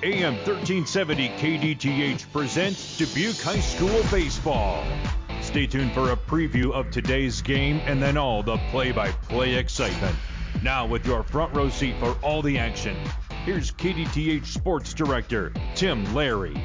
AM 1370 KDTH presents Dubuque High School Baseball. Stay tuned for a preview of today's game and then all the play-by-play excitement. Now with your front row seat for all the action, here's KDTH Sports Director Tim Larry.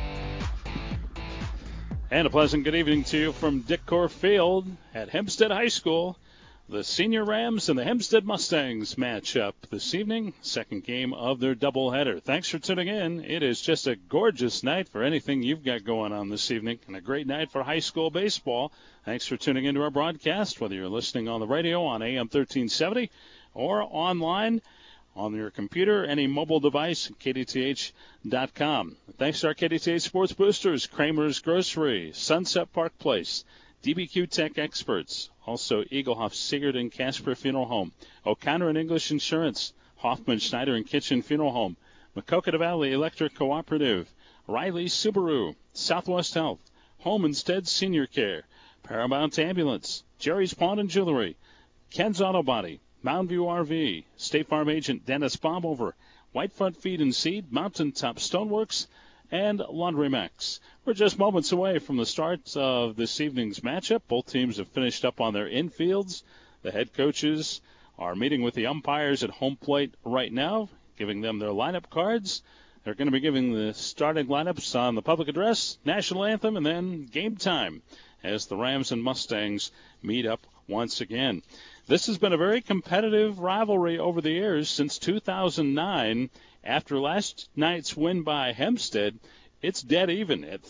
And a pleasant good evening to you from Dick-Core Field at Hempstead High School. The Senior Rams and the Hempstead Mustangs match up this evening, second game of their doubleheader. Thanks for tuning in. It is just a gorgeous night for anything you've got going on this evening, and a great night for high school baseball. Thanks for tuning into our broadcast, whether you're listening on the radio on AM 1370 or online on your computer, any mobile device, KDTH.com. Thanks to our KDTH Sports Boosters, Kramer's Grocery, Sunset Park Place, DBQ Tech Experts, also Eaglehoff, Sigurd and Casper Funeral Home, O'Connor and English Insurance, Hoffman, Schneider and Kitchen Funeral Home, Maquoketa Valley Electric Cooperative, Riley Subaru, Southwest Health, Home Instead Senior Care, Paramount Ambulance, Jerry's Pawn and Jewelry, Ken's Auto Body, Mountain View RV, State Farm Agent Dennis Bobover, Whitefront Feed and Seed, Mountaintop Stoneworks, and Laundry Max. We're just moments away from the start of this evening's matchup. Both teams have finished up on their infields. The head coaches are meeting with the umpires at home plate right now, giving them their lineup cards. They're going to be giving the starting lineups on the public address, national anthem, and then game time as the Rams and Mustangs meet up once again. This has been a very competitive rivalry over the years since 2009. After last night's win by Hempstead, it's dead even at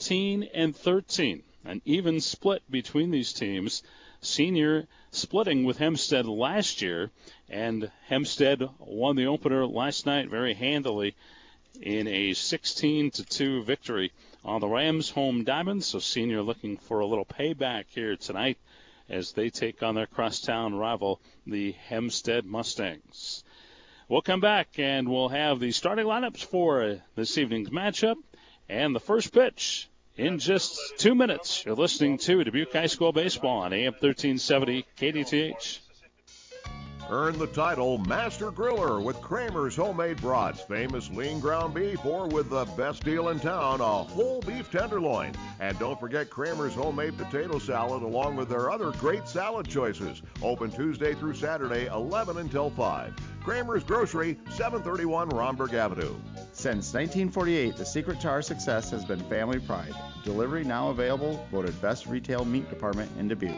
13-13. An even split between these teams. Senior splitting with Hempstead last year, and Hempstead won the opener last night very handily in a 16-2 victory on the Rams' home diamond. So Senior looking for a little payback here tonight as they take on their crosstown rival, the Hempstead Mustangs. We'll come back and we'll have the starting lineups for this evening's matchup and the first pitch in just 2 minutes. You're listening to Dubuque High School Baseball on AM 1370 KDTH. Earn the title Master Griller with Kramer's Homemade Brats. Famous lean ground beef, or with the best deal in town, a whole beef tenderloin. And don't forget Kramer's Homemade Potato Salad along with their other great salad choices. Open Tuesday through Saturday, 11 until 5. Kramer's Grocery, 731 Romberg Avenue. Since 1948, the secret to our success has been family pride. Delivery now available, voted best retail meat department in Dubuque.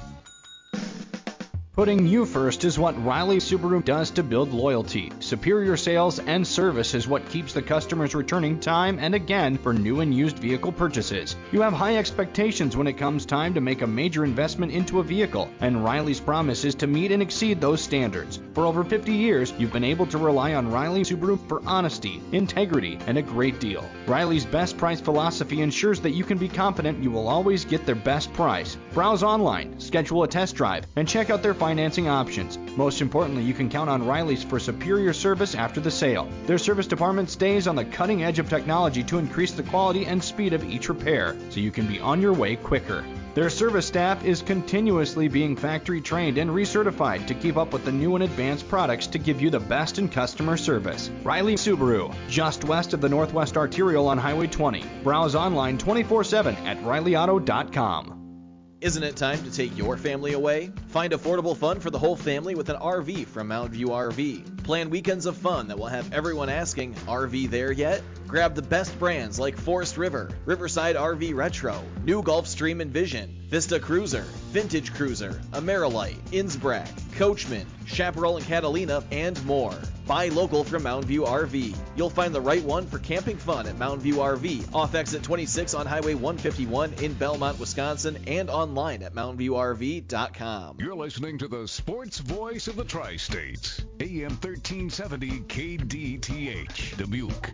Putting you first is what Riley Subaru does to build loyalty. Superior sales and service is what keeps the customers returning time and again for new and used vehicle purchases. You have high expectations when it comes time to make a major investment into a vehicle, and Riley's promise is to meet and exceed those standards. For over 50 years, you've been able to rely on Riley Subaru for honesty, integrity, and a great deal. Riley's best price philosophy ensures that you can be confident you will always get their best price. Browse online, schedule a test drive, and check out their financing options. Most importantly, you can count on Riley's for superior service after the sale. Their service department stays on the cutting edge of technology to increase the quality and speed of each repair, so you can be on your way quicker. Their service staff is continuously being factory trained and recertified to keep up with the new and advanced products to give you the best in customer service. Riley Subaru, just west of the Northwest Arterial on Highway 20. Browse online 24/7 at rileyauto.com. Isn't it time to take your family away? Find affordable fun for the whole family with an RV from Mountain View RV. Plan weekends of fun that will have everyone asking, RV there yet? Grab the best brands like Forest River, Riverside RV Retro, New Gulfstream Envision, Vista Cruiser, Vintage Cruiser, Amerilite, Innsbruck, Coachman, Chaparral and Catalina, and more. Buy local from Mountain View RV. You'll find the right one for camping fun at Mountain View RV, off exit 26 on Highway 151 in Belmont, Wisconsin, and online at mountainviewrv.com. You're listening to the sports voice of the Tri-States, AM 1370 KDTH, Dubuque.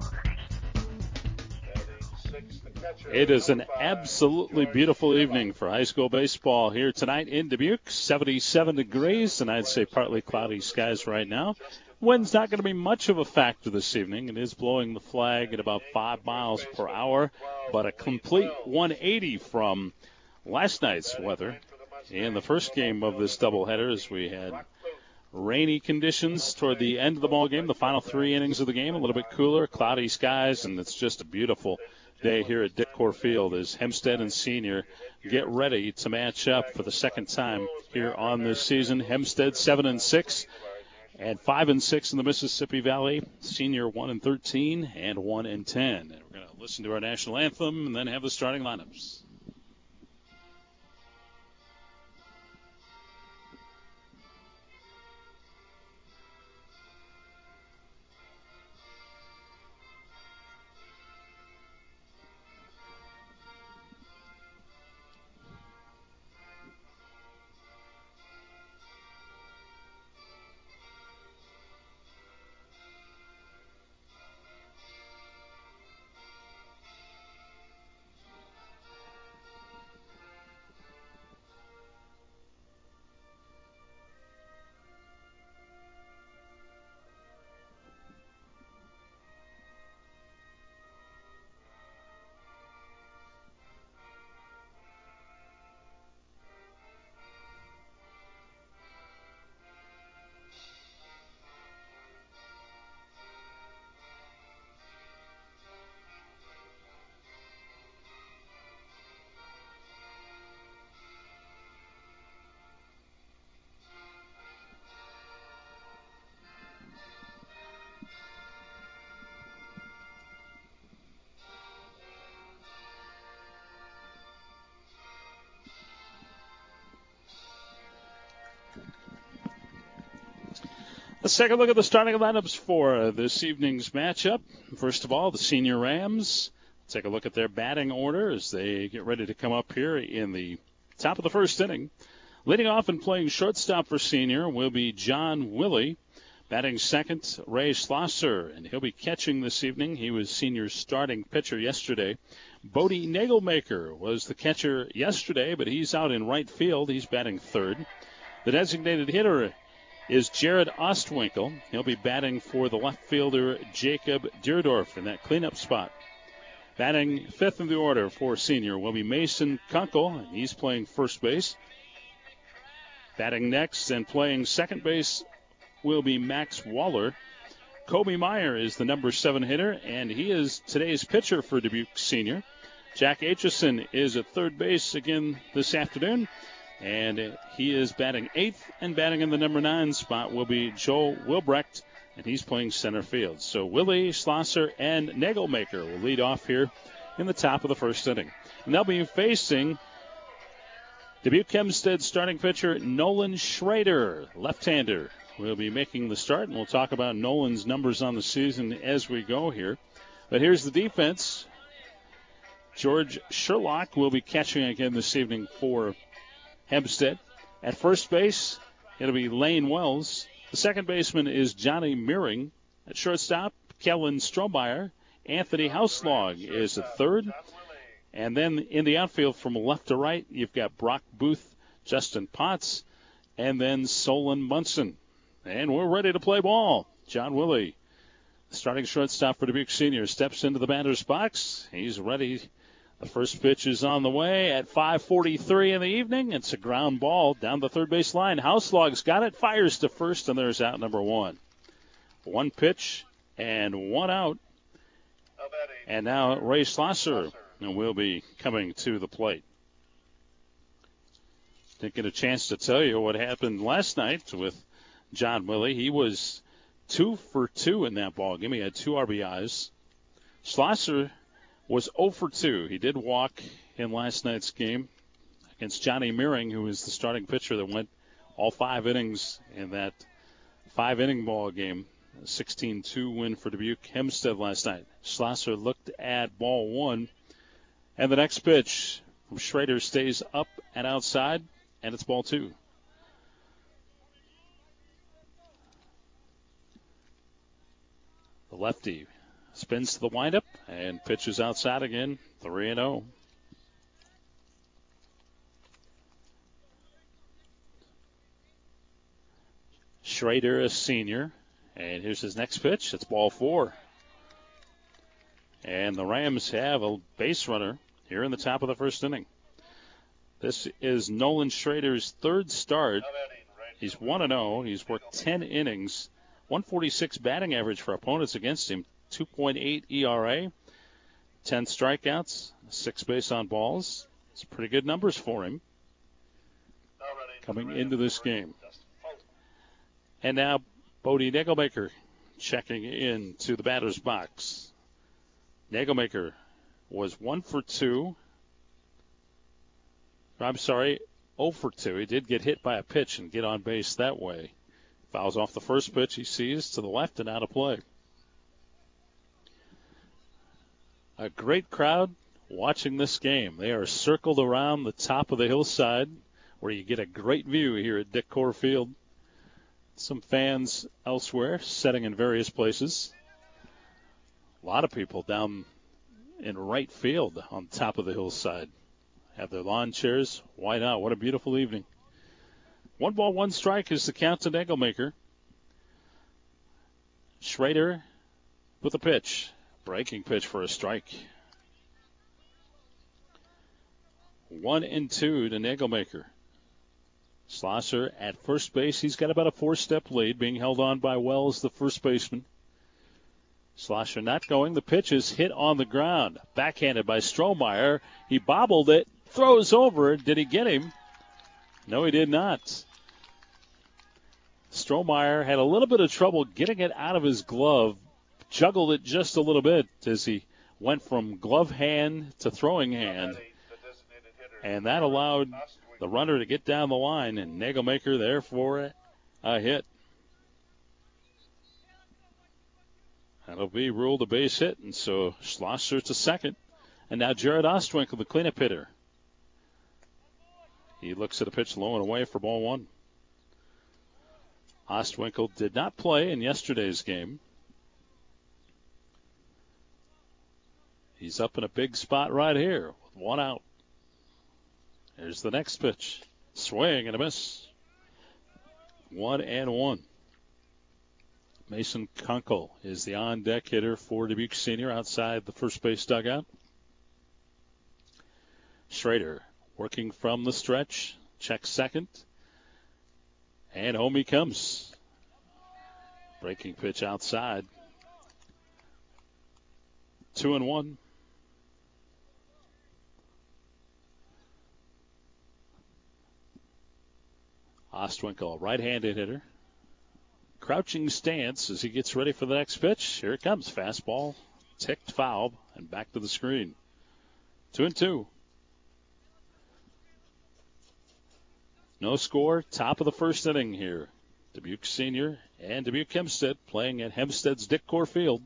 It is an absolutely beautiful evening for high school baseball here tonight in Dubuque. 77 degrees, and I'd say partly cloudy skies right now. Wind's not going to be much of a factor this evening. It is blowing the flag at about 5 miles per hour, but a complete 180 from last night's weather in the first game of this doubleheader, as we had rainy conditions toward the end of the ball game. The final 3 innings of the game, a little bit cooler, cloudy skies, and it's just a beautiful day here at Dick-Core Field as Hempstead and Senior get ready to match up for the second time here on this season. Hempstead 7-6 and 5-6 in the Mississippi Valley. Senior 1-13 and 1-10. And we're going to listen to our national anthem and then have the starting lineups. Let's take a look at the starting lineups for this evening's matchup. First of all, the Senior Rams. Take a look at their batting order as they get ready to come up here in the top of the first inning. Leading off and playing shortstop for Senior will be John Willie. Batting second, Ray Schlosser, and he'll be catching this evening. He was Senior's starting pitcher yesterday. Bodie Nagelmaker was the catcher yesterday, but he's out in right field. He's batting third. The designated hitter is Jared Ostwinkle. He'll be batting for the left fielder Jacob Deerdorf in that cleanup spot. Batting fifth in the order for Senior will be Mason Kunkel, and he's playing first base. Batting next and playing second base will be Max Waller. Kobe Meyer is the number 7 hitter, and he is today's pitcher for Dubuque Senior. Jack Aitchison is at third base again this afternoon, and he is batting 8th, and batting in the number 9 spot will be Joel Wilbrecht, and he's playing center field. So Willie, Schlosser, and Nagelmaker will lead off here in the top of the first inning. And they'll be facing Dubuque Hempstead starting pitcher Nolan Schrader, left-hander, will be making the start, and we'll talk about Nolan's numbers on the season as we go here. But here's the defense. George Sherlock will be catching again this evening for Hempstead. At first base, it'll be Lane Wells. The second baseman is Johnny Meering. At shortstop, Kellen Strohmeyer. Anthony Houselog is at third. And then in the outfield from left to right, you've got Brock Booth, Justin Potts, and then Solon Munson. And we're ready to play ball. John Willie, starting shortstop for Dubuque Senior, steps into the batter's box. He's ready. The first pitch is on the way at 5:43 in the evening. It's a ground ball down the third base line. Houselog's got it, fires to first, and there's out number 1. One pitch and one out. And now Ray Schlosser will be coming to the plate. Didn't get a chance to tell you what happened last night with John Willie. He was 2 for 2 in that ball game. He had 2 RBIs. Schlosser was 0 for 2. He did walk in last night's game against Johnny Meering, who is the starting pitcher that went all 5 innings in that 5-inning ball game. A 16-2 win for Dubuque Hempstead last night. Schlosser looked at ball 1, and the next pitch from Schrader stays up and outside, and it's ball 2. The lefty spins to the windup and pitches outside again, 3-0. Schrader, a senior, and here's his next pitch. It's ball 4. And the Rams have a base runner here in the top of the first inning. This is Nolan Schrader's 3rd start He's 1-0. He's worked 10 innings, 146 batting average for opponents against him, 2.8 ERA, 10 strikeouts, 6 base on balls. It's pretty good numbers for him coming into this game. And now Bodie Nagelmaker checking into the batter's box. Nagelmaker was 1 for 2. I'm sorry, 0 for 2. He did get hit by a pitch and get on base that way. Fouls off the first pitch he sees to the left and out of play. A great crowd watching this game. They are circled around the top of the hillside where you get a great view here at Dick Core Field. Some fans elsewhere sitting in various places. A lot of people down in right field on top of the hillside have their lawn chairs. Why not? What a beautiful evening. 1 ball, 1 strike is the count to Nagelmaker. Schrader with a pitch. Breaking pitch for a strike. 1-2 to Nagelmaker. Schlosser at first base. He's got about a 4-step lead, being held on by Wells, the first baseman. Schlosser not going. The pitch is hit on the ground. Backhanded by Strohmeyer. He bobbled it. Throws over. Did he get him? No, he did not. Strohmeyer had a little bit of trouble getting it out of his glove. Juggled it just a little bit as he went from glove hand to throwing hand. And that allowed the runner to get down the line, and Nagelmaker there for a hit. That'll be ruled a base hit, and so Schlosser to second. And now Jared Ostwinkle, the cleanup hitter. He looks at a pitch low and away for ball 1. Ostwinkle did not play in yesterday's game. He's up in a big spot right here with 1 out. Here's the next pitch. Swing and a miss. 1-1. Mason Kunkel is the on-deck hitter for Dubuque Senior outside the first base dugout. Schrader working from the stretch. Checks second. And home he comes. Breaking pitch outside. 2-1. Ostwinkle, right-handed hitter. Crouching stance as he gets ready for the next pitch. Here it comes. Fastball, ticked foul, and back to the screen. 2-2. No score. Top of the first inning here. Dubuque Senior and Dubuque Hempstead playing at Hempstead's Dick Core Field.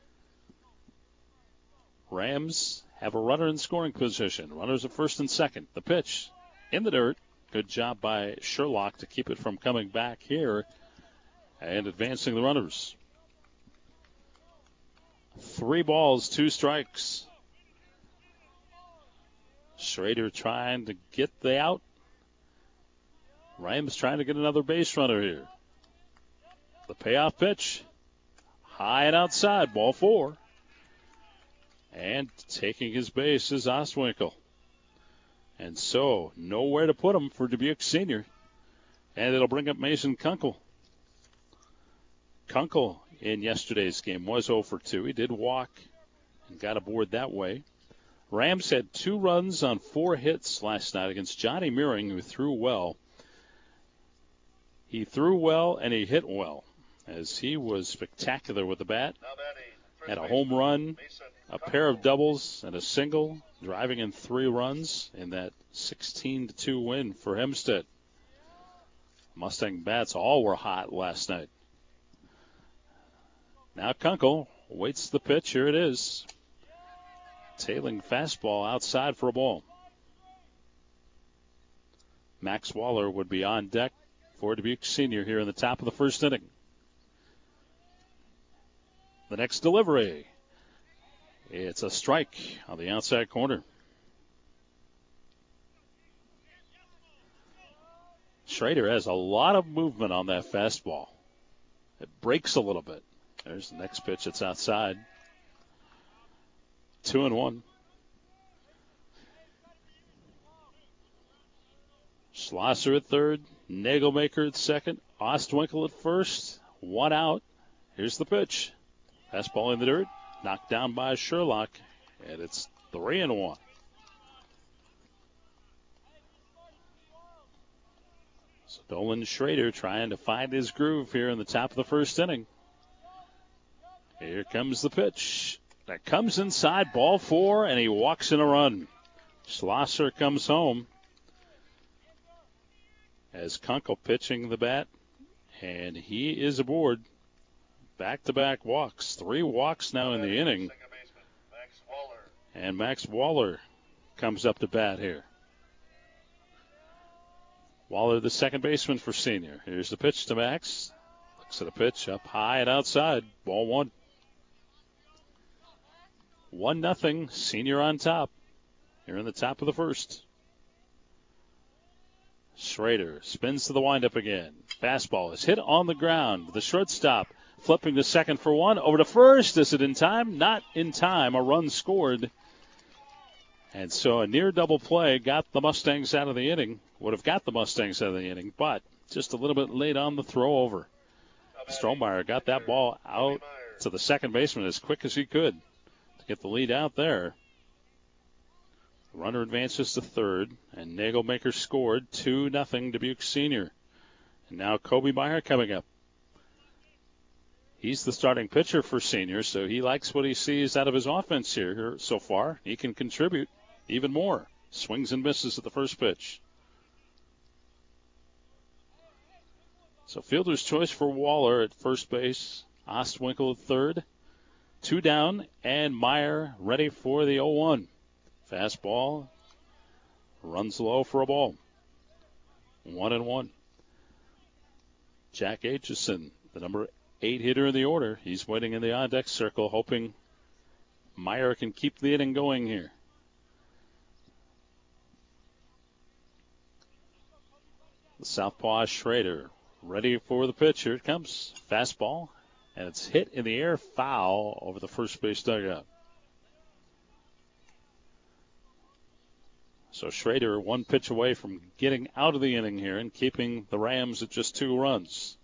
Rams have a runner in scoring position. Runners at first and second. The pitch in the dirt. Good job by Sherlock to keep it from coming back here and advancing the runners. 3 balls, 2 strikes. Schrader trying to get the out. Rams trying to get another base runner here. The payoff pitch. High and outside, ball 4. And taking his base is Ostwinkle. And so, nowhere to put him for Dubuque Senior. And it'll bring up Mason Kunkel. Kunkel in yesterday's game was 0 for 2. He did walk and got aboard that way. Rams had 2 runs on 4 hits last night against Johnny Meering, who threw well. He threw well and he hit well, as he was spectacular with the bat. Had a home run, a pair of doubles, and a single, driving in 3 runs in that 16-2 win for Hempstead. Mustang bats all were hot last night. Now Kunkel waits the pitch. Here it is. Tailing fastball outside for a ball. Max Waller would be on deck for Dubuque Senior here in the top of the first inning. The next delivery. It's a strike on the outside corner. Schrader has a lot of movement on that fastball. It breaks a little bit. There's the next pitch. It's outside. 2-1. Schlosser at third, Nagelmaker at second, Ostwinkle at first, one out. Here's the pitch. Fastball in the dirt, knocked down by Sherlock, and it's 3-1. So Dolan Schrader trying to find his groove here in the top of the first inning. Here comes the pitch. That comes inside, ball 4, and he walks in a run. Schlosser comes home as Kunkel pitching the bat, and he is aboard. Back-to-back walks. 3 walks now in the inning. And Max Waller comes up to bat here. Waller, the second baseman for Senior. Here's the pitch to Max. Looks at a pitch up high and outside. Ball 1. 1-0. Senior on top. Here in the top of the first. Schrader spins to the windup again. Fastball is hit on the ground. The shortstop flipping to second for 1. Over to first. Is it in time? Not in time. A run scored. And so a near double play got the Mustangs out of the inning. Would have got the Mustangs out of the inning, but just a little bit late on the throw over. Strohmeyer got that ball out to the second baseman as quick as he could to get the lead out there. The runner advances to third, and Nagelmaker scored 2-0 Dubuque Senior. And now Kobe Meyer coming up. He's the starting pitcher for Senior, so he likes what he sees out of his offense here so far. He can contribute even more. Swings and misses at the first pitch. So fielder's choice for Waller at first base. Ostwinkle at third. 2 down, and Meyer ready for the 0-1. Fastball runs low for a ball. 1-1. Jack Aitchison, the number 8 hitter in the order. He's waiting in the on-deck circle, hoping Meyer can keep the inning going here. The southpaw Schrader ready for the pitch. Here it comes. Fastball, and it's hit in the air, foul over the first base dugout. So Schrader 1 pitch away from getting out of the inning here and keeping the Rams at just 2 runs.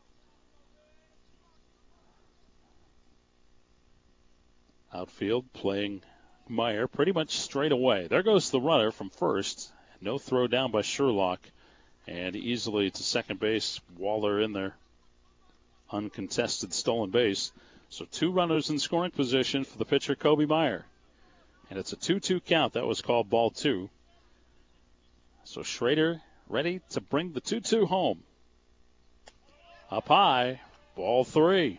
Outfield playing Meyer pretty much straight away. There goes the runner from first. No throw down by Sherlock. And easily to second base, Waller in there. Uncontested stolen base. So 2 runners in scoring position for the pitcher, Kobe Meyer. And it's a 2-2 count. That was called ball 2. So Schrader ready to bring the 2-2 home. Up high, ball 3.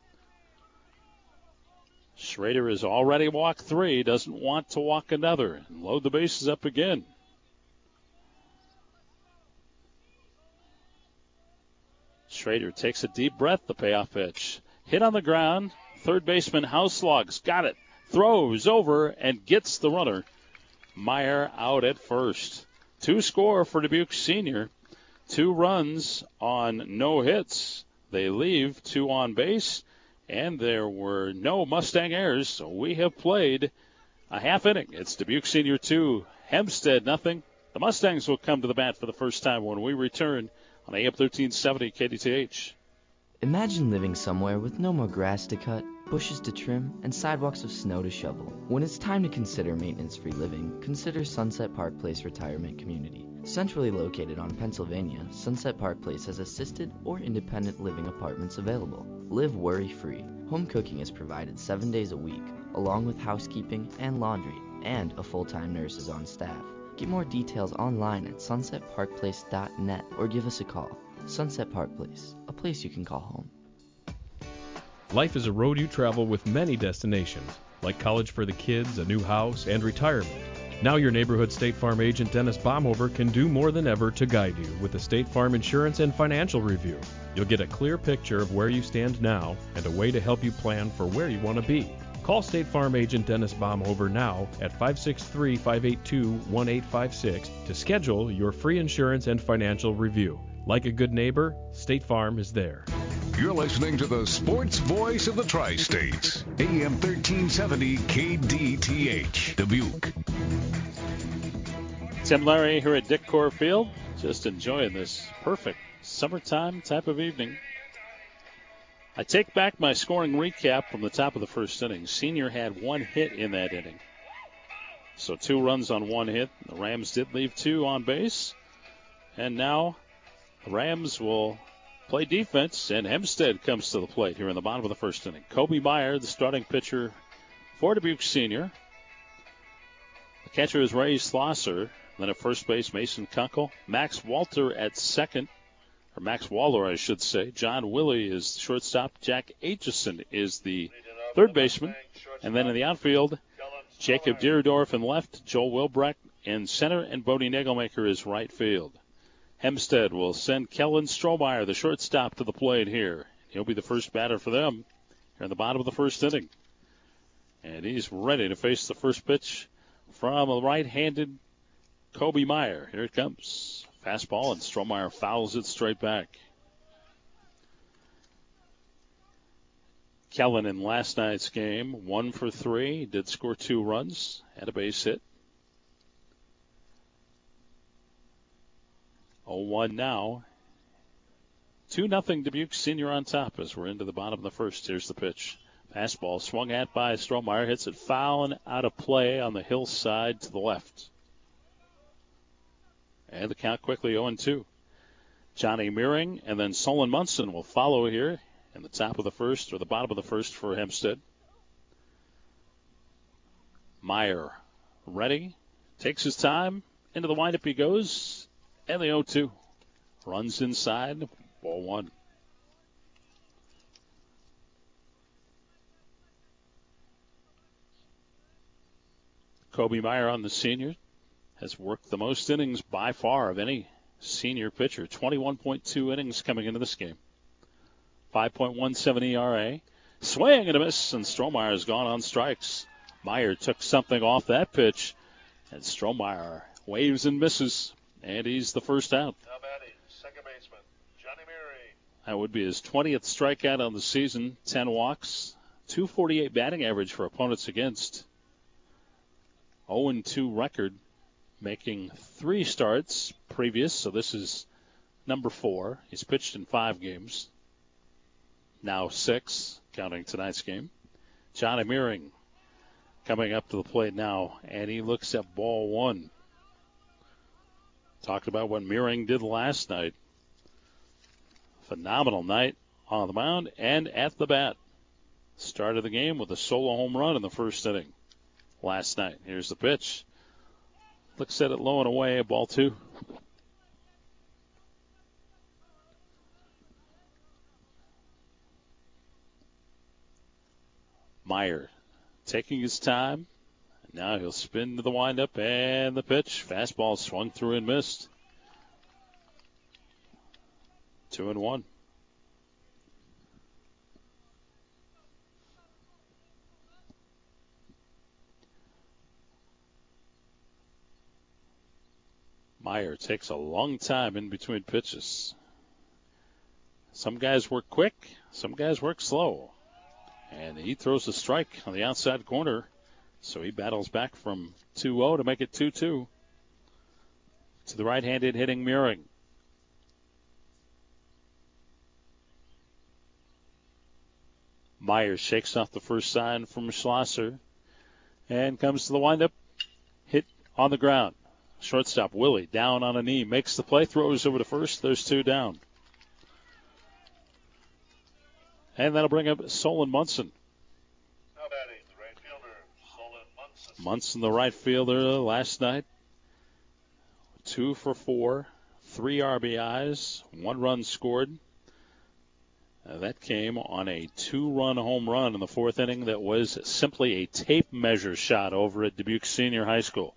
Schrader has already walked 3, doesn't want to walk another, and load the bases up again. Schrader takes a deep breath, the payoff pitch. Hit on the ground, third baseman Hauslogs got it, throws over and gets the runner. Meyer out at first. 2 score for Dubuque Senior. 2 runs on no hits. They leave 2 on base, and there were no Mustang errors, so we have played a half inning. It's Dubuque Senior 2, Hempstead nothing. The Mustangs will come to the bat for the first time when we return on AM 1370 KDTH. Imagine living somewhere with no more grass to cut, bushes to trim, and sidewalks of snow to shovel. When it's time to consider maintenance-free living, consider Sunset Park Place Retirement Community. Centrally located on Pennsylvania, Sunset Park Place has assisted or independent living apartments available. Live worry-free. Home cooking is provided 7 days a week, along with housekeeping and laundry, and a full-time nurse is on staff. Get more details online at sunsetparkplace.net or give us a call. Sunset Park Place, a place you can call home. Life is a road you travel with many destinations, like college for the kids, a new house, and retirement. Now your neighborhood State Farm agent Dennis Baumhover can do more than ever to guide you with a State Farm insurance and financial review. You'll get a clear picture of where you stand now and a way to help you plan for where you want to be. Call State Farm agent Dennis Baumhover now at 563-582-1856 to schedule your free insurance and financial review. Like a good neighbor, State Farm is there. You're listening to the sports voice of the Tri-States, AM 1370 KDTH, Dubuque. Tim Larry here at Dick Core Field. Just enjoying this perfect summertime type of evening. I take back my scoring recap from the top of the first inning. Senior had one hit in that inning. So 2 runs on 1 hit. The Rams did leave 2 on base. And now the Rams will play defense, and Hempstead comes to the plate here in the bottom of the first inning. Kobe Meyer, the starting pitcher for Dubuque Senior. The catcher is Ray Schlosser. Then at first base, Mason Kunkel. Max Walter at second, or Max Waller, I should say. John Willie is the shortstop. Jack Aitchison is the third baseman. And then in the outfield, Jacob Deerdorf in left, Joel Wilbrecht in center, and Bodie Nagelmaker is right field. Hempstead will send Kellen Strohmeyer, the shortstop, to the plate here. He'll be the first batter for them here in the bottom of the first inning. And he's ready to face the first pitch from a right-handed Kobe Meyer. Here it comes. Fastball, and Strohmeyer fouls it straight back. Kellen in last night's game, 1 for 3. Did score 2 runs, had a base hit. 0-1 now. 2-0 Dubuque Senior on top as we're into the bottom of the first. Here's the pitch. Fastball swung at by Strohmeyer. Hits it foul and out of play on the hillside to the left. And the count quickly 0-2. Johnny Meering and then Solon Munson will follow here in the top of the first, or the bottom of the first for Hempstead. Meyer ready. Takes his time. Into the windup he goes. And the 0-2. Runs inside. Ball 1. Kobe Meyer on the senior has worked the most innings by far of any senior pitcher. 21.2 innings coming into this game. 5.17 ERA. Swing and a miss, and Strohmeyer's gone on strikes. Meyer took something off that pitch, and Strohmeyer waves and misses, and he's the first out. Now batting, second baseman, Johnny Meary. That would be his 20th strikeout on the season. 10 walks, 248 batting average for opponents against. 0-2 record, making 3 starts previous, so this is number 4. He's pitched in 5 games. Now 6, counting tonight's game. Johnny Meering coming up to the plate now, and he looks at ball 1. Talked about what Meering did last night. Phenomenal night on the mound and at the bat. Started the game with a solo home run in the first inning last night. Here's the pitch. Looks at it low and away, ball 2. Meyer taking his time. Now he'll spin to the windup and the pitch. Fastball swung through and missed. 2-1. Meyer takes a long time in between pitches. Some guys work quick, some guys work slow. And he throws a strike on the outside corner, so he battles back from 2-0 to make it 2-2. To the right-handed hitting Meering. Meyer shakes off the first sign from Schlosser and comes to the windup. Hit on the ground. Shortstop Willie down on a knee, makes the play, throws over to first. There's 2 down. And that'll bring up Solon Munson. Now batting, the right fielder, Solon Munson. Munson, the right fielder, last night. 2 for 4, 3 RBIs, 1 run scored. That came on a 2-run home run in the 4th inning that was simply a tape measure shot over at Dubuque Senior High School.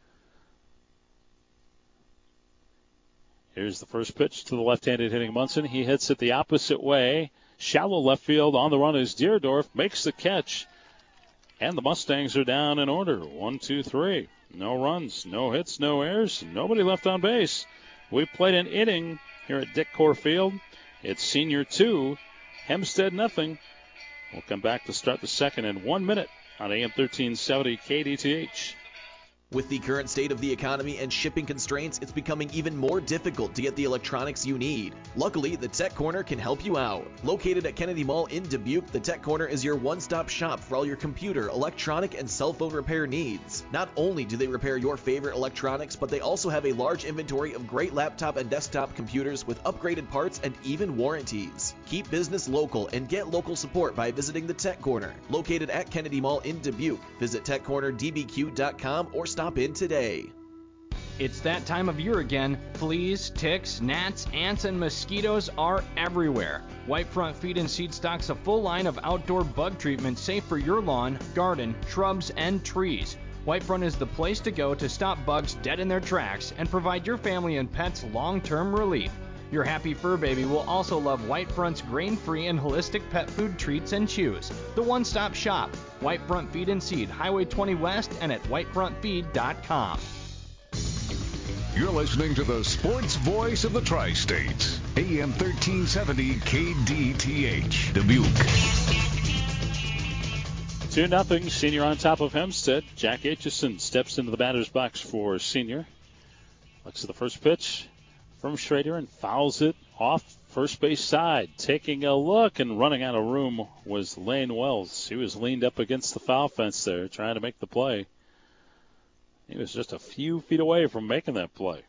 Here's the first pitch to the left-handed hitting Munson. He hits it the opposite way. Shallow left field. On the run is Deerdorf. Makes the catch. And the Mustangs are down in order. 1, 2, 3. No runs, no hits, no errors. Nobody left on base. We played an inning here at Dick Core Field. It's Senior 2, Hempstead nothing. We'll come back to start the second in 1 minute on AM 1370 KDTH. With the current state of the economy and shipping constraints, it's becoming even more difficult to get the electronics you need. Luckily, the Tech Corner can help you out. Located at Kennedy Mall in Dubuque, the Tech Corner is your one-stop shop for all your computer, electronic, and cell phone repair needs. Not only do they repair your favorite electronics, but they also have a large inventory of great laptop and desktop computers with upgraded parts and even warranties. Keep business local and get local support by visiting the Tech Corner. Located at Kennedy Mall in Dubuque. Visit techcornerdbq.com or stop in today. It's that time of year again. Fleas, ticks, gnats, ants, and mosquitoes are everywhere. Whitefront Feed and Seed stocks a full line of outdoor bug treatment safe for your lawn, garden, shrubs, and trees. Whitefront is the place to go to stop bugs dead in their tracks and provide your family and pets long-term relief. Your happy fur baby will also love Whitefront's grain-free and holistic pet food treats and chews. The one-stop shop, Whitefront Feed and Seed, Highway 20 West and at whitefrontfeed.com. You're listening to the sports voice of the Tri-States, AM 1370 KDTH, Dubuque. 2-0, Senior on top of Hempstead. Jack Aitchison steps into the batter's box for Senior. Looks at the first pitch from Schrader and fouls it off first base side. Taking a look and running out of room was Lane Wells. He was leaned up against the foul fence there trying to make the play. He was just a few feet away from making that play.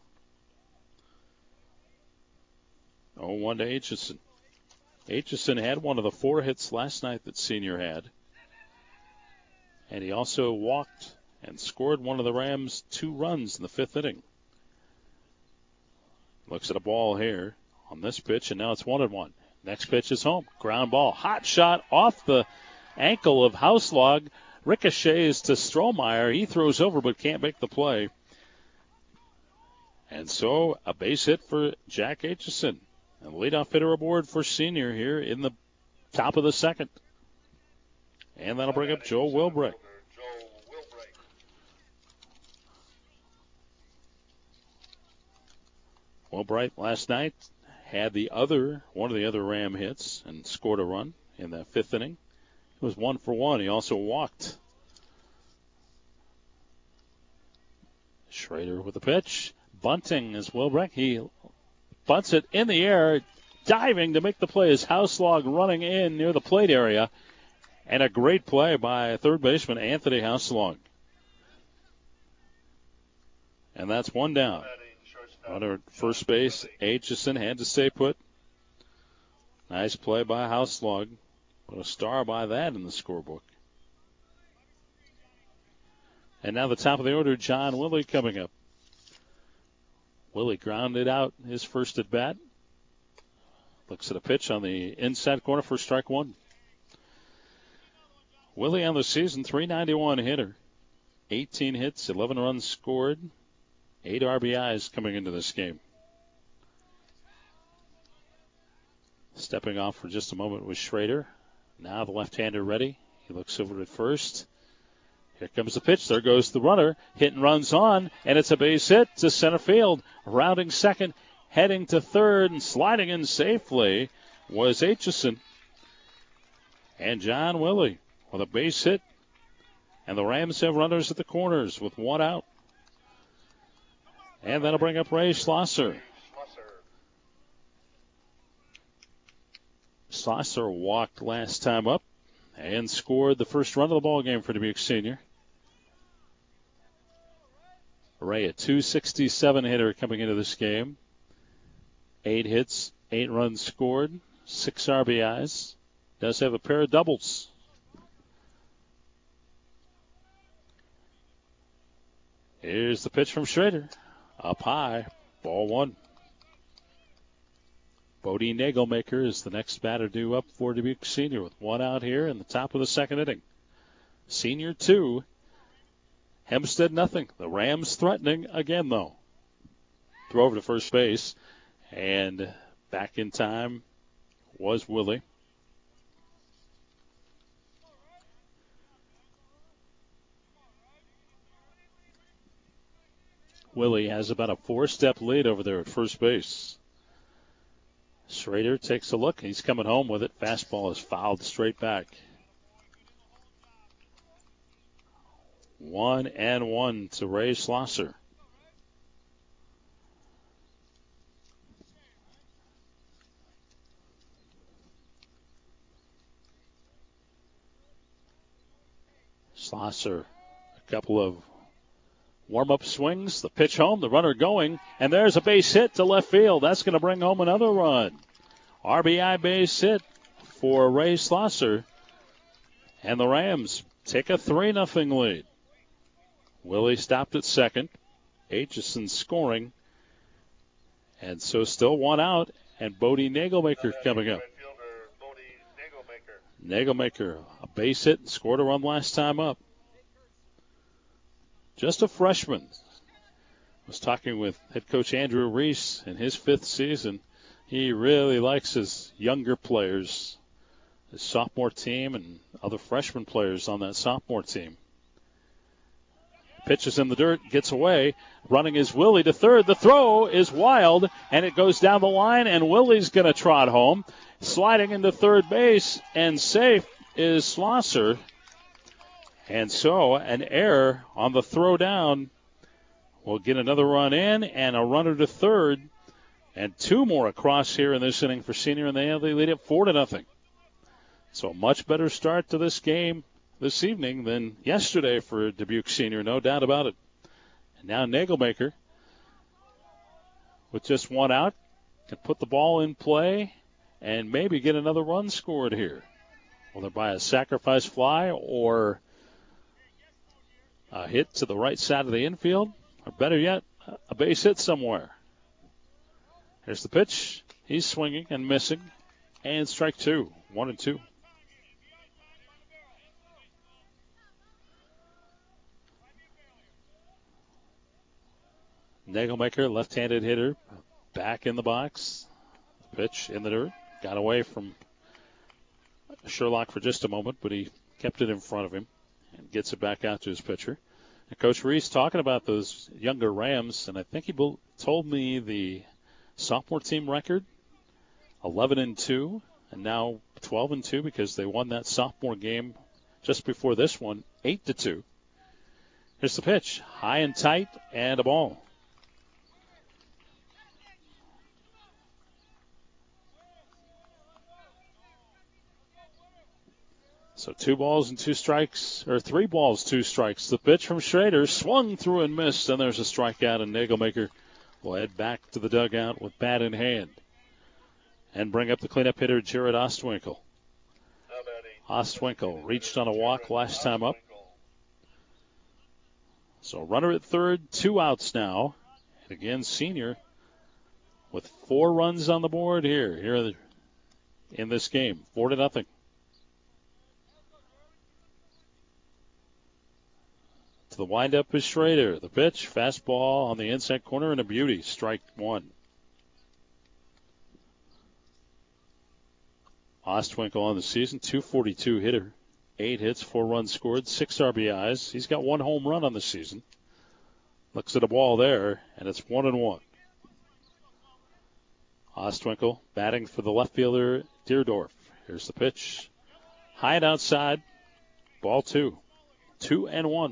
0-1 to Aitchison. Aitchison had one of the 4 hits last night that Senior had. And he also walked and scored one of the Rams' 2 runs in the 5th inning. Looks at a ball here on this pitch, and now it's 1-1. Next pitch is home. Ground ball. Hot shot off the ankle of Hauslog. Ricochets to Strohmeyer. He throws over but can't make the play. And so a base hit for Jack Aitchison. And leadoff hitter aboard for Senior here in the top of the 2nd. And that'll bring up Joe Wilbrick. Wilbright last night had one of the other Ram hits and scored a run in that 5th inning. It was 1 for 1. He also walked. Schrader with the pitch. Bunting is Wilbrick. He bunts it in the air. Diving to make the play is Hauslog running in near the plate area. And a great play by third baseman Anthony Hauslog. And that's 1 down. Runner at first base, Aitchison had to stay put. Nice play by Hauslog. Put a star by that in the scorebook. And now the top of the order, John Willie coming up. Willie grounded out his first at bat. Looks at a pitch on the inside corner for strike 1. Willie on the season, .391 hitter. 18 hits, 11 runs scored. 8 RBIs coming into this game. Stepping off for just a moment was Schrader. Now the left-hander ready. He looks over at first. Here comes the pitch. There goes the runner. Hit and runs on, and it's a base hit to center field. Rounding second, heading to third, and sliding in safely was Aitchison. And John Willie with a base hit. And the Rams have runners at the corners with 1 out. And that'll bring up Ray Schlosser. Schlosser walked last time up and scored the first run of the ball game for Dubuque Senior. Ray, a .267 hitter coming into this game. 8 hits, 8 runs scored, 6 RBIs. Does have a pair of doubles. Here's the pitch from Schrader. Up high, ball 1. Bodie Nagelmaker is the next batter due up for Dubuque Senior with 1 out here in the top of the 2nd inning. Senior 2, Hempstead nothing. The Rams threatening again, though. Throw over to first base, and back in time was Willie. Willie has about a 4-step lead over there at first base. Schrader takes a look. He's coming home with it. Fastball is fouled straight back. 1-1 to Ray Schlosser. Schlosser, a couple of warm-up swings, the pitch home, the runner going, and there's a base hit to left field. That's going to bring home another run. RBI base hit for Ray Schlosser, and the Rams take a 3-0 lead. Willie stopped at second. Aitchison scoring. And so still one out, and Bodie Nagelmaker coming up. Nagelmaker, a base hit, and scored a run last time up. Just a freshman. I was talking with head coach Andrew Reese in his 5th season. He really likes his younger players, his sophomore team and other freshman players on that sophomore team. Pitches in the dirt, gets away. Running is Willie to third. The throw is wild, and it goes down the line, and Willie's going to trot home. Sliding into third base, and safe is Schlosser. And so an error on the throw down will get another run in and a runner to third. And 2 more across here in this inning for Senior, and they lead it 4-0. So a much better start to this game this evening than yesterday for Dubuque Senior, no doubt about it. And now Nagelmaker, with just 1 out, can put the ball in play and maybe get another run scored here. Whether by a sacrifice fly or a hit to the right side of the infield, or better yet, a base hit somewhere. Here's the pitch. He's swinging and missing. And strike 2, 1-2. Nagelmaker, left-handed hitter, back in the box. Pitch in the dirt. Got away from Sherlock for just a moment, but he kept it in front of him and gets it back out to his pitcher. And Coach Reese talking about those younger Rams, and I think he told me the sophomore team record, 11-2, and now 12-2 because they won that sophomore game just before this one, 8-2. Here's the pitch, high and tight, and a ball. So 2 balls and 2 strikes, or 3 balls, 2 strikes. The pitch from Schrader swung through and missed, and there's a strikeout, and Nagelmaker will head back to the dugout with bat in hand and bring up the cleanup hitter, Jared Ostwinkle. Ostwinkle reached on a walk last time up. So runner at third, 2 outs now. And again, Senior with 4 runs on the board here in this game, 4-0. The windup is Schrader. The pitch, fastball on the inside corner and a beauty. Strike 1. Ostwinkle on the season, .242 hitter. 8 hits, 4 runs scored, 6 RBIs. He's got 1 home run on the season. Looks at a ball there, and it's 1-1. Ostwinkle batting for the left fielder, Deerdorf. Here's the pitch. High and outside. Ball 2. 2-1.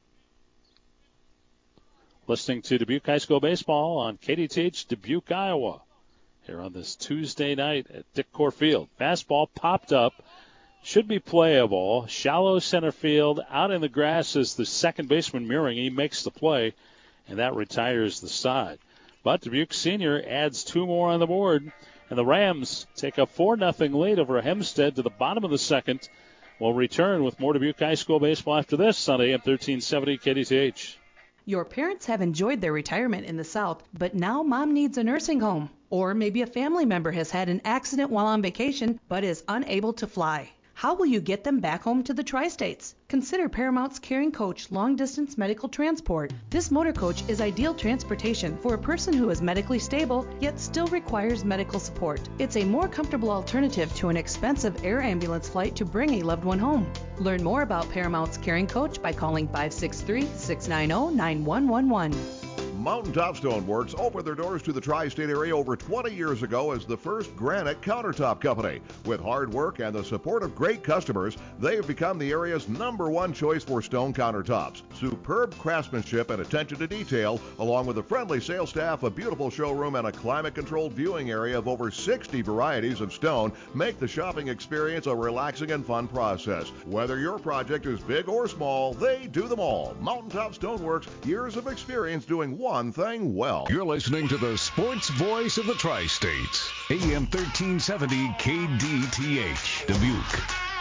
Listening to Dubuque High School Baseball on KDTH Dubuque, Iowa. Here on this Tuesday night at Dick Core Field. Fastball popped up. Should be playable. Shallow center field. Out in the grass is the second baseman Muring. He makes the play, and that retires the side. But Dubuque Senior adds 2 more on the board, and the Rams take a 4-0 lead over Hempstead to the bottom of the second. We'll return with more Dubuque High School Baseball after this on AM 1370 KDTH. Your parents have enjoyed their retirement in the South, but now mom needs a nursing home. Or maybe a family member has had an accident while on vacation, but is unable to fly. How will you get them back home to the Tri-States? Consider Paramount's Caring Coach long-distance medical transport. This motor coach is ideal transportation for a person who is medically stable, yet still requires medical support. It's a more comfortable alternative to an expensive air ambulance flight to bring a loved one home. Learn more about Paramount's Caring Coach by calling 563-690-9111. Mountaintop Stoneworks opened their doors to the tri-state area over 20 years ago as the first granite countertop company. With hard work and the support of great customers, they have become the area's #1 choice for stone countertops. Superb craftsmanship and attention to detail, along with a friendly sales staff, a beautiful showroom, and a climate-controlled viewing area of over 60 varieties of stone, make the shopping experience a relaxing and fun process. Whether your project is big or small, they do them all. Mountaintop Stoneworks, years of experience doing one thing well. You're listening to the sports voice of the Tri-States, AM 1370 KDTH, Dubuque.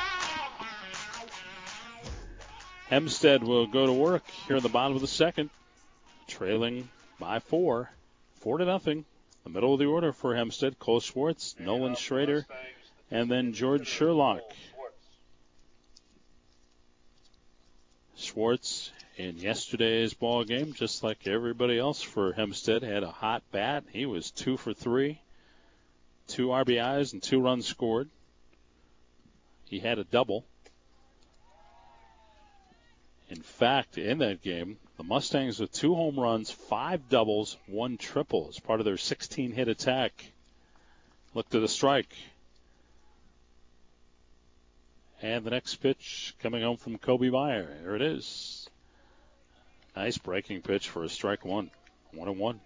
Hempstead will go to work here in the bottom of the second, trailing by 4 4-0. The middle of the order for Hempstead: Cole Schwartz, Nolan Schrader, and then George Sherlock. Schwartz in yesterday's ball game, just like everybody else for Hempstead, had a hot bat. He was 2 for 3, 2 RBIs and 2 runs scored. He had a double. In fact, in that game, the Mustangs with 2 home runs, 5 doubles, 1 triple as part of their 16-hit attack. Looked at a strike. And the next pitch coming home from Kobe Meyer. There it is. Nice breaking pitch for a strike one. 1-1.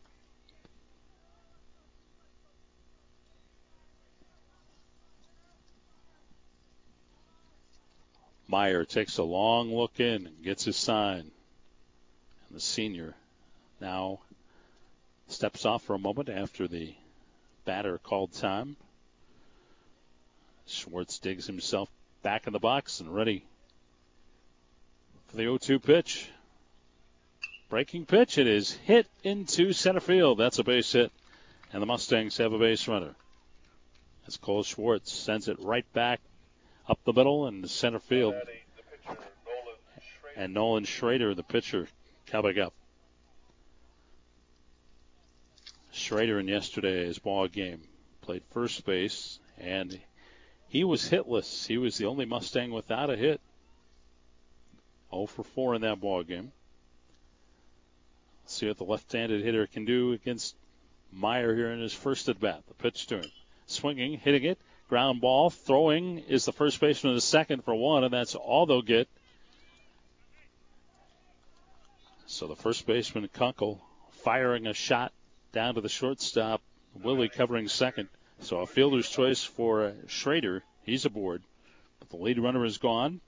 Meyer takes a long look in and gets his sign. And the senior now steps off for a moment after the batter called time. Schwartz digs himself back in the box and ready for the 0-2 pitch. Breaking pitch. It is hit into center field. That's a base hit. And the Mustangs have a base runner. As Cole Schwartz sends it right back up the middle and the center field. And Nolan Schrader, the pitcher, coming up. Schrader in yesterday's ball game played first base, and he was hitless. He was the only Mustang without a hit. 0 for 4 in that ball game. See what the left-handed hitter can do against Meyer here in his first at-bat. The pitch to him. Swinging, hitting it. Ground ball. Throwing is the first baseman of the second for 1, and that's all they'll get. So the first baseman, Kunkel, firing a shot down to the shortstop. Willie covering second. So a fielder's choice for Schrader. He's aboard. But the lead runner is gone.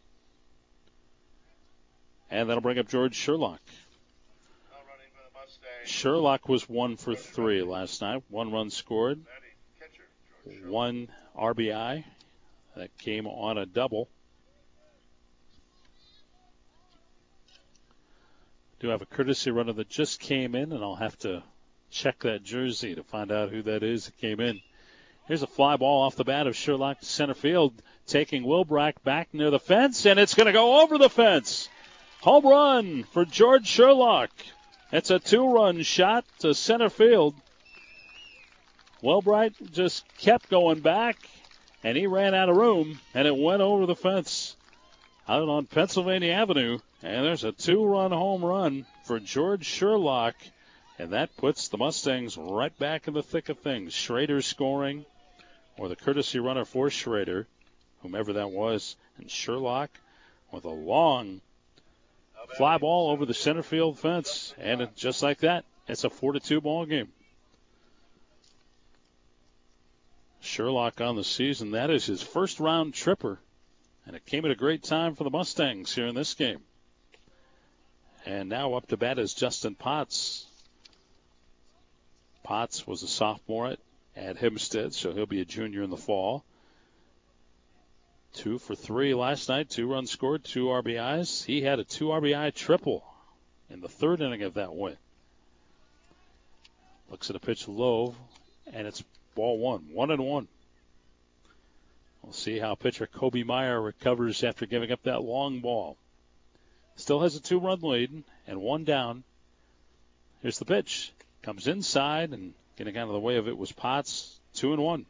And that'll bring up George Sherlock. Sherlock was 1 for 3 last night. 1 run scored. 1 RBI. That came on a double. Do have a courtesy runner that just came in, and I'll have to check that jersey to find out who that is that came in. Here's a fly ball off the bat of Sherlock to center field, taking Wilbrack back near the fence, and it's going to go over the fence. Home run for George Sherlock. It's a 2-run shot to center field. Wilbright just kept going back, and he ran out of room, and it went over the fence out on Pennsylvania Avenue. And there's a 2-run home run for George Sherlock, and that puts the Mustangs right back in the thick of things. Schrader scoring, or the courtesy runner for Schrader, whomever that was, and Sherlock with a long fly ball over the center field fence, and just like that, it's a 4-2 ball game. Sherlock on the season, that is his first round tripper, and it came at a great time for the Mustangs here in this game. And now up to bat is Justin Potts. Potts was a sophomore at Hempstead, so he'll be a junior in the fall. 2 for 3 last night, 2 runs scored, 2 RBIs. He had a 2 RBI triple in the third inning of that win. Looks at a pitch low, and it's ball 1, 1-1. We'll see how pitcher Kobe Meyer recovers after giving up that long ball. Still has a 2-run lead and 1 down. Here's the pitch. Comes inside, and getting out of the way of it was Potts. 2-1.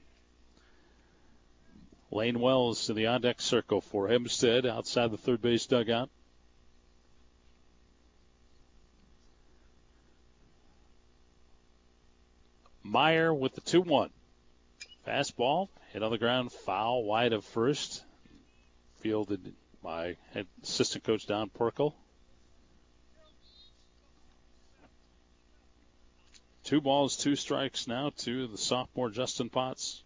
Lane Wells in the on-deck circle for Hempstead outside the third base dugout. Meyer with the 2-1. Fastball hit on the ground, foul wide of first. Fielded by assistant coach Don Perkle. 2 balls, 2 strikes now to the sophomore Justin Potts.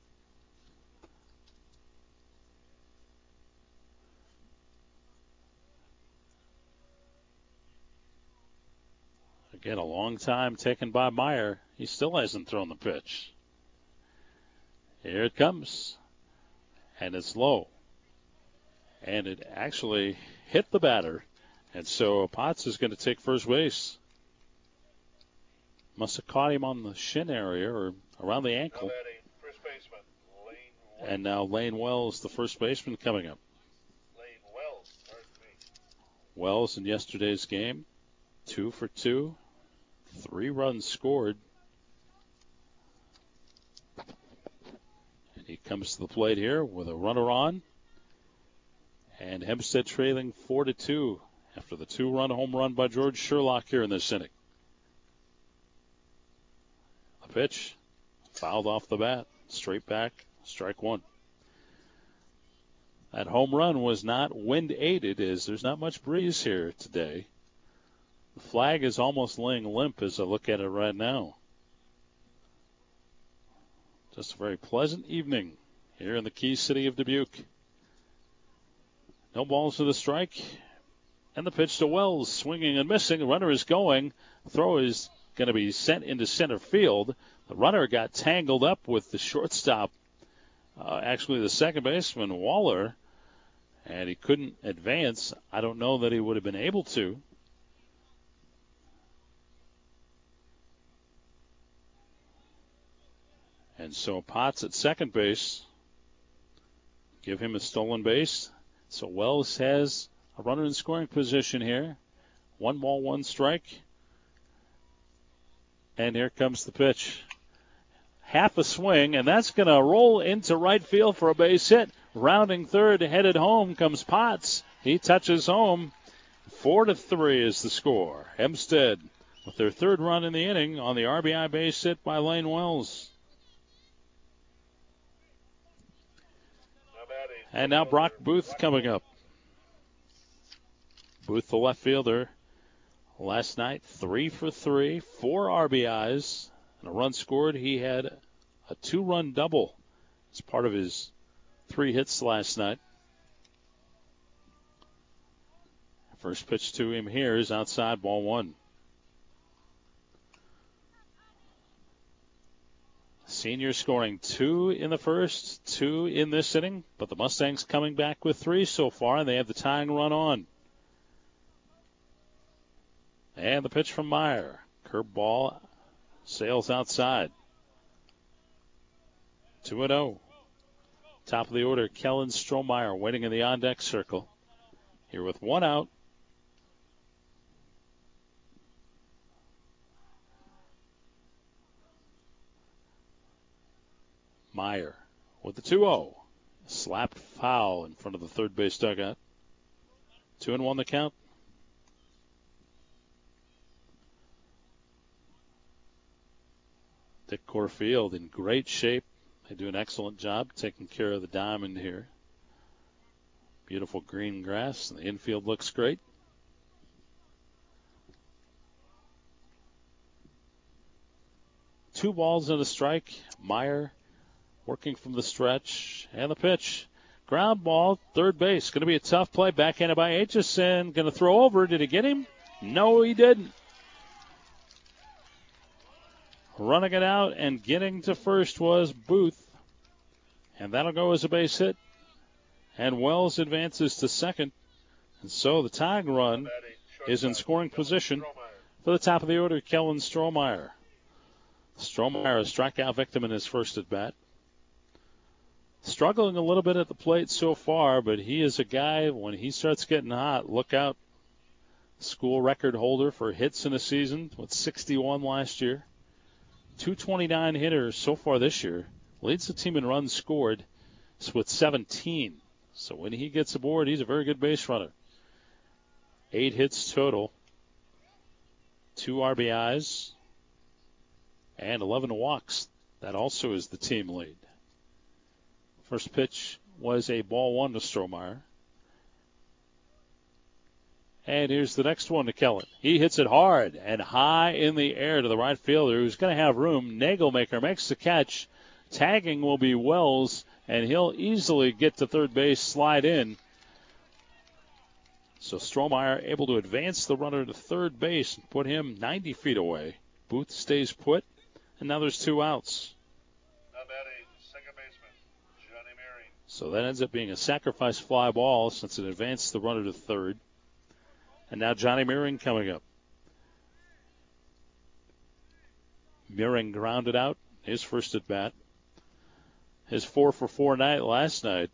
Again, a long time taken by Meyer. He still hasn't thrown the pitch. Here it comes. And it's low. And it actually hit the batter. And so Potts is going to take first base. Must have caught him on the shin area or around the ankle. And now Lane Wells, the first baseman, coming up. Wells in yesterday's game, 2 for 2, 3 runs scored. And he comes to the plate here with a runner on. And Hempstead trailing 4-2 after the 2-run home run by George Sherlock here in this inning. The pitch fouled off the bat, straight back, strike 1. That home run was not wind aided, as there's not much breeze here today. The flag is almost laying limp as I look at it right now. Just a very pleasant evening here in the Key City of Dubuque. No balls to the strike. And the pitch to Wells, swinging and missing. The runner is going. Throw is going to be sent into center field. The runner got tangled up with the shortstop, actually the second baseman, Waller, and he couldn't advance. I don't know that he would have been able to. And so Potts at second base. Give him a stolen base. So Wells has a runner in scoring position here. 1 ball, 1 strike. And here comes the pitch. Half a swing, and that's going to roll into right field for a base hit. Rounding third, headed home comes Potts. He touches home. 4-3 is the score. Hempstead with their 3rd run in the inning on the RBI base hit by Lane Wells. And now Brock Booth coming up. Booth, the left fielder, last night 3 for 3, 4 RBIs, and a run scored. He had a 2-run double as part of his 3 hits last night. First pitch to him here is outside, ball 1. Senior scoring 2 in the first, 2 in this inning, but the Mustangs coming back with 3 so far, and they have the tying run on. And the pitch from Meyer. Curveball sails outside. 2-0. Top of the order, Kellen Strohmeyer waiting in the on-deck circle. Here with 1 out. Meyer with the 2-0. Slapped foul in front of the third base dugout. 2-1 the count. Dick Corfield in great shape. They do an excellent job taking care of the diamond here. Beautiful green grass, and the infield looks great. Two balls and a strike. Meyer working from the stretch, and the pitch. Ground ball, third base. Going to be a tough play. Backhanded by Aitchison. Going to throw over. Did he get him? No, he didn't. Running it out and getting to first was Booth. And that'll go as a base hit. And Wells advances to second. And so the tying run is in scoring position for the top of the order, Kellen Strohmeyer. Strohmeyer, a strikeout victim in his first at bat. Struggling a little bit at the plate so far, but he is a guy, when he starts getting hot, look out. School record holder for hits in a season with 61 last year. 229 hitters so far this year. Leads the team in runs scored with 17. So when he gets aboard, he's a very good base runner. 8 hits total. 2 RBIs. and 11 walks. That also is the team lead. First pitch was a ball one to Strohmeyer. And here's the next one to Kellen. He hits it hard and high in the air to the right fielder, who's going to have room. Nagelmaker makes the catch. Tagging will be Wells, and he'll easily get to third base, slide in. So Strohmeyer able to advance the runner to third base and put him 90 feet away. Booth stays put, and now there's 2 outs. Now batting, second baseman, Johnny Mary. So that ends up being a sacrifice fly ball since it advanced the runner to third. And now Johnny Meering coming up. Meering grounded out his first at bat. His 4-for-4 night last night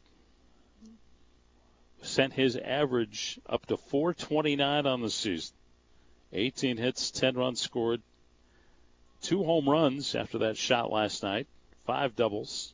sent his average up to 429 on the season. 18 hits, 10 runs scored, 2 home runs after that shot last night, 5 doubles.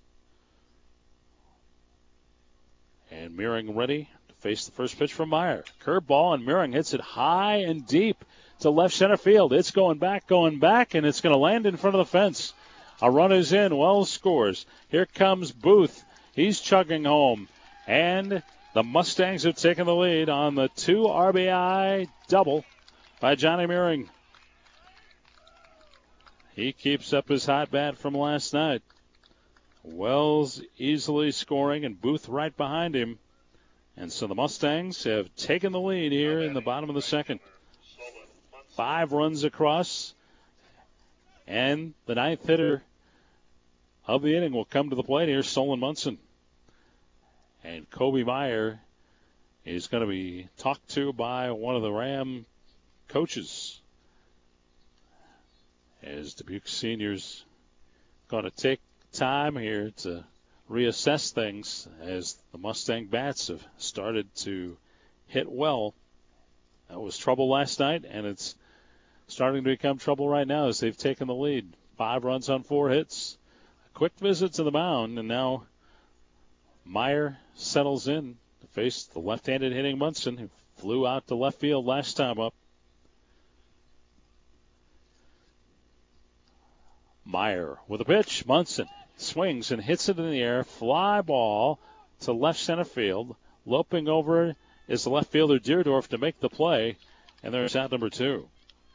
And Meering ready to face the first pitch from Meyer. Curveball, and Meering hits it high and deep to left center field. It's going back, and it's going to land in front of the fence. A run is in. Wells scores. Here comes Booth. He's chugging home. And the Mustangs have taken the lead on the 2 RBI double by Johnny Meering. He keeps up his hot bat from last night. Wells easily scoring, and Booth right behind him. And so the Mustangs have taken the lead here in the bottom of the second. 5 runs across. And the 9th hitter of the inning will come to the plate here, Solon Munson. And Kobe Meyer is going to be talked to by one of the Ram coaches, as Dubuque Seniors going to take time here to reassess things as the Mustang bats have started to hit well. That was trouble last night, and it's starting to become trouble right now as they've taken the lead. 5 runs on 4 hits. A quick visit to the mound, and now Meyer settles in to face the left-handed hitting Munson, who flew out to left field last time up. Meyer with a pitch. Munson swings and hits it in the air. Fly ball to left center field. Loping over is the left fielder Deerdorf to make the play, and there's out number 2.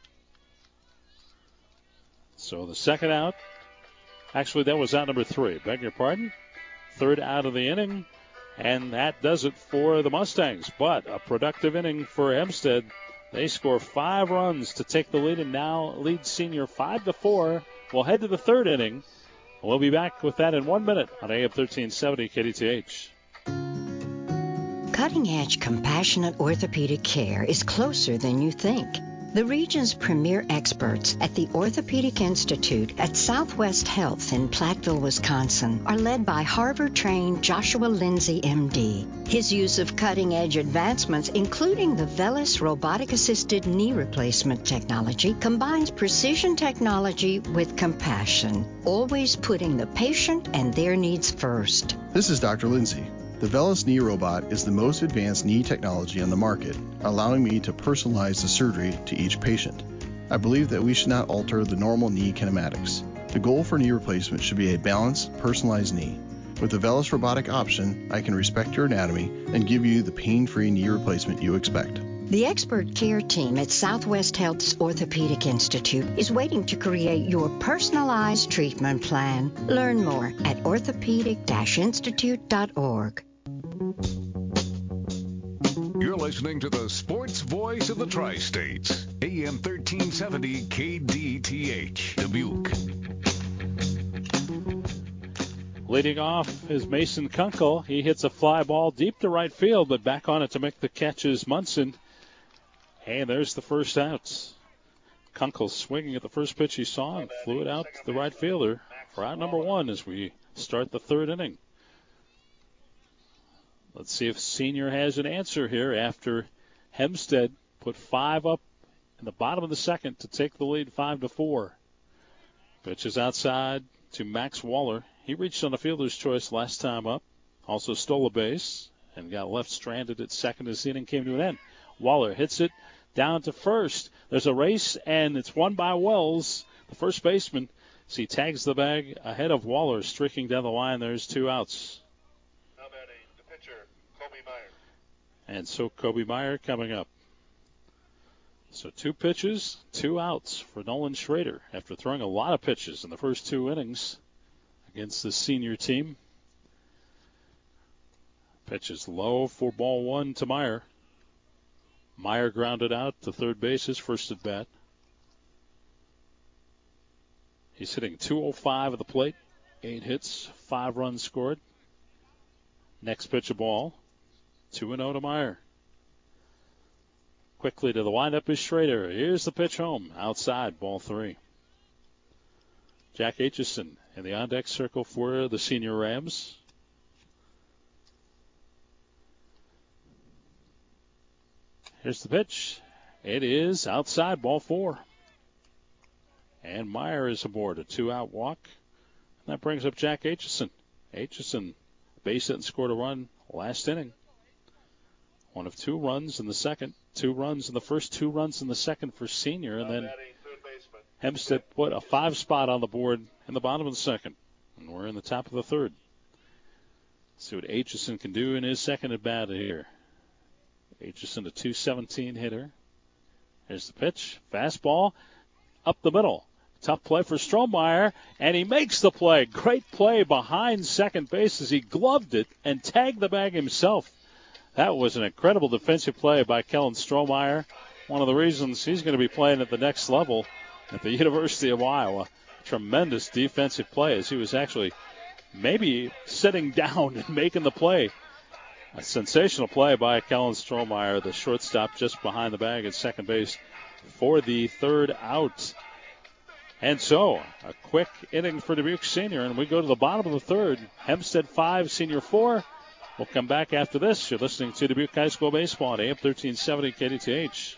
So the second out, actually that was out number 3, beg your pardon. Third out of the inning, and that does it for the Mustangs. But a productive inning for Hempstead. They score 5 runs to take the lead, and now lead senior 5-4. We'll head to the third inning. We'll be back with that in 1 minute on AM 1370 KDTH. Cutting-edge compassionate orthopedic care is closer than you think. The region's premier experts at the Orthopedic Institute at Southwest Health in Platteville, Wisconsin, are led by Harvard-trained Joshua Lindsay, MD. His use of cutting-edge advancements, including the VELYS robotic-assisted knee replacement technology, combines precision technology with compassion, always putting the patient and their needs first. This is Dr. Lindsay. The VELYS knee robot is the most advanced knee technology on the market, allowing me to personalize the surgery to each patient. I believe that we should not alter the normal knee kinematics. The goal for knee replacement should be a balanced, personalized knee. With the VELYS robotic option, I can respect your anatomy and give you the pain-free knee replacement you expect. The expert care team at Southwest Health's Orthopedic Institute is waiting to create your personalized treatment plan. Learn more at orthopedic-institute.org. You're listening to the sports voice of the Tri-States, AM 1370 KDTH, Dubuque. Leading off is Mason Kunkel. He hits a fly ball deep to right field, but back on it to make the catch is Munson. And there's the first out. Kunkel swinging at the first pitch he saw and flew it out to the right fielder for out number 1 as we start the third inning. Let's see if Senior has an answer here after Hempstead put 5 up in the bottom of the second to take the lead 5-4. Pitch is outside to Max Waller. He reached on a fielder's choice last time up. Also stole a base and got left stranded at second as the inning came to an end. Waller hits it down to first. There's a race, and it's won by Wells, the first baseman. as he tags the bag ahead of Waller, streaking down the line. There's 2 outs. Now batting the pitcher, Kobe Meyer. And so Kobe Meyer coming up. So 2 pitches, 2 outs for Nolan Schrader after throwing a lot of pitches in the first 2 innings against the senior team. Pitch is low for ball 1 to Meyer. Meyer grounded out to third base, his first at bat. He's hitting .205 at the plate. 8 hits, 5 runs scored. Next pitch a ball. 2-0 to Meyer. Quickly to the windup is Schrader. Here's the pitch home. Outside, ball 3. Jack Aitchison in the on-deck circle for the senior Rams. Here's the pitch. It is outside, ball 4. And Meyer is aboard, a 2-out walk. And that brings up Jack Aitchison. Aitchison base hit and scored a run last inning. 1 of 2 runs in the second. 2 runs in the first, 2 runs in the second for senior. And then Hempstead put a 5 spot on the board in the bottom of the second. And we're in the top of the third. See what Aitchison can do in his second at bat here. Aitchison, a .217 hitter. Here's the pitch. Fastball up the middle. Tough play for Strohmeyer, and he makes the play. Great play behind second base as he gloved it and tagged the bag himself. That was an incredible defensive play by Kellen Strohmeyer. One of the reasons he's going to be playing at the next level at the University of Iowa. Tremendous defensive play as he was actually maybe sitting down and making the play. A sensational play by Kellen Strohmeyer, the shortstop just behind the bag at second base for the 3rd out. And so, a quick inning for Dubuque Senior, and we go to the bottom of the 3rd. Hempstead 5, Senior 4. We'll come back after this. You're listening to Dubuque High School Baseball at AM 1370 KDTH.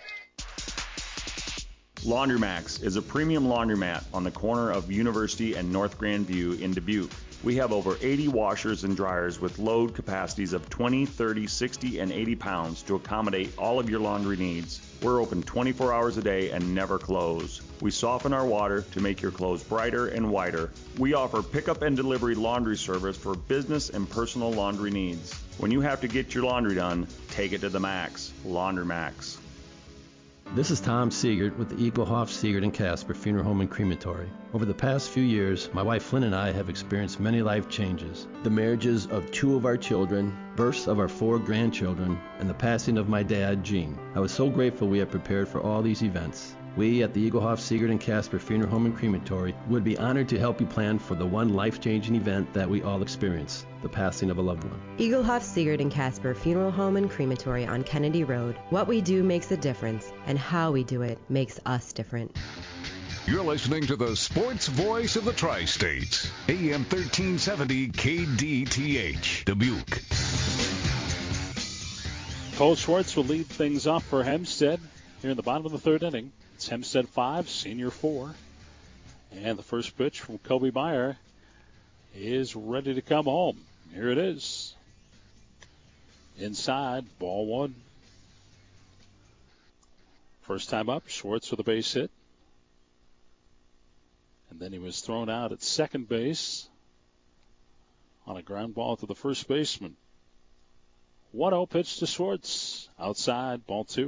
Laundromax is a premium laundromat on the corner of University and North Grandview in Dubuque. We have over 80 washers and dryers with load capacities of 20, 30, 60, and 80 pounds to accommodate all of your laundry needs. We're open 24 hours a day and never close. We soften our water to make your clothes brighter and whiter. We offer pickup and delivery laundry service for business and personal laundry needs. When you have to get your laundry done, take it to the max. Laundromax. This is Tom Siegert with the Egelhoff, Siegert & Casper Funeral Home and Crematory. Over the past few years, my wife Flynn and I have experienced many life changes. The marriages of 2 of our children, births of our 4 grandchildren, and the passing of my dad, Gene. I was so grateful we had prepared for all these events. We at the Egelhoff, Siegert & Casper Funeral Home and Crematory would be honored to help you plan for the one life-changing event that we all experience, the passing of a loved one. Egelhoff, Siegert & Casper Funeral Home and Crematory on Kennedy Road. What we do makes a difference, and how we do it makes us different. You're listening to the sports voice of the Tri-States, AM 1370 KDTH, Dubuque. Cole Schwartz will lead things off for Hempstead here in the bottom of the 3rd inning. It's Hempstead 5, Senior 4. And the first pitch from Kobe Meyer is ready to come home. Here it is. Inside, ball 1. First time up, Schwartz with a base hit. And then he was thrown out at second base on a ground ball to the first baseman. 1-0 pitch to Schwartz. Outside, ball 2.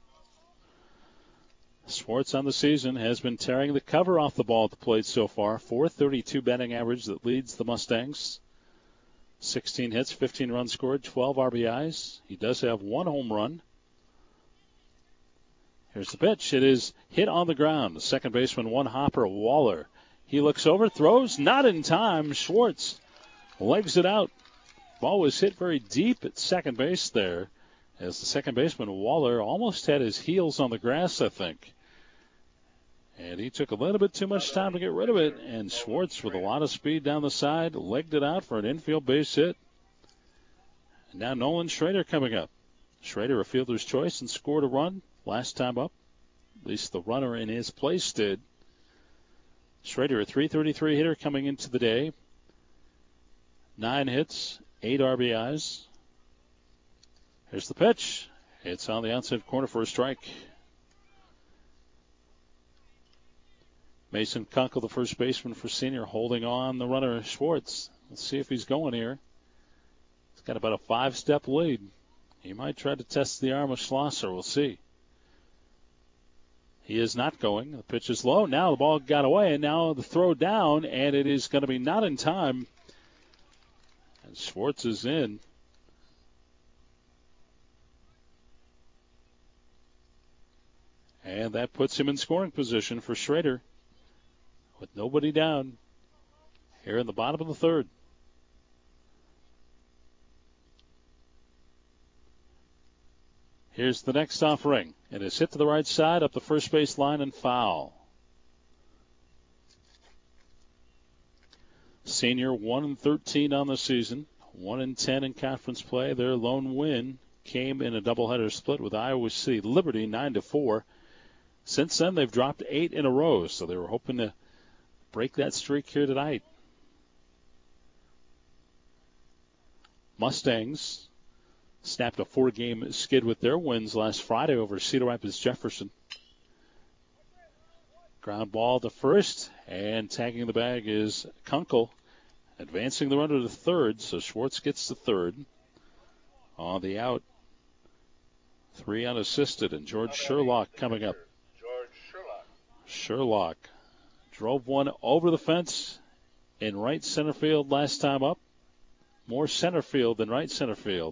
Schwartz on the season has been tearing the cover off the ball at the plate so far. .432 batting average that leads the Mustangs. 16 hits, 15 runs scored, 12 RBIs. He does have 1 home run. Here's the pitch. It is hit on the ground. The second baseman, one hopper, Waller. He looks over, throws, not in time. Schwartz legs it out. Ball was hit very deep at second base there, as the second baseman, Waller, almost had his heels on the grass, I think. And he took a little bit too much time to get rid of it, and Schwartz, with a lot of speed down the side, legged it out for an infield base hit. And now Nolan Schrader coming up. Schrader, a fielder's choice, and scored a run last time up. At least the runner in his place did. Schrader, a .333 hitter coming into the day. 9 hits, 8 RBIs. Here's the pitch. It's on the outside corner for a strike. Mason Kunkel, the first baseman for Senior, holding on the runner, Schwartz. Let's see if he's going here. He's got about a 5-step lead. He might try to test the arm of Schlosser. We'll see. He is not going. The pitch is low. Now the ball got away, and now the throw down, and it is going to be not in time. And Schwartz is in. And that puts him in scoring position for Schrader with nobody down here in the bottom of the third. Here's the next offering. It is hit to the right side up the first base line and foul. Senior 1-13 on the season, 1-10 in conference play. Their lone win came in a doubleheader split with Iowa City Liberty 9-4. Since then, they've dropped 8 in a row, so they were hoping to break that streak here tonight. Mustangs snapped a 4-game skid with their wins last Friday over Cedar Rapids Jefferson. Ground ball to first, and tagging the bag is Kunkel, advancing the runner to third, so Schwartz gets to third. On the out, 3 unassisted, and George Sherlock coming up. Sherlock drove one over the fence in right center field last time up. More center field than right center field.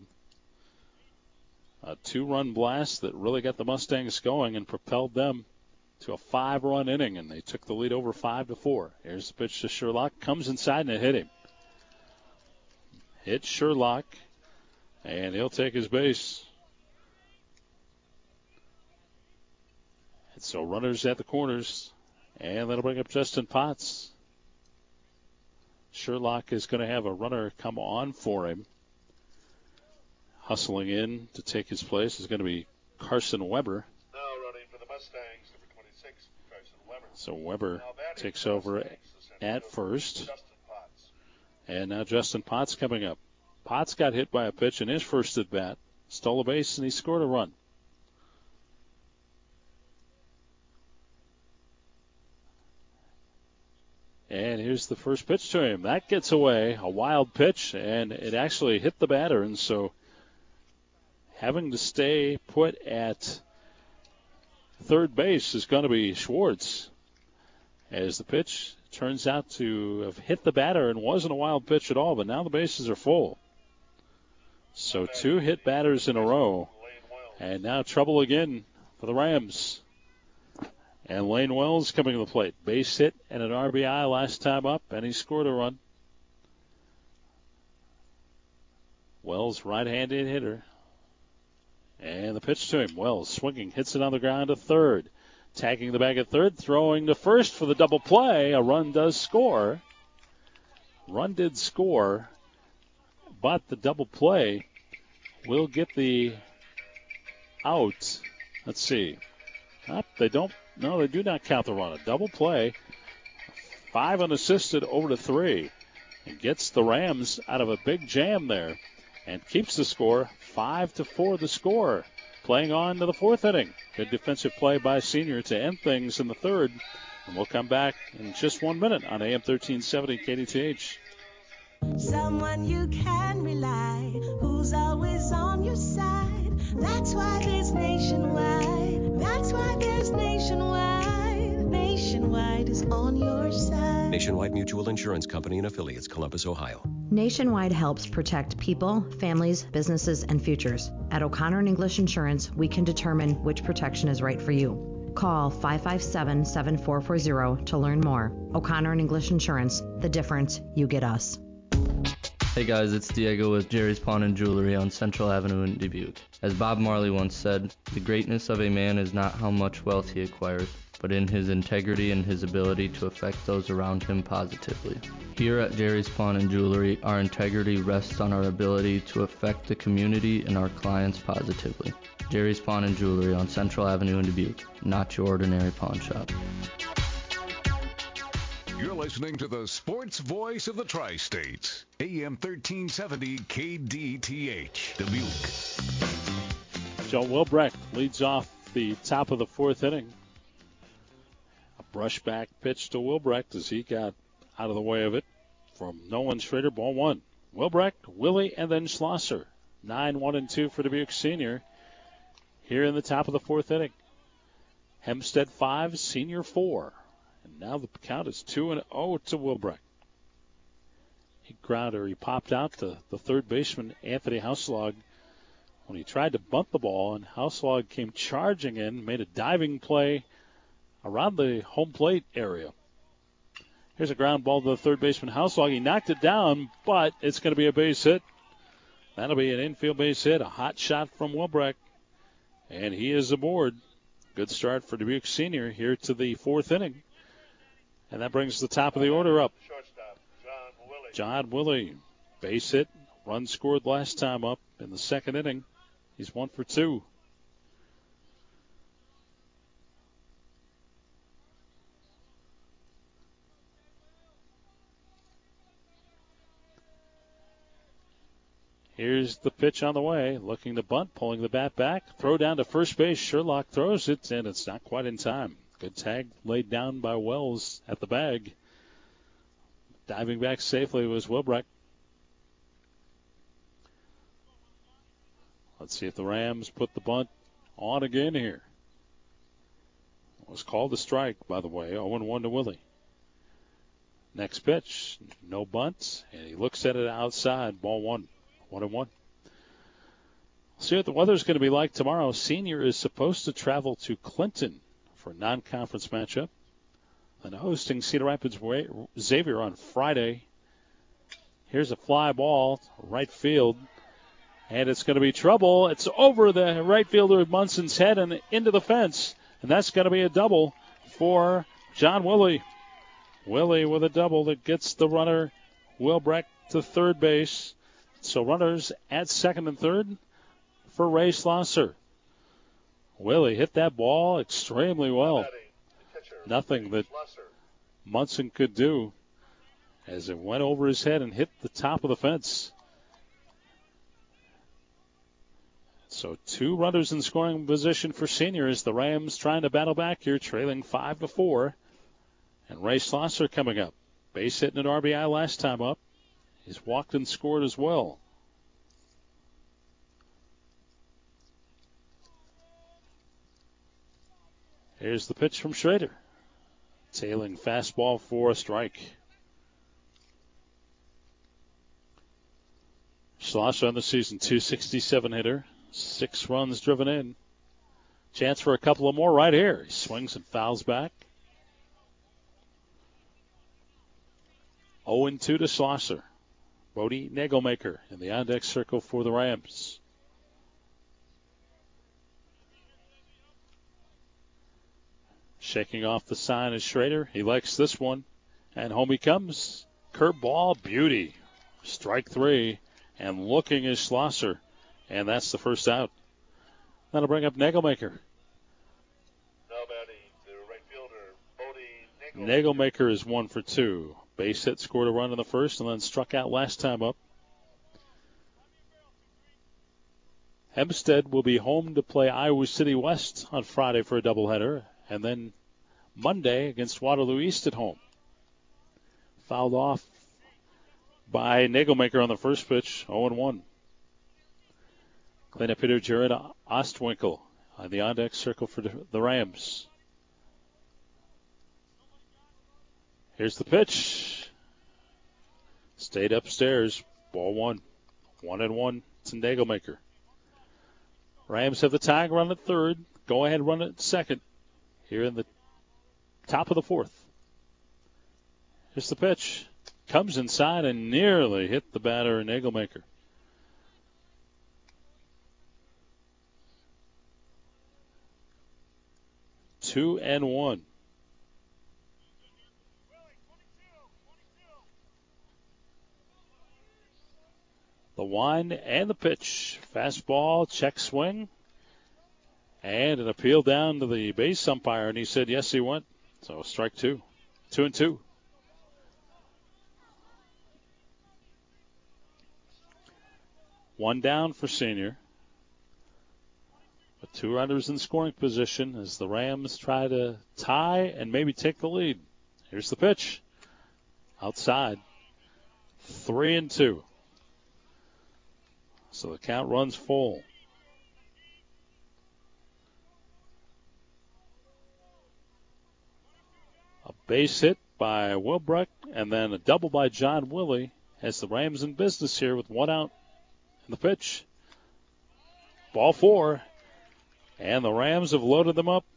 A 2-run blast that really got the Mustangs going and propelled them to a 5-run inning, and they took the lead over 5-4. Here's the pitch to Sherlock. Comes inside and it hit him. Hit Sherlock, and he'll take his base. And so runners at the corners, and that'll bring up Justin Potts. Sherlock is going to have a runner come on for him. Hustling in to take his place is going to be Carson Weber. Now running for the Mustangs, number 26, Carson Weber. So Weber takes over at first. And now Justin Potts coming up. Potts got hit by a pitch in his first at bat, stole a base, and he scored a run. And here's the first pitch to him. That gets away, a wild pitch, and it actually hit the batter, and so having to stay put at third base is going to be Schwartz, as the pitch turns out to have hit the batter and wasn't a wild pitch at all, but now the bases are full. So 2 hit batters in a row, and now trouble again for the Rams. And Lane Wells coming to the plate. Base hit and an RBI last time up, and he scored a run. Wells, right-handed hitter. And the pitch to him. Wells swinging, hits it on the ground to third. Tagging the bag at third, throwing to first for the double play. A run does score. Run did score, but the double play will get the out. Let's see. They do not count the run. A double play, 5 unassisted over to 3. And gets the Rams out of a big jam there and keeps the score 5-4 the score. Playing on to the 4th inning. Good defensive play by Senior to end things in the 3rd. And we'll come back in just 1 minute on AM 1370 KDTH. Someone you can rely, who's always on your side. That's why there's Nationwide. That's why there's Nationwide. Nationwide is on your side. Nationwide Mutual Insurance Company and affiliates, Columbus, Ohio. Nationwide helps protect people, families, businesses, and futures. At O'Connor & English Insurance, we can determine which protection is right for you. Call 557-7440 to learn more. O'Connor & English Insurance, the difference, you get us. Hey guys, it's Diego with Jerry's Pawn and Jewelry on Central Avenue in Dubuque. As Bob Marley once said, the greatness of a man is not how much wealth he acquires, but in his integrity and his ability to affect those around him positively. Here at Jerry's Pawn and Jewelry, our integrity rests on our ability to affect the community and our clients positively. Jerry's Pawn and Jewelry on Central Avenue in Dubuque, not your ordinary pawn shop. You're listening to the sports voice of the Tri-States, AM 1370 KDTH, Dubuque. Joe Wilbrecht leads off the top of the 4th inning. A brushback pitch to Wilbrecht as he got out of the way of it from Nolan Schrader. Ball one. Wilbrecht, Willie, and then Schlosser. 9-1-2 for Dubuque Senior here in the top of the fourth inning. Hempstead 5, Senior 4. And now the count is 2-0 to Wilbrecht. He popped out to the third baseman, Anthony Houselog, when he tried to bunt the ball, and Houselog came charging in, made a diving play around the home plate area. Here's a ground ball to the third baseman, Houselog. He knocked it down, but it's going to be a base hit. That'll be an infield base hit, a hot shot from Wilbrecht, and he is aboard. Good start for Dubuque Senior here to the fourth inning. And that brings the top of the order up. John Willie, base hit, run scored last time up in the second inning. He's 1 for 2. Here's the pitch on the way, looking to bunt, pulling the bat back, throw down to first base. Sherlock throws it, and it's not quite in time. Good tag laid down by Wells at the bag. Diving back safely was Wilbrecht. Let's see if the Rams put the bunt on again here. It was called a strike, by the way, 0-1 to Willie. Next pitch, no bunt, and he looks at it outside, ball one, 1-1. See what the weather's going to be like tomorrow. Senior is supposed to travel to Clinton for a non-conference matchup. And hosting Cedar Rapids Xavier on Friday. Here's a fly ball, right field. And it's going to be trouble. It's over the right fielder Munson's head and into the fence. And that's going to be a double for John Willie. Willie with a double that gets the runner, Wilbrecht, to third base. So runners at second and third for Ray Schlosser. Willie hit that ball extremely well. Nothing that Munson could do as it went over his head and hit the top of the fence. So 2 runners in scoring position for Senior as the Rams trying to battle back here, trailing 5-4. And Ray Schlosser coming up. Base hit and an RBI last time up. He's walked and scored as well. Here's the pitch from Schrader. Tailing fastball for a strike. Schlosser on the season, 267 hitter, 6 runs driven in. Chance for a couple of more right here. He swings and fouls back. 0-2 to Schlosser. Bodie Nagelmaker in the on-deck circle for the Rams. Shaking off the sign is Schrader. He likes this one. And home he comes. Curveball, beauty. Strike 3. And looking is Schlosser. And that's the first out. That'll bring up Nagelmaker. Now batting, the right fielder, Bodie Nagelmaker is 1 for 2. Base hit, scored a run in the first, and then struck out last time up. Hempstead will be home to play Iowa City West on Friday for a doubleheader, and then Monday against Waterloo East at home. Fouled off by Nagelmaker on the first pitch, 0-1. Cleanup hitter Jared Ostwinkle on the on-deck circle for the Rams. Here's the pitch. Stayed upstairs. Ball 1. 1-1 to Nagelmaker. Rams have the tying run at third. Go ahead run at second. Here in the top of the fourth. Here's the pitch. Comes inside and nearly hit the batter, Nagelmaker. Two and 1. The wind and the pitch. Fastball, check swing. And an appeal down to the base umpire, and he said yes, he went. So strike 2. 2-2. One down for Senior. With 2 runners in scoring position as the Rams try to tie and maybe take the lead. Here's the pitch. Outside. 3-2. So the count runs full. A base hit by Wilbrecht and then a double by John Willie as the Rams in business here with 1 out in the pitch. Ball 4. And the Rams have loaded them up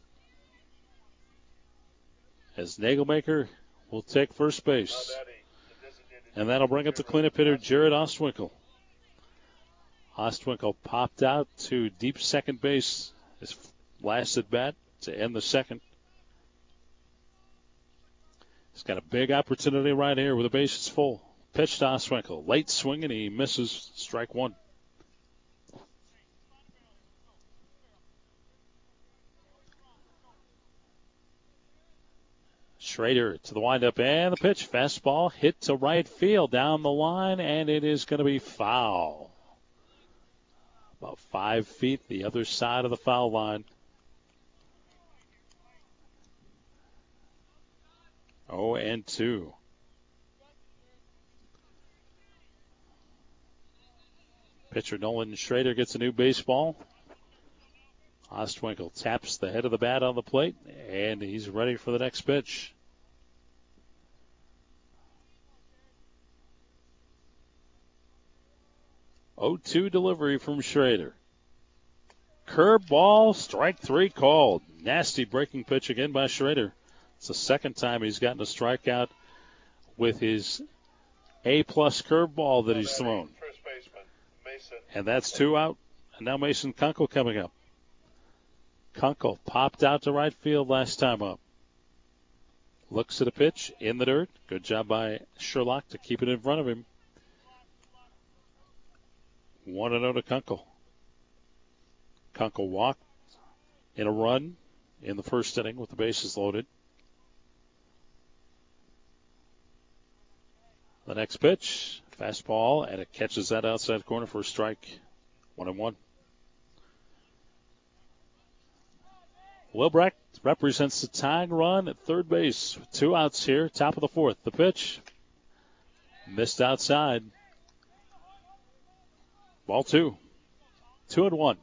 as Nagelmaker will take first base. And that'll bring up the cleanup hitter, Jared Ostwinkle. Ostwinkle popped out to deep second base his last at bat to end the second. He's got a big opportunity right here with the bases full. Pitch to Ostwinkle. Late swing, and he misses strike 1. Schrader to the windup and the pitch. Fastball hit to right field down the line, and it is going to be foul. About 5 feet the other side of the foul line. 0-2. Pitcher Nolan Schrader gets a new baseball. Ostwinkle taps the head of the bat on the plate, and he's ready for the next pitch. (0-2) delivery from Schrader. Curveball, strike 3 called. Nasty breaking pitch again by Schrader. It's the second time he's gotten a strikeout with his A-plus curveball that he's thrown. And that's 2 out. And now Mason Kunkel coming up. Kunkel popped out to right field last time up. Looks at a pitch in the dirt. Good job by Sherlock to keep it in front of him. 1-0 to Kunkel. Kunkel walked in a run in the first inning with the bases loaded. The next pitch, fastball, and it catches that outside corner for a strike. 1-1. Wilbrecht represents the tying run at third base. 2 outs here, top of the 4th. The pitch missed outside. Ball 2. 2-1.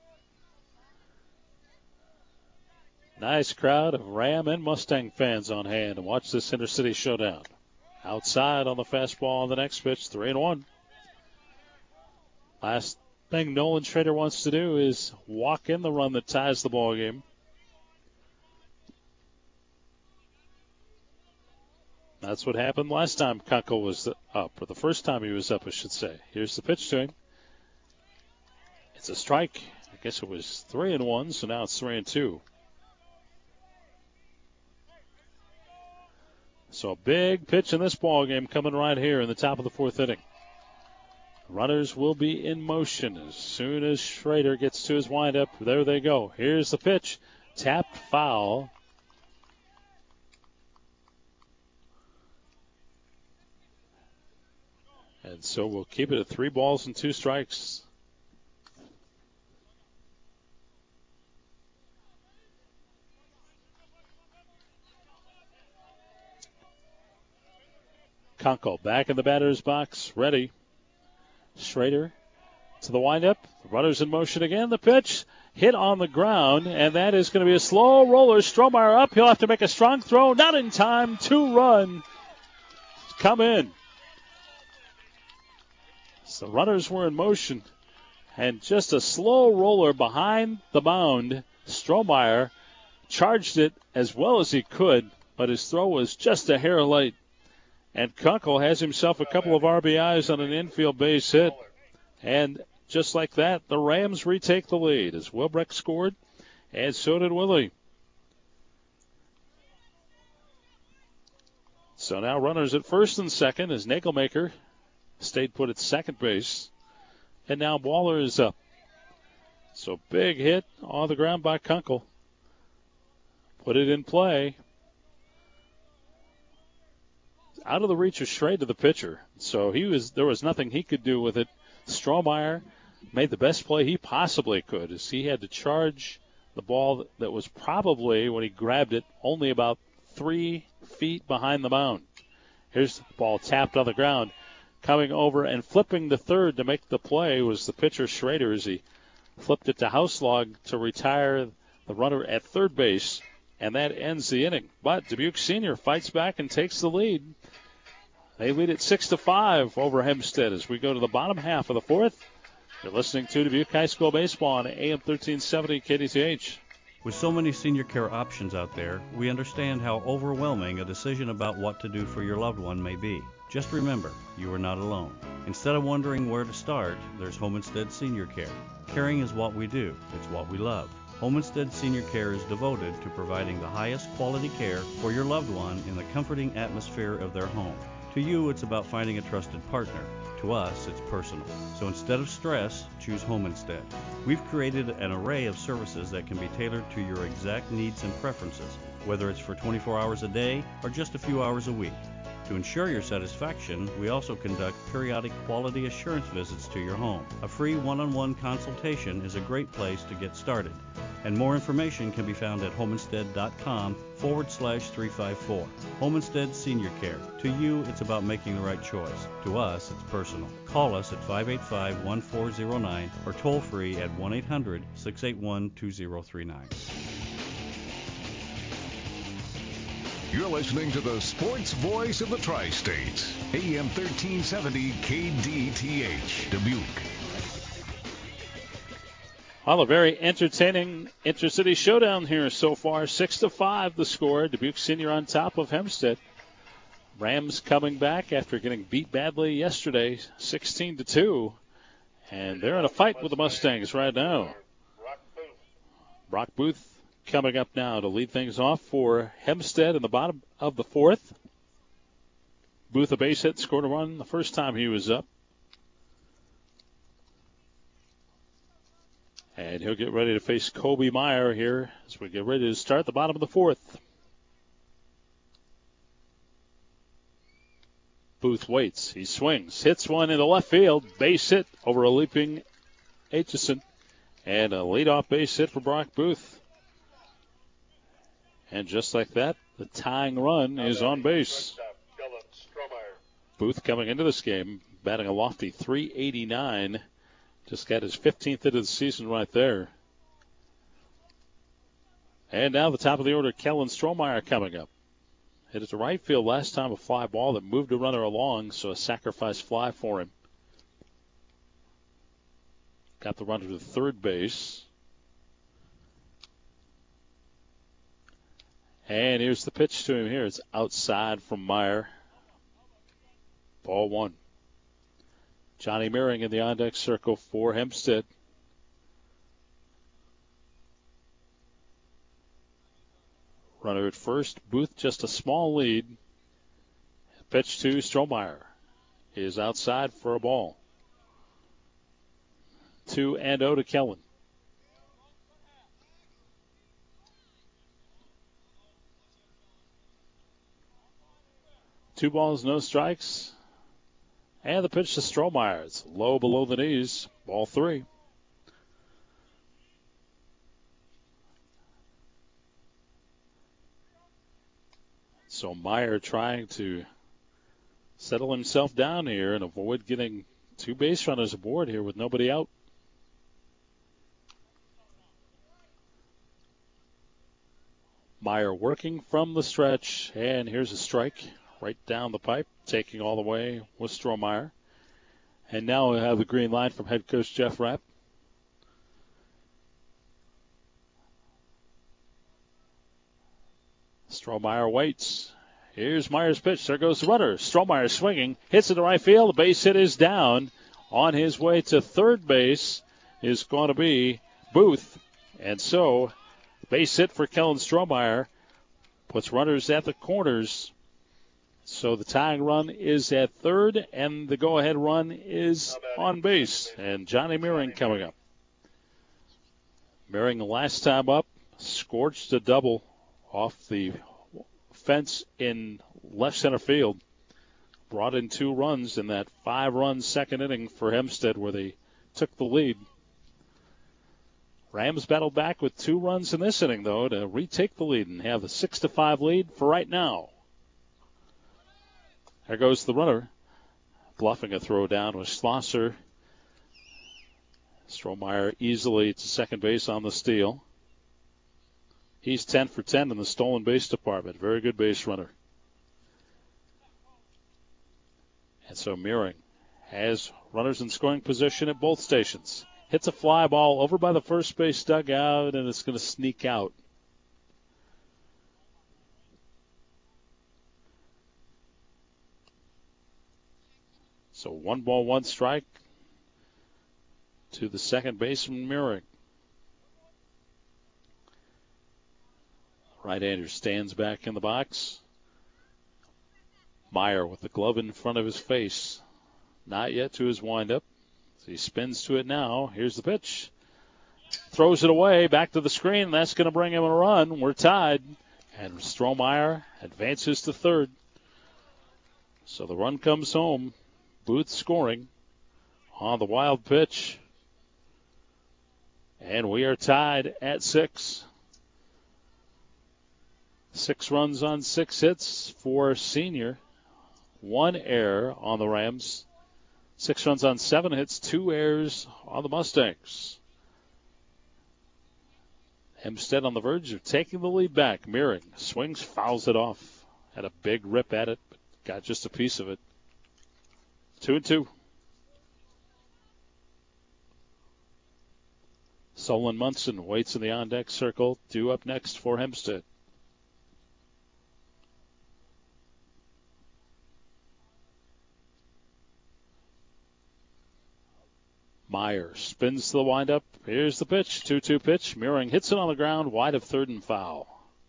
Nice crowd of Ram and Mustang fans on hand to watch this intercity showdown. Outside on the fastball on the next pitch, 3-1. Last thing Nolan Schrader wants to do is walk in the run that ties the ball game. That's what happened last time Kunkel was up, or the first time he was up, I should say. Here's the pitch to him. It's a strike. I guess it was 3-1, so now it's 3-2. So a big pitch in this ball game coming right here in the top of the 4th inning. Runners will be in motion as soon as Schrader gets to his windup. There they go. Here's the pitch. Tapped foul. And so we'll keep it at 3 balls and 2 strikes. Kunkel back in the batter's box, ready. Schrader to the windup. The runner's in motion again. The pitch hit on the ground, and that is going to be a slow roller. Strohmeyer up. He'll have to make a strong throw. Not in time. 2-run. Come in. So the runners were in motion, and just a slow roller behind the mound. Strohmeyer charged it as well as he could, but his throw was just a hair late. And Kunkel has himself a couple of RBIs on an infield base hit. And just like that, the Rams retake the lead as Wilbrecht scored, and so did Willie. So now runners at first and second as Nagelmaker stayed put at second base. And now Waller is up. So big hit on the ground by Kunkel. Put it in play. Out of the reach of Schrader, the pitcher. So there was nothing he could do with it. Strohmeyer made the best play he possibly could as he had to charge the ball that was probably, when he grabbed it, only about 3 feet behind the mound. Here's the ball tapped on the ground. Coming over and flipping to third to make the play was the pitcher Schrader as he flipped it to Houselog to retire the runner at third base, and that ends the inning. But Dubuque Senior fights back and takes the lead. They lead at 6-5 over Hempstead as we go to the bottom half of the fourth. You're listening to Dubuque High School Baseball on AM 1370 KDTH. With so many senior care options out there, we understand how overwhelming a decision about what to do for your loved one may be. Just remember, you are not alone. Instead of wondering where to start, there's Home Instead Senior Care. Caring is what we do. It's what we love. Home Instead Senior Care is devoted to providing the highest quality care for your loved one in the comforting atmosphere of their home. To you, it's about finding a trusted partner. To us, it's personal. So instead of stress, choose Home Instead. We've created an array of services that can be tailored to your exact needs and preferences, whether it's for 24 hours a day or just a few hours a week. To ensure your satisfaction, we also conduct periodic quality assurance visits to your home. A free one-on-one consultation is a great place to get started, and more information can be found at homeinstead.com/354. Home Instead Senior Care. To you, it's about making the right choice. To us, it's personal. Call us at 585-1409 or toll free at 1-800-681-2039. You're listening to the sports voice of the Tri-States, AM 1370 KDTH, Dubuque. Well, a very entertaining intercity showdown here so far. 6-5 the score. Dubuque Senior on top of Hempstead. Rams coming back after getting beat badly yesterday, 16-2. And they're in a fight with the Mustangs right now. Brock Booth coming up now to lead things off for Hempstead in the bottom of the fourth. Booth, a base hit, scored a run the first time he was up. And he'll get ready to face Kobe Meyer here as we get ready to start the bottom of the fourth. Booth waits. He swings. Hits one into left field. Base hit over a leaping Aitchison. And a leadoff base hit for Brock Booth. And just like that, the tying run is on base. Booth coming into this game, batting a lofty .389. Just got his 15th hit of the season right there. And now the top of the order, Kellen Strohmeyer coming up. Hit it to right field last time, a fly ball that moved a runner along, so a sacrifice fly for him. Got the runner to third base. And here's the pitch to him here. It's outside from Meyer. Ball one. Johnny Meering in the on-deck circle for Hempstead. Runner at first. Booth just a small lead. Pitch to Strohmeyer is outside for a ball. 2-0 to Kellen. Two balls, no strikes. And the pitch to Strohmeyer. It's low below the knees. Ball three. So Meyer trying to settle himself down here and avoid getting two base runners aboard here with nobody out. Meyer working from the stretch, and here's a strike right down the pipe, taking all the way with Strohmeyer. And now we have the green light from head coach Jeff Rapp. Strohmeyer waits. Here's Meyer's pitch. There goes the runner. Strohmeyer swinging. Hits it to right field. The base hit is down. On his way to third base is going to be Booth. And so, base hit for Kellen Strohmeyer. Puts runners at the corners. So the tying run is at third, and the go-ahead run is on base. And Johnny Meering coming up. Meering, the last time up, scorched a double off the fence in left center field. Brought in 2 runs in that 5-run second inning for Hempstead, where they took the lead. Rams battled back with 2 runs in this inning, though, to retake the lead and have a 6-5 lead for right now. There goes the runner. Bluffing a throw down with Schlosser. Strohmeyer easily to second base on the steal. He's 10 for 10 in the stolen base department. Very good base runner. And so Meering has runners in scoring position at both stations. Hits a fly ball over by the first base dugout, and it's going to sneak out. So 1 ball, 1 strike to the second baseman, Meering. Right-hander stands back in the box. Meyer with the glove in front of his face. Not yet to his windup. So he spins to it now. Here's the pitch. Throws it away. Back to the screen. That's going to bring him a run. We're tied. And Strohmeyer advances to third. So the run comes home. Booth scoring on the wild pitch. And we are tied at 6. 6 runs on 6 hits for Senior. 1 error on the Rams. 6 runs on 7 hits, 2 errors on the Mustangs. Hempstead on the verge of taking the lead back. Meering swings, fouls it off. Had a big rip at it, but got just a piece of it. 2-2. Solon Munson waits in the on-deck circle. Due up next for Hempstead. Meyer spins to the windup. Here's the pitch. 2-2 pitch. Meering hits it on the ground, wide of third and foul.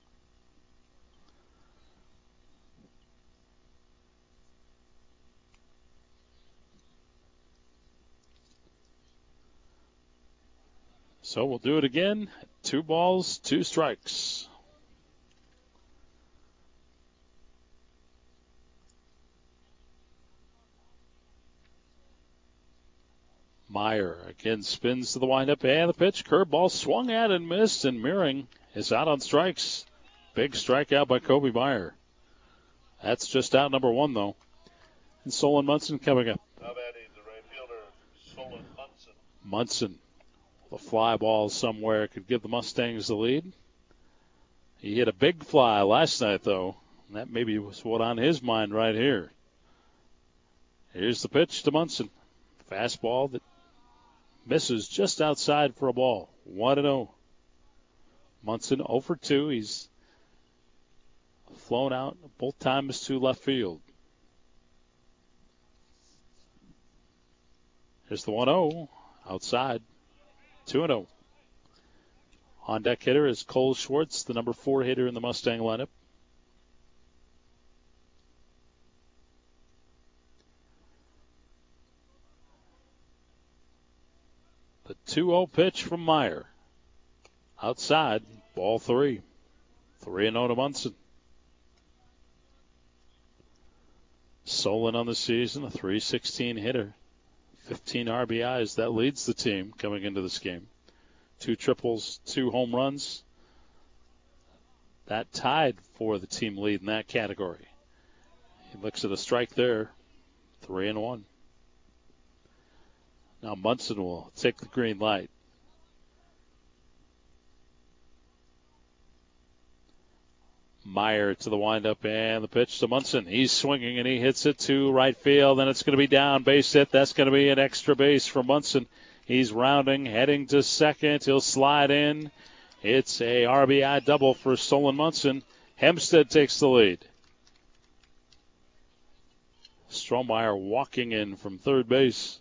So we'll do it again. 2 balls, 2 strikes. Meyer again spins to the windup and the pitch. Curveball swung at and missed, and Meering is out on strikes. Big strikeout by Kobe Meyer. That's just out number 1, though. And Solon Munson coming up. Now batting the right fielder, Solon Munson. Munson, the fly ball somewhere could give the Mustangs the lead. He hit a big fly last night, though. And that maybe was what on his mind right here. Here's the pitch to Munson. Fastball that misses just outside for a ball. 1-0. Munson 0 for 2. He's flown out both times to left field. Here's the 1-0. Outside. 2-0. On deck hitter is Cole Schwartz, the number 4 hitter in the Mustang lineup. The 2-0 pitch from Meyer. Outside, ball 3. 3-0 to Munson. Solon on the season, a .316 hitter. 15 RBIs. That leads the team coming into this game. 2 triples, 2 home runs. That tied for the team lead in that category. He looks at a strike there. 3-1. Now Munson will take the green light. Meyer to the windup and the pitch to Munson. He's swinging and he hits it to right field, and it's going to be down. Base hit. That's going to be an extra base for Munson. He's rounding, heading to second. He'll slide in. It's a RBI double for Solon Munson. Hempstead takes the lead. Strohmeyer walking in from third base.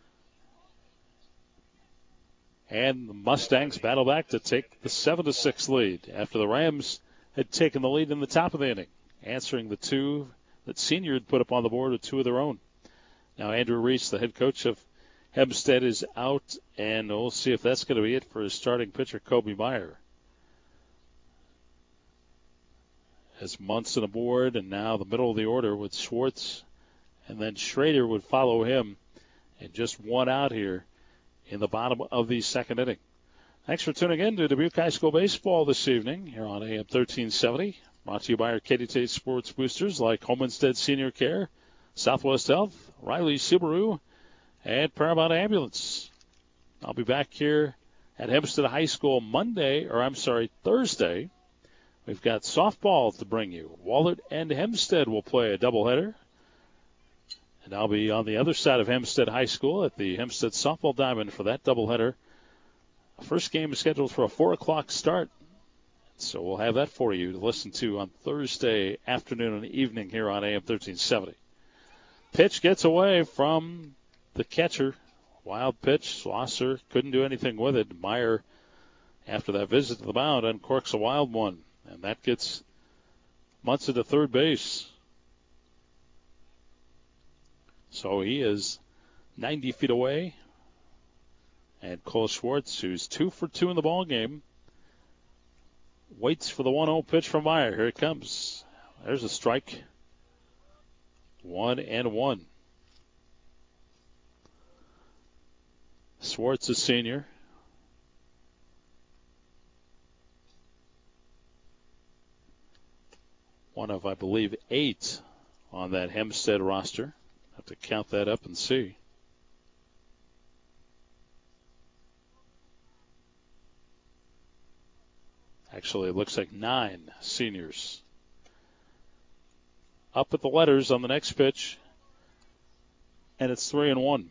And the Mustangs battle back to take the 7-6 lead after the Rams had taken the lead in the top of the inning, answering the 2 that Senior had put up on the board with 2 of their own. Now Andrew Reese, the head coach of Hempstead, is out, and we'll see if that's going to be it for his starting pitcher, Kobe Meyer. As Munson aboard, and now the middle of the order with Schwartz, and then Schrader would follow him. And just 1 out here in the bottom of the second inning. Thanks for tuning in to Dubuque High School Baseball this evening here on AM 1370. Brought to you by our Katy Tate Sports Boosters like Home Instead Senior Care, Southwest Health, Riley Subaru, and Paramount Ambulance. I'll be back here at Hempstead High School Thursday. We've got softball to bring you. Wahlert and Hempstead will play a doubleheader. And I'll be on the other side of Hempstead High School at the Hempstead Softball Diamond for that doubleheader. First game is scheduled for a 4 o'clock start. So we'll have that for you to listen to on Thursday afternoon and evening here on AM 1370. Pitch gets away from the catcher. Wild pitch. Schlosser couldn't do anything with it. Meyer, after that visit to the mound, uncorks a wild one. And that gets Munson to third base. So he is 90 feet away. And Cole Schwartz, who's 2 for 2 in the ball game, waits for the 1-0 pitch from Meyer. Here it comes. There's a strike. 1-1. Schwartz is senior. One of, I believe, 8 on that Hempstead roster. Have to count that up and see. Actually, it looks like 9 seniors. Up at the letters on the next pitch, and it's 3-1.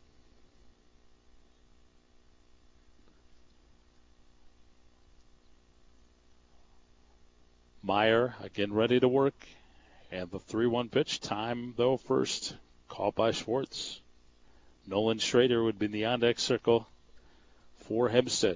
Meyer again ready to work, and the 3-1 pitch. Time, though, first called by Schwartz. Nolan Schrader would be in the on-deck circle for Hempstead.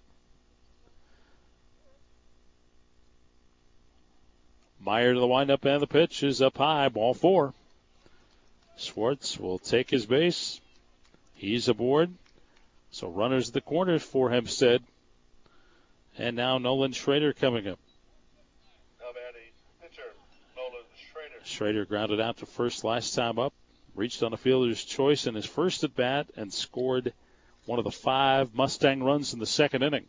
Meyer to the windup, and the pitch is up high, ball 4. Schwartz will take his base. He's aboard. So runners at the corners for Hempstead. And now Nolan Schrader coming up. Now batting pitcher, Nolan Schrader. Schrader grounded out to first last time up. Reached on a fielder's choice in his first at bat and scored one of the 5 Mustang runs in the second inning.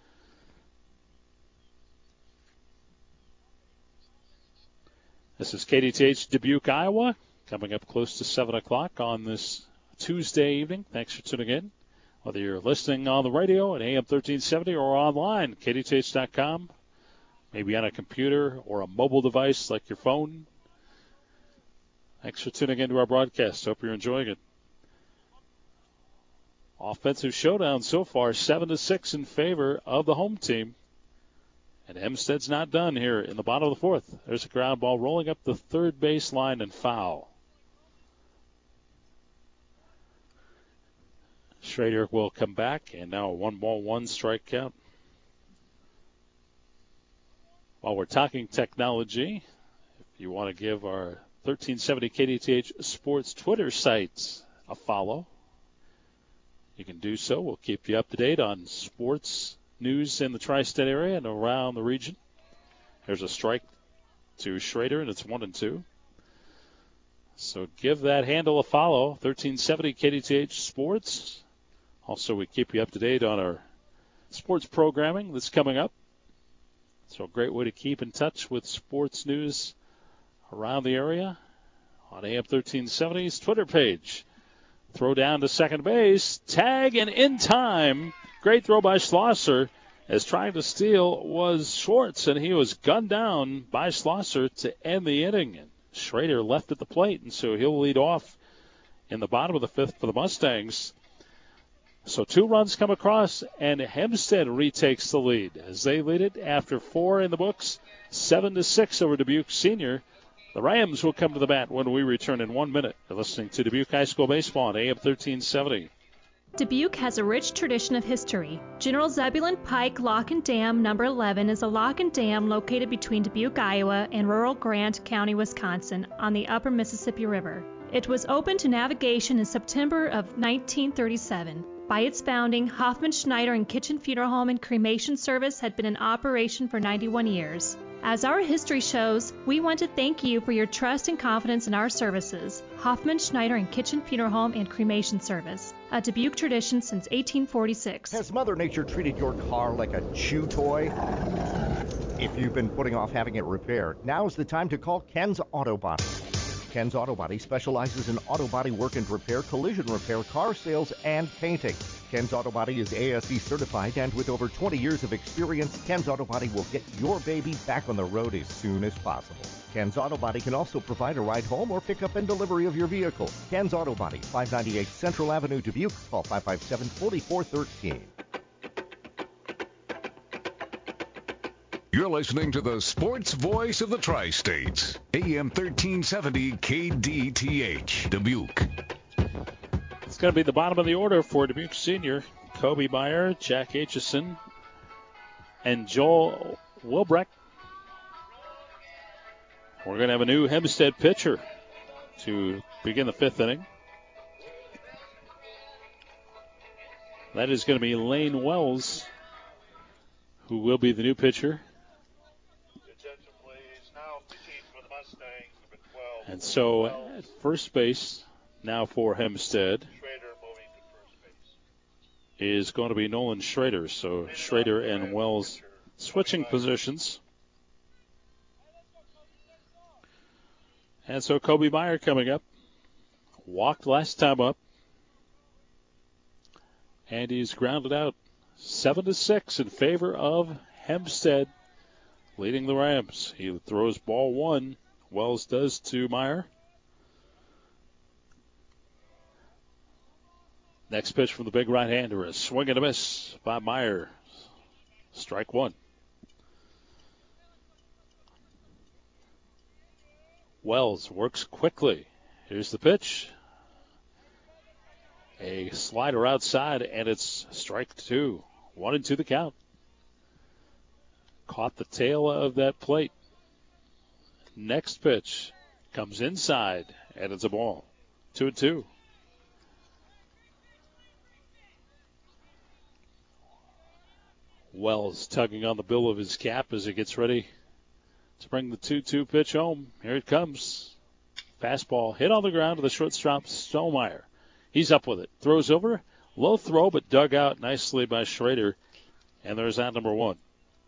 This is KDTH Dubuque, Iowa, coming up close to 7 o'clock on this Tuesday evening. Thanks for tuning in. Whether you're listening on the radio at AM 1370 or online, kdth.com, maybe on a computer or a mobile device like your phone. Thanks for tuning in to our broadcast. Hope you're enjoying it. Offensive showdown so far, 7-6 in favor of the home team. And Hempstead's not done here in the bottom of the 4th. There's a ground ball rolling up the third base line and foul. Schrader will come back, and now a 1-1 strike count. While we're talking technology, if you want to give our 1370 KDTH Sports Twitter site a follow, you can do so. We'll keep you up to date on sports news in the tri-state area and around the region. There's a strike to Schrader, and it's 1-2. So give that handle a follow, 1370 KDTH Sports. Also, we keep you up to date on our sports programming that's coming up. So a great way to keep in touch with sports news around the area on AM 1370's Twitter page. Throw down to second base. Tag and in time. Great throw by Schlosser, as trying to steal was Schwartz, and he was gunned down by Schlosser to end the inning. And Schrader left at the plate, and so he'll lead off in the bottom of the 5th for the Mustangs. So 2 runs come across, and Hempstead retakes the lead as they lead it after 4 in the books, 7-6 over Dubuque Senior. The Rams will come to the bat when we return in 1 minute. You're listening to Dubuque High School Baseball on AM 1370. Dubuque has a rich tradition of history. General Zebulon Pike Lock and Dam No. 11 is a lock and dam located between Dubuque, Iowa, and rural Grant County, Wisconsin, on the upper Mississippi River. It was opened to navigation in September of 1937. By its founding, Hoffman Schneider and Kitchen Funeral Home and Cremation Service had been in operation for 91 years. As our history shows, we want to thank you for your trust and confidence in our services. Hoffman, Schneider, and Kitchen Funeral Home and Cremation Service, a Dubuque tradition since 1846. Has Mother Nature treated your car like a chew toy? If you've been putting off having it repaired, now's the time to call Ken's Auto Body. Ken's Auto Body specializes in auto body work and repair, collision repair, car sales, and painting. Ken's Auto Body is ASE certified, and with over 20 years of experience, Ken's Auto Body will get your baby back on the road as soon as possible. Ken's Auto Body can also provide a ride home or pickup and delivery of your vehicle. Ken's Auto Body, 598 Central Avenue, Dubuque. Call 557-4413. You're listening to the sports voice of the Tri-States, AM 1370 KDTH, Dubuque. It's going to be the bottom of the order for Dubuque Senior. Kobe Meyer, Jack Aitchison, and Joel Wilbrecht. We're going to have a new Hempstead pitcher to begin the fifth inning. That is going to be Lane Wells, who will be the new pitcher. And so at first base now for Hempstead is going to be Nolan Schrader. So Schrader and Wells switching positions. And so Kobe Meyer coming up. Walked last time up. And he's grounded out 7-6 in favor of Hempstead, leading the Rams. He throws ball one. Wells does to Meyer. Next pitch from the big right-hander. A swing and a miss by Meyer. Strike one. Wells works quickly. Here's the pitch. A slider outside, and it's strike two. 1-2 the count. Caught the tail of that plate. Next pitch comes inside, and it's a ball. 2-2. Wells tugging on the bill of his cap as he gets ready to bring the 2-2 pitch home. Here it comes. Fastball hit on the ground to the shortstop, Stonemeyer. He's up with it. Throws over. Low throw, but dug out nicely by Schrader. And there's out number one.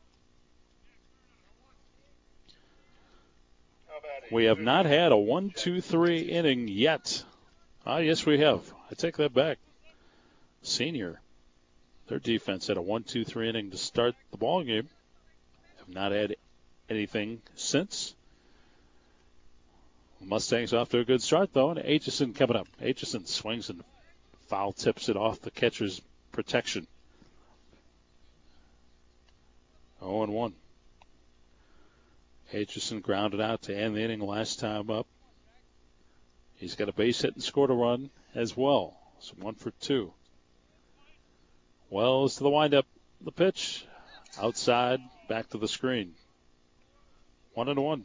We have not had a 1-2-3 inning yet. Yes, we have. I take that back. Senior, their defense had a 1-2-3 inning to start the ball game. Have not had anything since. Mustangs off to a good start, though, and Aitchison coming up. Aitchison swings and foul tips it off the catcher's protection. 0-1. Aitchison grounded out to end the inning last time up. He's got a base hit and scored a run as well. So 1 for 2. Wells to the windup. The pitch. Outside. Back to the screen. 1-1.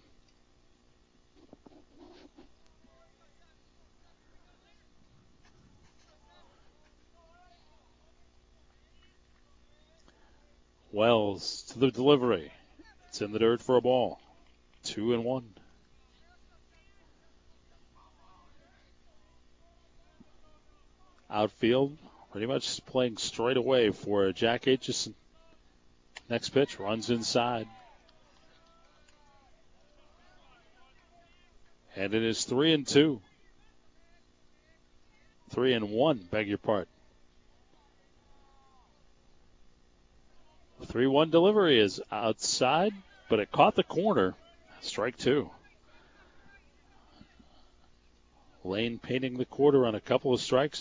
Wells to the delivery. It's in the dirt for a ball. 2-1. Outfield pretty much playing straight away for Jack Aitchison. Next pitch runs inside. And it is 3-2. 3-1, beg your pardon. 3-1 delivery is outside, but it caught the corner. Strike two. Lane painting the quarter on a couple of strikes.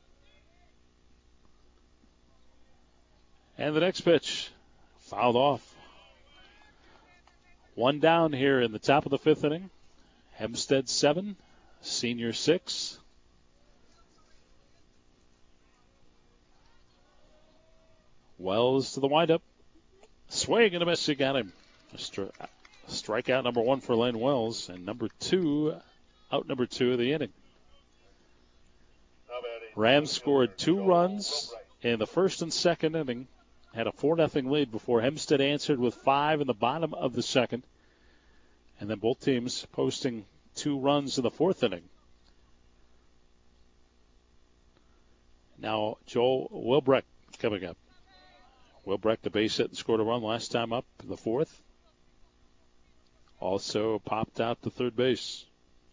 And the next pitch fouled off. One down here in the top of the fifth inning. Hempstead 7, Senior 6. Wells to the windup. Swing and a miss. He got him. Strikeout number 1 for Lane Wells, and out number 2 of the inning. Rams scored 2 runs in the first and second inning. Had a 4-0 lead before Hempstead answered with 5 in the bottom of the second. And then both teams posting 2 runs in the 4th inning. Now Joel Wilbrecht coming up. Wilbrecht, the base hit and scored a run last time up in the 4th. Also popped out to third base.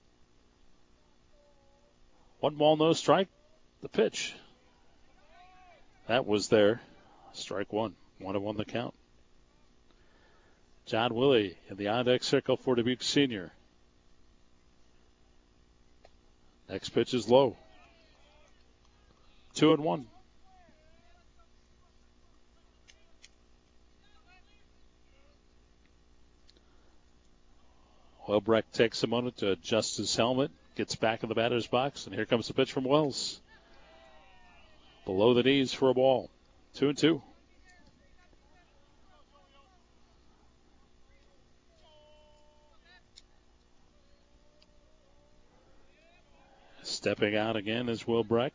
1 ball, no strike. The pitch. That was there. Strike 1. 1-1 the count. John Willie in the on-deck circle for Dubuque Senior. Next pitch is low. 2-1. Wilbrecht takes a moment to adjust his helmet, gets back in the batter's box, and here comes the pitch from Wells. Below the knees for a ball. 2-2. Stepping out again is Wilbrecht.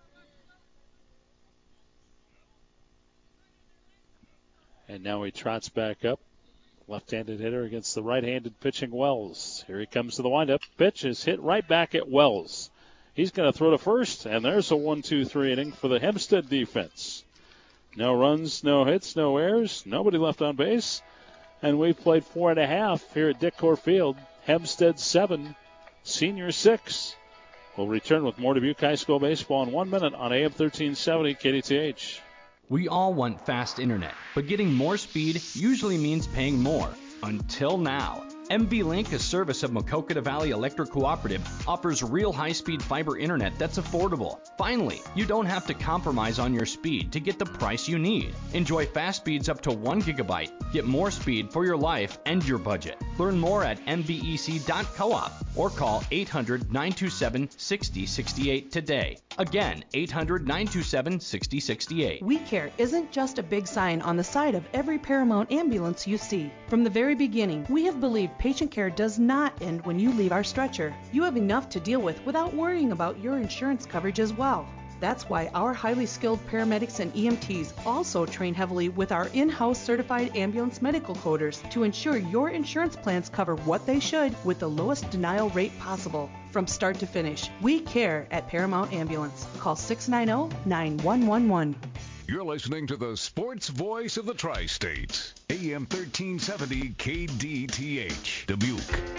And now he trots back up. Left-handed hitter against the right-handed pitching Wells. Here he comes to the windup. Pitch is hit right back at Wells. He's going to throw to first, and there's a 1-2-3 inning for the Hempstead defense. No runs, no hits, no errors, nobody left on base. And we've played 4.5 here at Dictor Field. Hempstead 7, Senior 6. We'll return with more Dubuque High School baseball in 1 minute on AM 1370 KDTH. We all want fast internet, but getting more speed usually means paying more. Until now. MV-Link, a service of Maquoketa Valley Electric Cooperative, offers real high-speed fiber internet that's affordable. Finally, you don't have to compromise on your speed to get the price you need. Enjoy fast speeds up to 1 gigabyte. Get more speed for your life and your budget. Learn more at mvec.coop or call 800-927-6068 today. Again, 800-927-6068. We Care isn't just a big sign on the side of every Paramount ambulance you see. From the very beginning, we have believed patient care does not end when you leave our stretcher. You have enough to deal with without worrying about your insurance coverage as well. That's why our highly skilled paramedics and EMTs also train heavily with our in-house certified ambulance medical coders to ensure your insurance plans cover what they should with the lowest denial rate possible. From start to finish, we care at Paramount Ambulance. Call 690-9111. You're listening to the sports voice of the Tri-States, AM 1370 KDTH, Dubuque.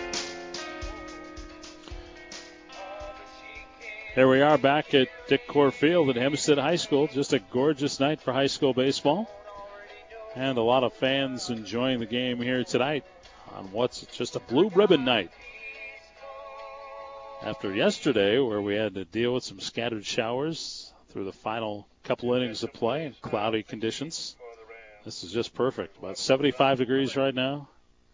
Here we are back at Dictor Field at Hempstead High School. Just a gorgeous night for high school baseball. And a lot of fans enjoying the game here tonight on what's just a blue ribbon night. After yesterday, where we had to deal with some scattered showers through the final couple innings of play in cloudy conditions, this is just perfect. About 75 degrees right now.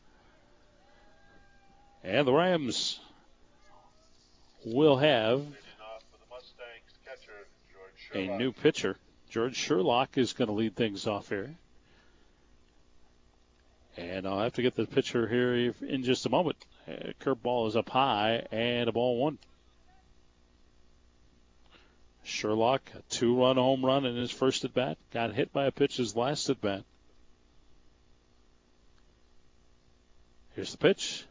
And the Rams will have a new pitcher. George Sherlock is going to lead things off here. And I'll have to get the pitcher here in just a moment. Curveball is up high and a ball 1. Sherlock, a 2-run home run in his first at bat. Got hit by a pitch his last at bat. Here's the pitch.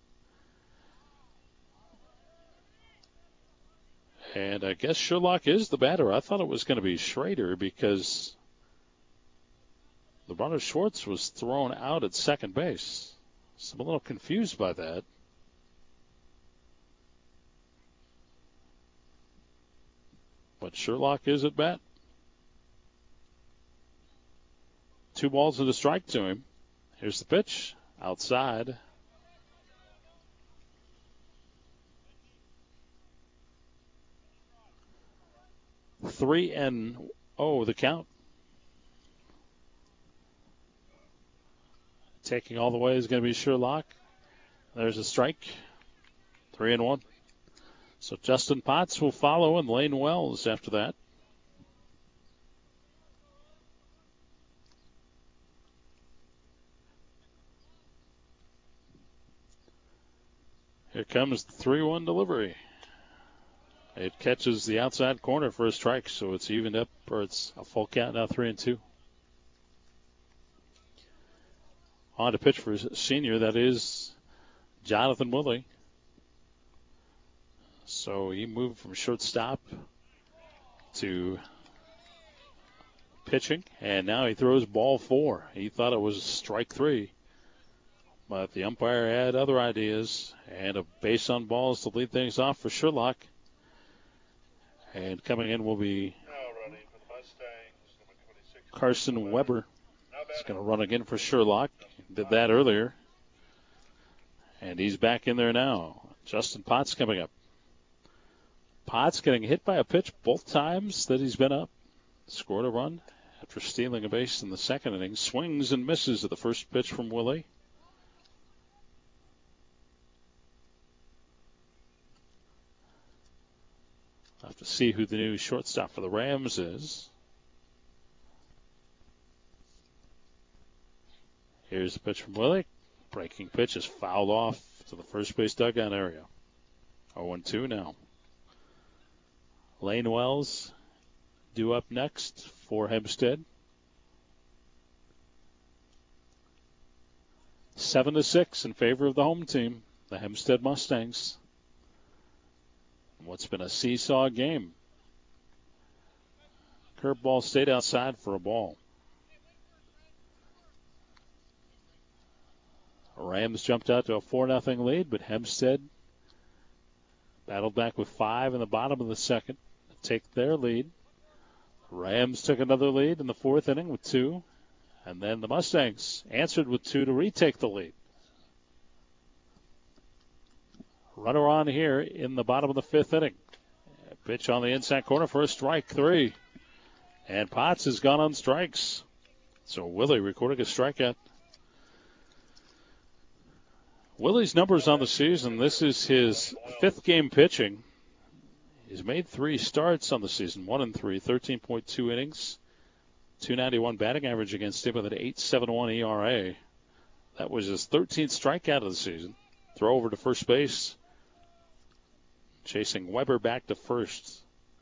And I guess Sherlock is the batter. I thought it was going to be Schrader because the runner Schwartz was thrown out at second base. So I'm a little confused by that. But Sherlock is at bat. 2 balls and a strike to him. Here's the pitch. Outside. Three and the count. Taking all the way is going to be Sherlock. There's a strike. 3-1. So Justin Potts will follow and Lane Wells after that. Here comes the 3-1 delivery. It catches the outside corner for a strike, so it's evened up, or it's a full count now, 3-2. On to pitch for senior, that is Jonathan Willie. So he moved from shortstop to pitching, and now he throws ball 4. He thought it was strike 3, but the umpire had other ideas, and a base on balls to lead things off for Sherlock. And coming in will be Carson Weber. He's going to run again for Sherlock. He did that earlier. And he's back in there now. Justin Potts coming up. Potts getting hit by a pitch both times that he's been up. Scored a run after stealing a base in the second inning. Swings and misses at the first pitch from Willie. I'll have to see who the new shortstop for the Rams is. Here's the pitch from Willie. Breaking pitch is fouled off to the first base dugout area. 0-2 now. Lane Wells due up next for Hempstead. 7-6 in favor of the home team, the Hempstead Mustangs. What's been a seesaw game. Curveball stayed outside for a ball. Rams jumped out to a 4-0 lead, but Hempstead battled back with 5 in the bottom of the second to take their lead. Rams took another lead in the 4th inning with 2, and then the Mustangs answered with 2 to retake the lead. Runner on here in the bottom of the 5th inning. Pitch on the inside corner for a strike 3. And Potts has gone on strikes. So Willie recording a strikeout. Willie's numbers on the season, this is his 5th game pitching. He's made 3 starts on the season, 1 and 3, 13.2 innings, 291 batting average against him with an 8.71 ERA. That was his 13th strikeout of the season. Throw over to first base. Chasing Weber back to first.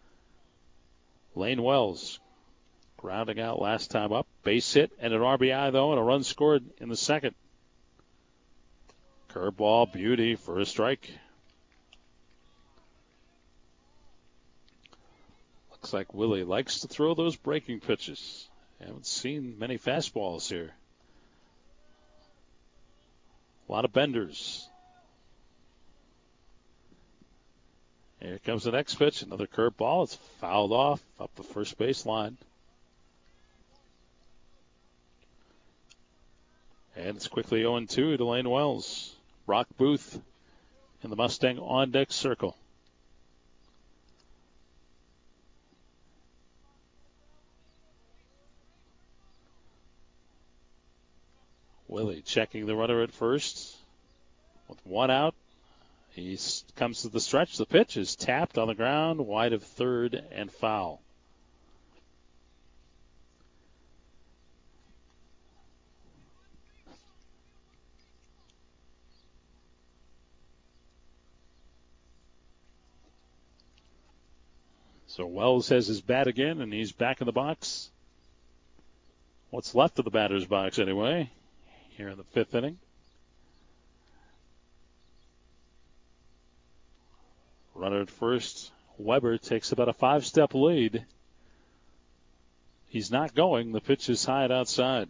Lane Wells grounding out last time up. Base hit and an RBI, though, and a run scored in the second. Curveball, beauty for a strike. Looks like Willie likes to throw those breaking pitches. Haven't seen many fastballs here. A lot of benders. Here comes the next pitch. Another curveball. It's fouled off up the first base line. And it's quickly 0-2 to Lane Wells. Brock Booth in the Mustang on-deck circle. Willie checking the runner at first. With 1 out, he comes to the stretch. The pitch is tapped on the ground, wide of third and foul. So Wells has his bat again, and he's back in the box. What's left of the batter's box, anyway, here in the 5th inning. Runner at first. Weber takes about a 5-step lead. He's not going. The pitch is high and outside.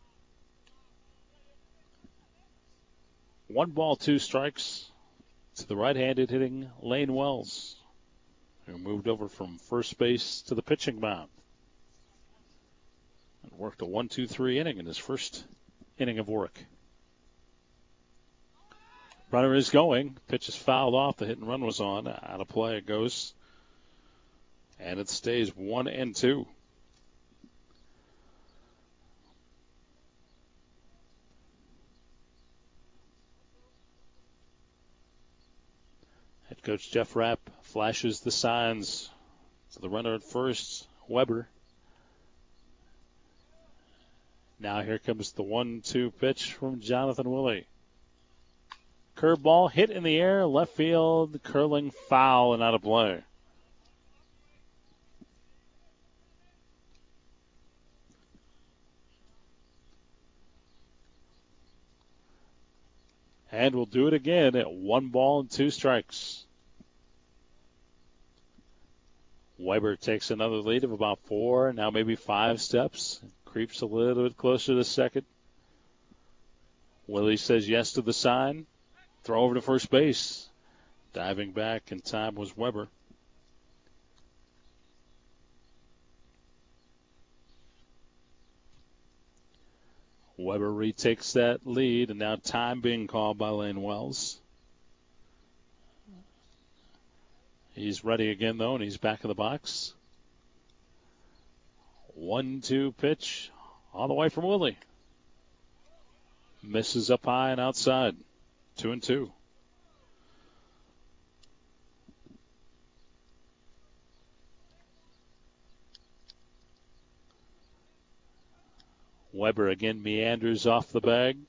1 ball, 2 strikes to the right-handed hitting Lane Wells, who moved over from first base to the pitching mound and worked a 1-2-3 inning in his first inning of work. Runner is going. Pitch is fouled off. The hit and run was on. Out of play it goes. And it stays 1-2. Head coach Jeff Rapp flashes the signs to the runner at first, Weber. Now here comes the 1-2 pitch from Jonathan Willie. Curveball hit in the air, left field, curling foul and out of play. And we'll do it again at 1 ball and 2 strikes. Weber takes another lead of about 4, now maybe 5 steps. Creeps a little bit closer to second. Willie says yes to the sign. Throw over to first base. Diving back in time was Weber. Weber retakes that lead, and now time being called by Lane Wells. He's ready again, though, and he's back in the box. 1-2 pitch all the way from Willie. Misses up high and outside. 2-2. Weber again meanders off the bag.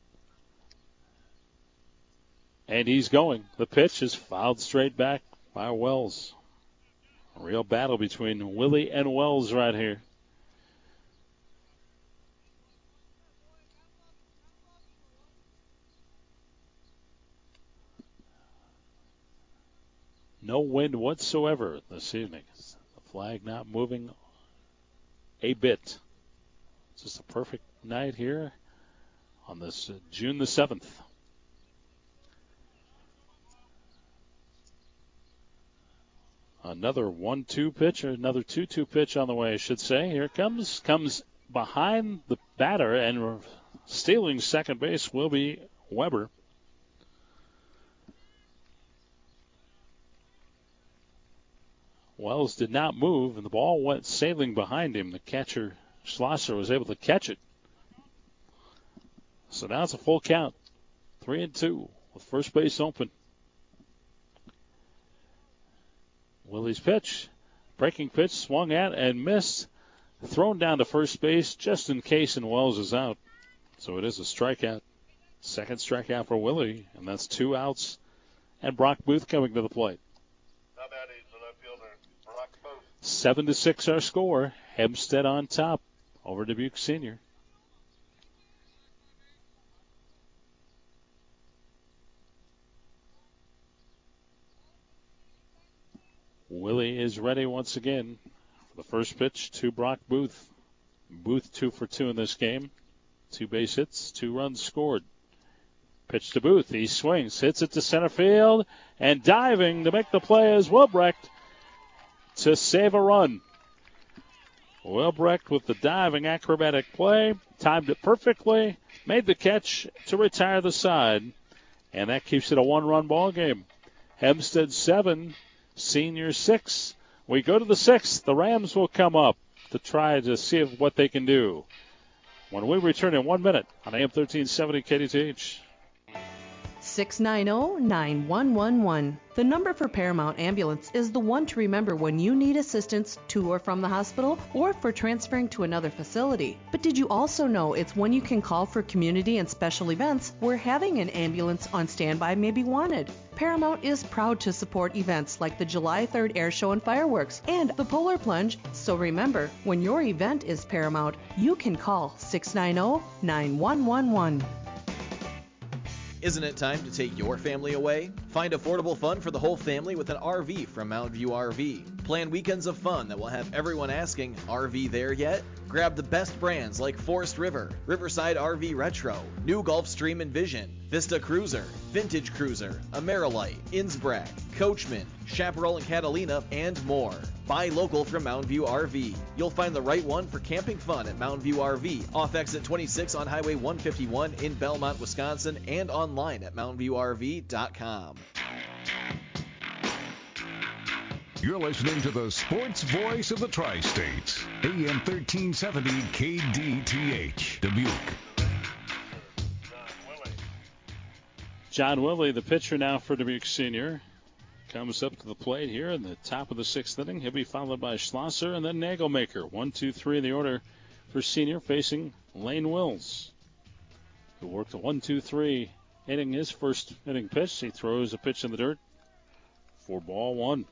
And he's going. The pitch is fouled straight back by Wells. A real battle between Willie and Wells right here. No wind whatsoever this evening. The flag not moving a bit. It's just a perfect night here on this June the 7th. Another 1-2 pitch, or another 2-2 pitch on the way, I should say. Here it comes behind the batter, and stealing second base will be Weber. Wells did not move, and the ball went sailing behind him. The catcher, Schlosser, was able to catch it. So now it's a full count. 3-2 with first base open. Willie's pitch, breaking pitch, swung at and missed. Thrown down to first base just in case, and Wells is out. So it is a strikeout. Second strikeout for Willie, and that's 2 outs. And Brock Booth coming to the plate. 7-6 our score. Hempstead on top over Dubuque Senior. Willie is ready once again for the first pitch to Brock Booth. Booth 2 for 2 in this game. 2 base hits, 2 runs scored. Pitch to Booth. He swings, hits it to center field, and diving to make the play is Wilbrecht to save a run. Wilbrecht with the diving acrobatic play, timed it perfectly, made the catch to retire the side, and that keeps it a 1-run ball game. Hempstead 7, Senior 6. We go to the 6th. The Rams will come up to try to see what they can do when we return in 1 minute on AM 1370 KDTH. 690-9111. The number for Paramount Ambulance is the one to remember when you need assistance to or from the hospital or for transferring to another facility. But did you also know it's one you can call for community and special events where having an ambulance on standby may be wanted? Paramount is proud to support events like the July 3rd Air Show and Fireworks and the Polar Plunge. So remember, when your event is Paramount, you can call 690-9111. Isn't it time to take your family away? Find affordable fun for the whole family with an RV from Mountain View RV. Plan weekends of fun that will have everyone asking, RV there yet? Grab the best brands like Forest River, Riverside RV Retro, New Gulfstream Envision, Vista Cruiser, Vintage Cruiser, Amerilite, Innsbruck, Coachman, Chaparral and Catalina, and more. Buy local from Mountain View RV. You'll find the right one for camping fun at Mountain View RV, off exit 26 on Highway 151 in Belmont, Wisconsin, and online at mountainviewrv.com. You're listening to the sports voice of the Tri-States, AM 1370 KDTH, Dubuque. John Willie, the pitcher now for Dubuque Senior, comes up to the plate here in the top of the 6th inning. He'll be followed by Schlosser and then Nagelmaker. 1, 2, 3 in the order for Senior, facing Lane Wills, who worked a 1-2-3 inning. His first inning pitch, he throws a pitch in the dirt for ball 1.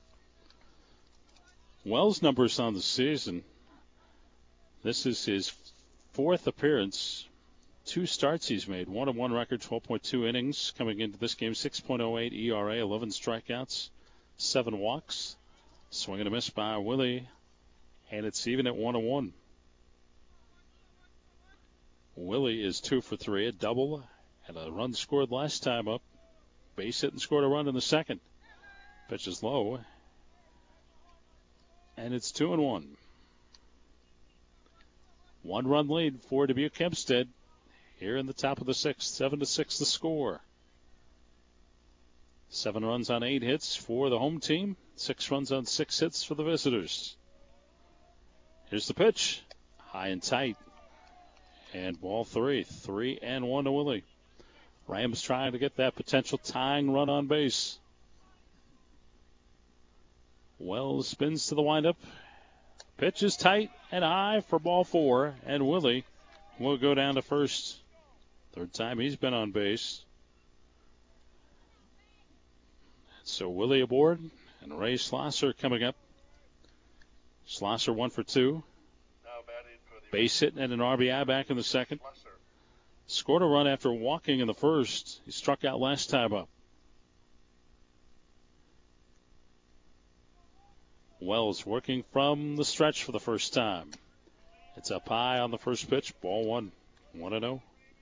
Wells' numbers on the season. This is his 4th appearance 2 starts he's made. 1-1 record, 12.2 innings coming into this game. 6.08 ERA, 11 strikeouts, 7 walks. Swing and a miss by Willie, and it's even at 1-1. Willie is 2 for 3, a double, and a run scored last time up. Base hit and scored a run in the second. Pitch is low, and it's 2-1. 1-run lead for Dubuque Hempstead here in the top of the 6th. 7-6 the score. 7 runs on 8 hits for the home team. 6 runs on 6 hits for the visitors. Here's the pitch. High and tight. And ball 3. 3-1 to Willie. Rams trying to get that potential tying run on base. Wells spins to the windup. Pitch is tight and high for ball 4. And Willie will go down to first. 3rd time he's been on base. So Willie aboard, and Ray Schlosser coming up. Schlosser 1 for 2. Base hit and an RBI back in the second. Scored a run after walking in the first. He struck out last time up. Wells working from the stretch for the first time. It's up high on the first pitch. Ball 1. 1-0.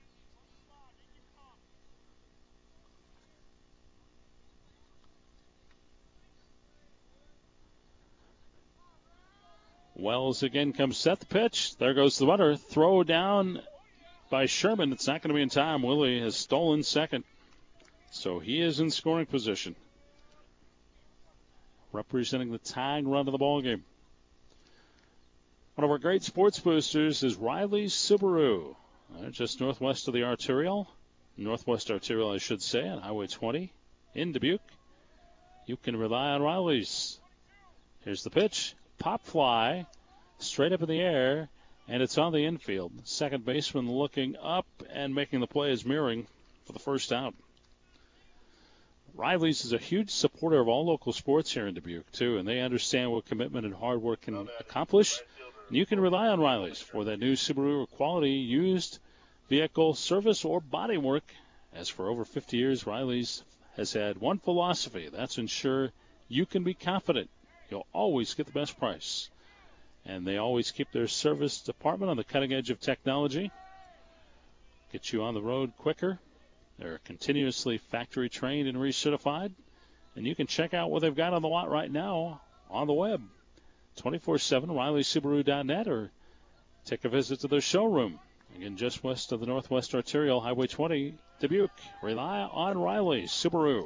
Wells again comes set the pitch. There goes the runner. Throw down by Sherman. It's not going to be in time. Willie has stolen second. So he is in scoring position. Representing the tying run of the ball game. One of our great sports boosters is Riley Subaru. Just northwest of the Arterial. Northwest Arterial, I should say, on Highway 20 in Dubuque. You can rely on Riley's. Here's the pitch. Pop fly, straight up in the air, and it's on the infield. Second baseman looking up and making the play is mirroring for the first out. Riley's is a huge supporter of all local sports here in Dubuque, too, and they understand what commitment and hard work can accomplish. And you can rely on Riley's for that new Subaru quality used vehicle service or body work. As for over 50 years, Riley's has had one philosophy. That's ensure you can be confident. You'll always get the best price. And they always keep their service department on the cutting edge of technology. Get you on the road quicker. They're continuously factory trained and recertified. And you can check out what they've got on the lot right now on the web. 24/7, RileySubaru.net, or take a visit to their showroom. Again, just west of the Northwest Arterial, Highway 20, Dubuque. Rely on Riley Subaru.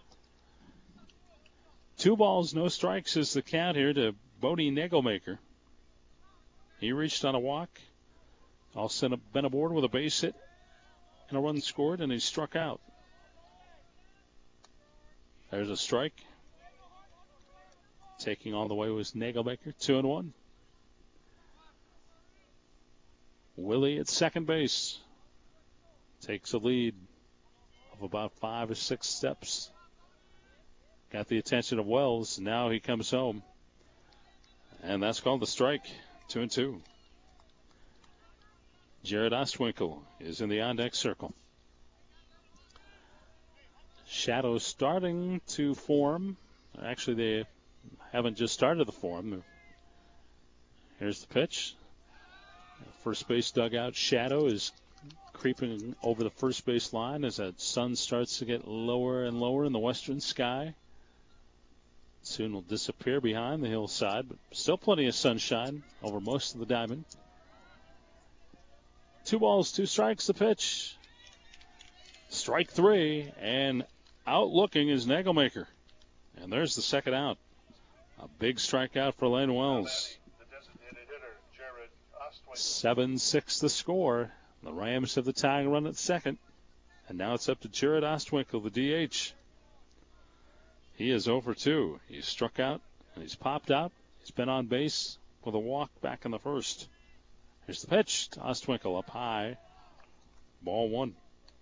2 balls, no strikes is the count here to Bodie Nagelmaker. He reached on a walk. Also been aboard with a base hit and a run scored, and he struck out. There's a strike. Taking all the way was Nagelmaker. 2-1. Willie at second base. Takes a lead of about 5 or 6 steps. Got the attention of Wells. Now he comes home. And that's called the strike. 2-2. Jared Ostwinkle is in the on-deck circle. Shadows starting to form. Actually, they haven't just started to form. Here's the pitch. First base dugout shadow is creeping over the first base line as that sun starts to get lower and lower in the western sky. Soon will disappear behind the hillside, but still plenty of sunshine over most of the diamond. 2 balls, 2 strikes, the pitch. Strike 3, and out looking is Nagelmaker. And there's the second out. A big strikeout for Lane Wells. 7-6 the score. The Rams have the tying run at second. And now it's up to Jared Ostwinkle, the DH. He is 0 for 2. He's struck out and he's popped out. He's been on base with a walk back in the first. Here's the pitch to Ostwinkle up high. Ball 1.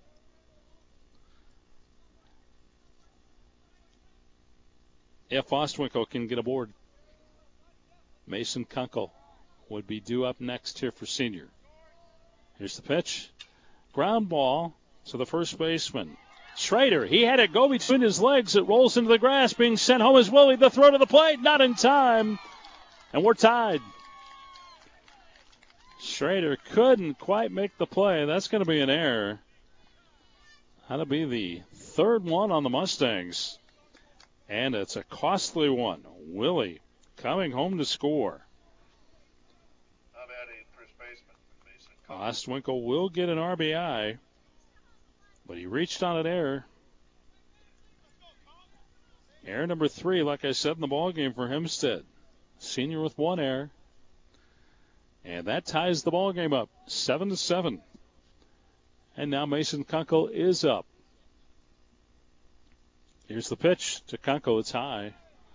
If Ostwinkle can get aboard, Mason Kunkel would be due up next here for senior. Here's the pitch. Ground ball to the first baseman. Schrader, he had it go between his legs. It rolls into the grass, being sent home as Willie. The throw to the plate, not in time. And we're tied. Schrader couldn't quite make the play. That's going to be an error. That'll be the third one on the Mustangs. And it's a costly one. Willie coming home to score. Ostwinkle will get an RBI, but he reached on an error. Error number 3, like I said in the ballgame for Hempstead. Senior with 1 error. And that ties the ballgame up, 7-7. And now Mason Kunkel is up. Here's the pitch to Kunkel. It's high.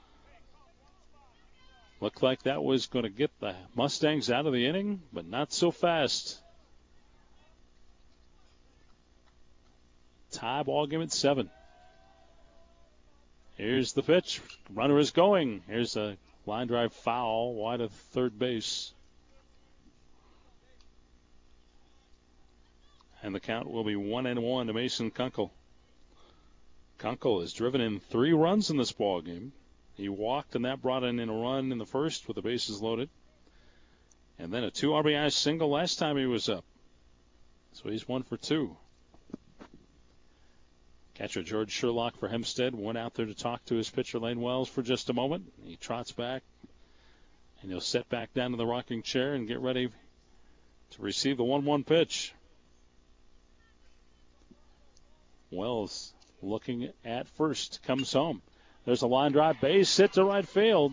Looked like that was going to get the Mustangs out of the inning, but not so fast. Tie ball game at 7. Here's the pitch. Runner is going. Here's a line drive foul wide of third base. And the count will be 1-1 to Mason Kunkel. Kunkel has driven in 3 runs in this ball game. He walked, and that brought in a run in the first with the bases loaded. And then a 2 RBI single last time he was up. So he's 1 for 2. Catcher George Sherlock for Hempstead went out there to talk to his pitcher Lane Wells for just a moment. He trots back, and he'll sit back down in the rocking chair and get ready to receive the 1-1 pitch. Wells looking at first, comes home. There's a line drive, base hit to right field.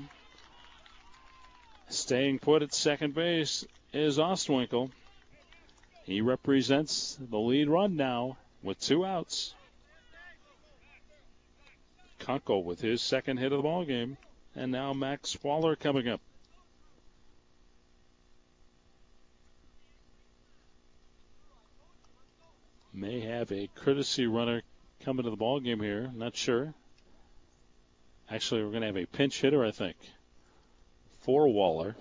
Staying put at second base is Ostwinkle. He represents the lead run now with 2 outs. Kunkel with his second hit of the ball game, and now Max Waller coming up. May have a courtesy runner coming to the ball game here. Not sure. Actually, we're going to have a pinch hitter, I think, for Waller.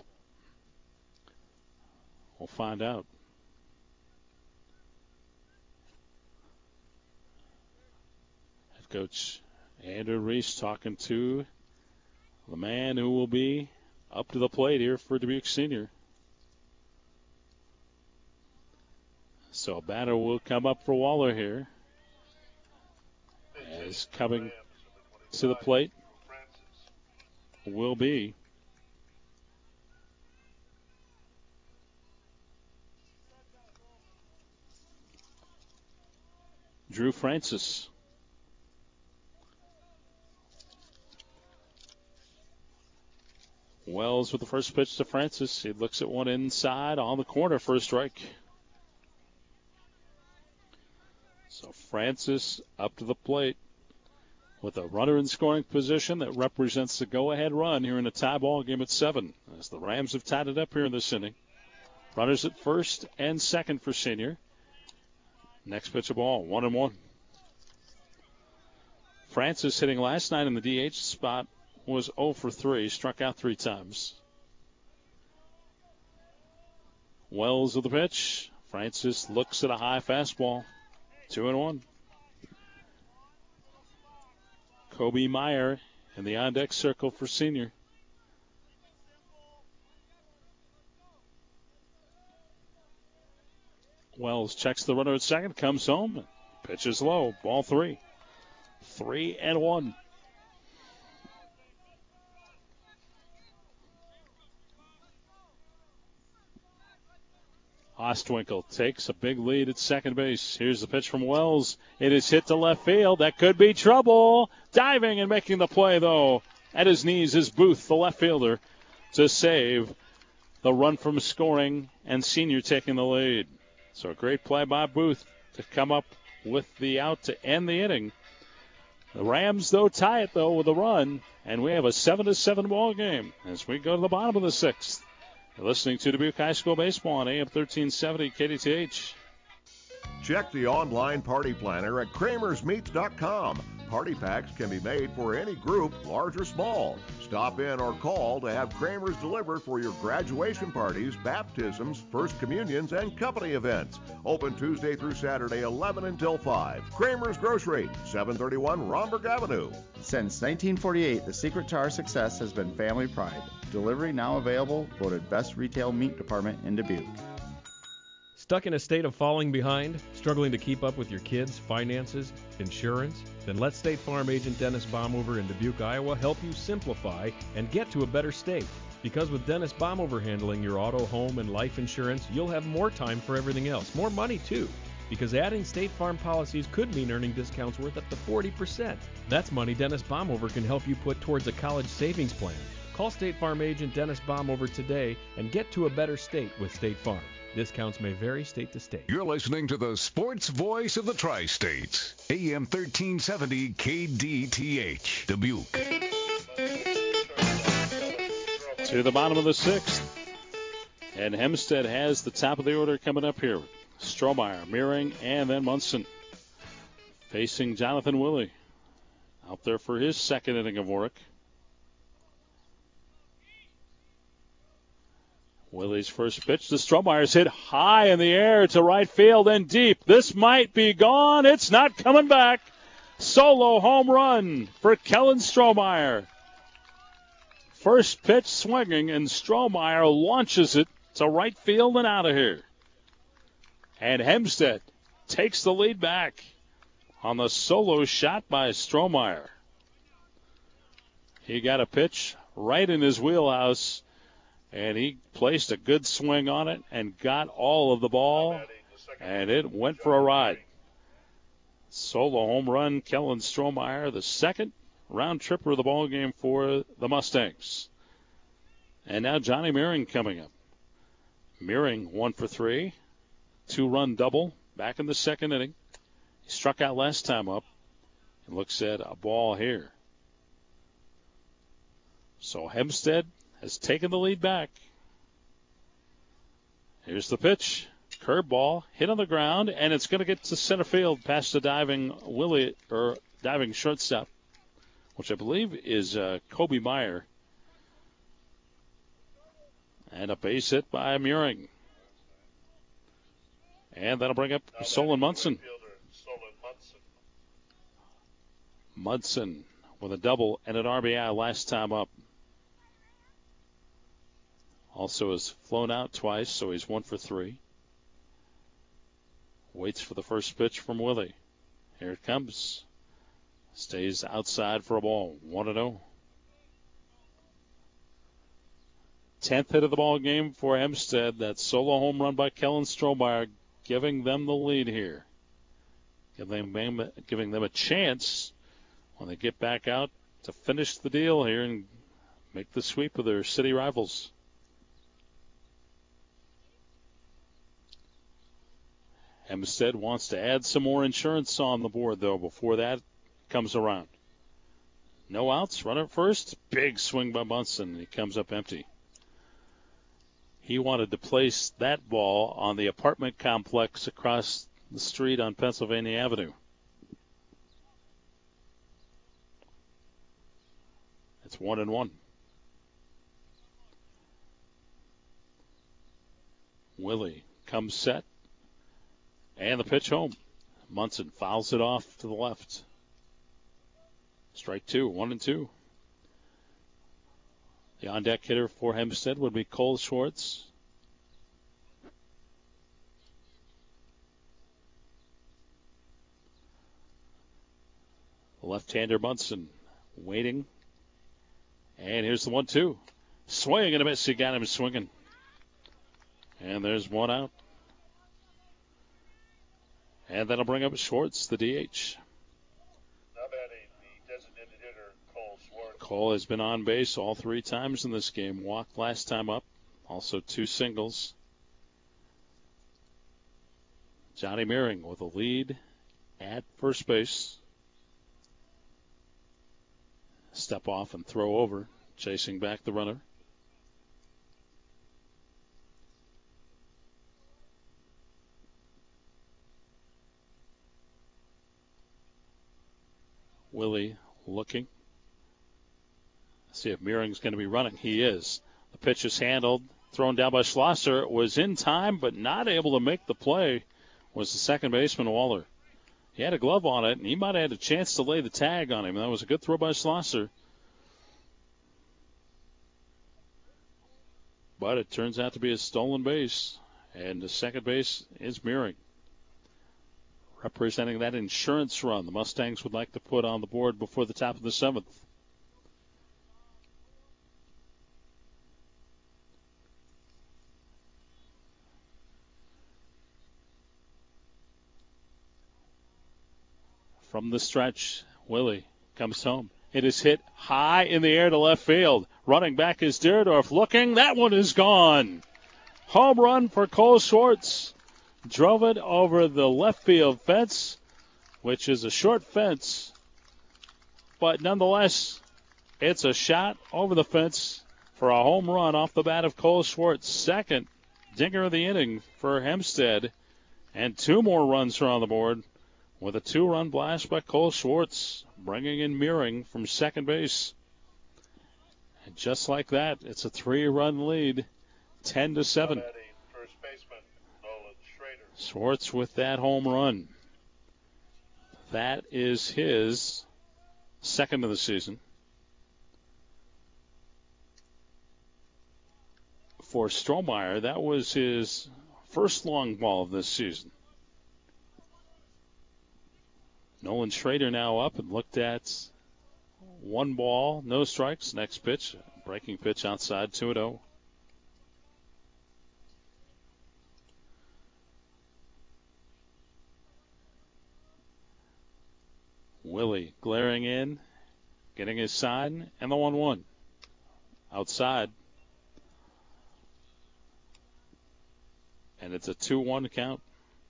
We'll find out. Head coach Andrew Reese talking to the man who will be up to the plate here for Dubuque Senior. So a batter will come up for Waller here. As coming to the plate will be Drew Francis. Wells with the first pitch to Francis. He looks at one inside on the corner for a strike. So Francis up to the plate with a runner in scoring position that represents the go-ahead run here in a tie ball game at 7. As the Rams have tied it up here in this inning. Runners at first and second for Senior. Next pitch of ball, 1-1. Francis hitting last night in the DH spot was 0 for 3, struck out 3 times. Wells with the pitch. Francis looks at a high fastball. 2-1. Kobe Meyer in the on-deck circle for Senior. Wells checks the runner at second, comes home, pitches low, ball 3. 3-1. Ostwinkle takes a big lead at second base. Here's the pitch from Wells. It is hit to left field. That could be trouble. Diving and making the play, though. At his knees is Booth, the left fielder, to save the run from scoring, and Senior taking the lead. So a great play by Booth to come up with the out to end the inning. The Rams, though, tie it, though, with a run, and we have a 7-7 ball game as we go to the bottom of the 6th. You're listening to Dubuque High School Baseball on AM 1370 KDTH. Check the online party planner at kramersmeats.com. party packs can be made for any group, large or small. Stop in or call to have Kramer's delivered for your graduation parties, baptisms, first communions, and company events. Open Tuesday through Saturday, 11 until 5. Kramer's Grocery, 731 Romberg Avenue. Since 1948, the secret to our success has been family pride. Delivery now available, voted best retail meat department in Dubuque. Stuck in a state of falling behind? Struggling to keep up with your kids, finances, insurance? Then let State Farm agent Dennis Baumhover in Dubuque, Iowa help you simplify and get to a better state. Because with Dennis Baumhover handling your auto, home, and life insurance, you'll have more time for everything else. More money, too. Because adding State Farm policies could mean earning discounts worth up to 40%. That's money Dennis Baumhover can help you put towards a college savings plan. Call State Farm agent Dennis Baumhover today and get to a better state with State Farm. Discounts may vary state to state. You're listening to the sports voice of the Tri-States. AM 1370 KDTH, Dubuque. To the bottom of the sixth. And Hempstead has the top of the order coming up here. Strohmeyer, Meering, and then Munson. Facing Jonathan Willie. Out there for his second inning of work. Willie's first pitch to Strohmeyer's hit high in the air to right field and deep. This might be gone. It's not coming back. Solo home run for Kellen Strohmeyer. First pitch swinging, and Strohmeyer launches it to right field and out of here. And Hempstead takes the lead back on the solo shot by Strohmeyer. He got a pitch right in his wheelhouse, and he placed a good swing on it and got all of the ball, and it went for a ride. Solo home run, Kellen Strohmeyer, the second round tripper of the ball game for the Mustangs. And now Johnny Meering coming up. Meering 1 for 3, 2-run double back in the second inning. He struck out last time up and looks at a ball here. So Hempstead has taken the lead back. Here's the pitch. Curveball hit on the ground, and it's going to get to center field past the diving diving shortstop, which I believe is Kobe Meyer. And a base hit by Meering. And that'll bring up Solon Munson. Munson with a double and an RBI last time up. Also has flown out twice, so he's 1 for 3. Waits for the first pitch from Willie. Here it comes. Stays outside for a ball. 1-0. 10th hit of the ball game for Hempstead. That solo home run by Kellen Strohmeyer, giving them the lead here. Giving them a chance when they get back out to finish the deal here and make the sweep of their city rivals. Hempstead wants to add some more insurance on the board, though, before that comes around. No outs, runner at first. Big swing by Munson. He comes up empty. He wanted to place that ball on the apartment complex across the street on Pennsylvania Avenue. It's 1-1. Willie comes set. And the pitch home. Munson fouls it off to the left. Strike 2, 1-2. The on-deck hitter for Hempstead would be Cole Schwartz. Left-hander Munson waiting. And here's the 1-2. Swing and a miss. He got him swinging. And there's one out. And that'll bring up Schwartz, the DH. Now batting the designated hitter, Cole Schwartz. Cole has been on base all 3 times in this game. Walked last time up. Also 2 singles. Johnny Meering with a lead at first base. Step off and throw over, chasing back the runner. Willie looking. See if Meering's going to be running. He is. The pitch is handled. Thrown down by Schlosser. Was in time, but not able to make the play. Was the second baseman, Waller. He had a glove on it, and he might have had a chance to lay the tag on him. That was a good throw by Schlosser. But it turns out to be a stolen base. And the second base is Meering. Representing that insurance run the Mustangs would like to put on the board before the top of the seventh. From the stretch, Willie comes home. It is hit high in the air to left field. Running back is Dierdorf looking. That one is gone. Home run for Cole Schwartz. Drove it over the left field fence, which is a short fence. But nonetheless, it's a shot over the fence for a home run off the bat of Cole Schwartz. Second dinger of the inning for Hempstead. And 2 more runs are on the board with a 2-run blast by Cole Schwartz, bringing in Meering from second base. And just like that, it's a 3-run lead, 10-7. Schwartz with that home run. That is his second of the season. For Strohmeyer, that was his first long ball of this season. Nolan Schrader now up and looked at 1 ball, no strikes. Next pitch, breaking pitch outside, 2-0. Willie glaring in, getting his sign, and the 1-1. Outside. And it's a 2-1 count.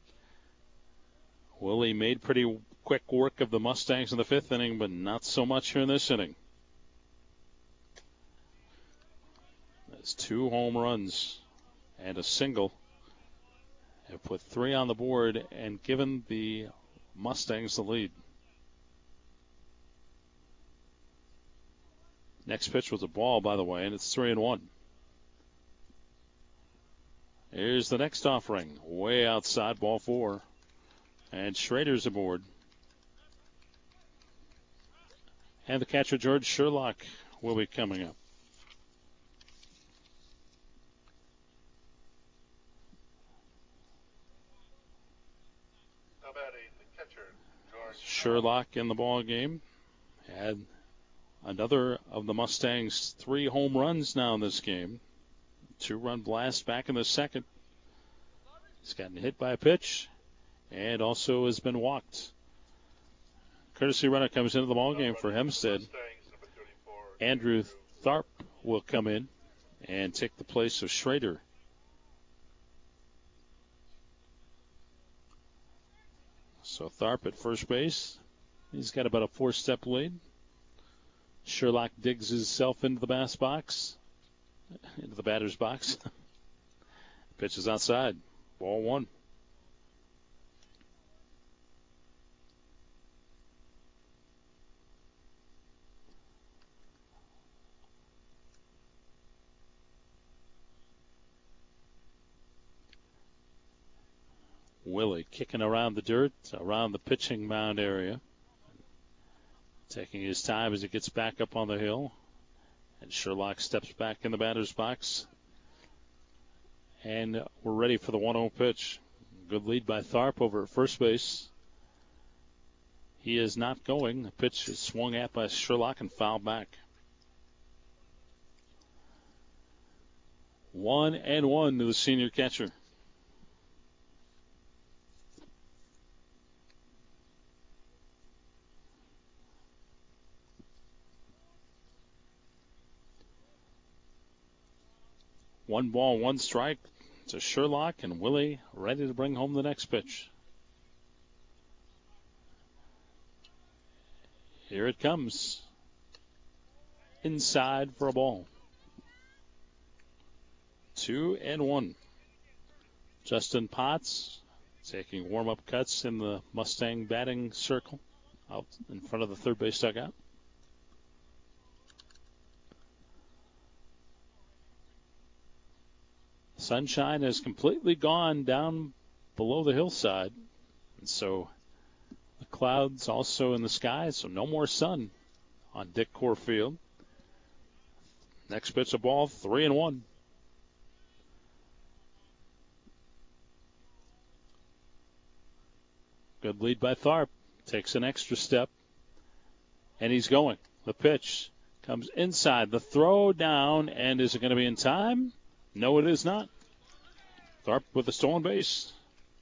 Willie made pretty quick work of the Mustangs in the 5th inning, but not so much here in this inning. That's 2 home runs and a single. Have put 3 on the board and given the Mustangs the lead. Next pitch was a ball, by the way, and it's 3-1. Here's the next offering. Way outside, ball 4. And Schrader's aboard. And the catcher, George Sherlock, will be coming up. Sherlock in the ball game. Had another of the Mustangs' 3 home runs now in this game. 2-run blast back in the second. He's gotten hit by a pitch and also has been walked. Courtesy runner comes into the ballgame for Hempstead. Andrew Tharp will come in and take the place of Schrader. So Tharp at first base. He's got about a 4-step lead. Sherlock digs himself into the batter's box. Pitch is outside. Ball 1. Willie kicking around the dirt, around the pitching mound area. Taking his time as he gets back up on the hill. And Sherlock steps back in the batter's box. And we're ready for the 1-0 pitch. Good lead by Tharp over at first base. He is not going. The pitch is swung at by Sherlock and fouled back. 1-1 to the senior catcher. One ball, 1 strike to Sherlock, and Willie ready to bring home the next pitch. Here it comes. Inside for a ball. 2-1. Justin Potts taking warm-up cuts in the Mustang batting circle out in front of the third base dugout. Sunshine has completely gone down below the hillside, and so the clouds also in the sky, so no more sun on Dick Core Field. Next pitch, a ball, 3-1. Good lead by Tharp. Takes an extra step, and he's going. The pitch comes inside. The throw down, and is it going to be in time? No, it is not. Tharp with a stolen base.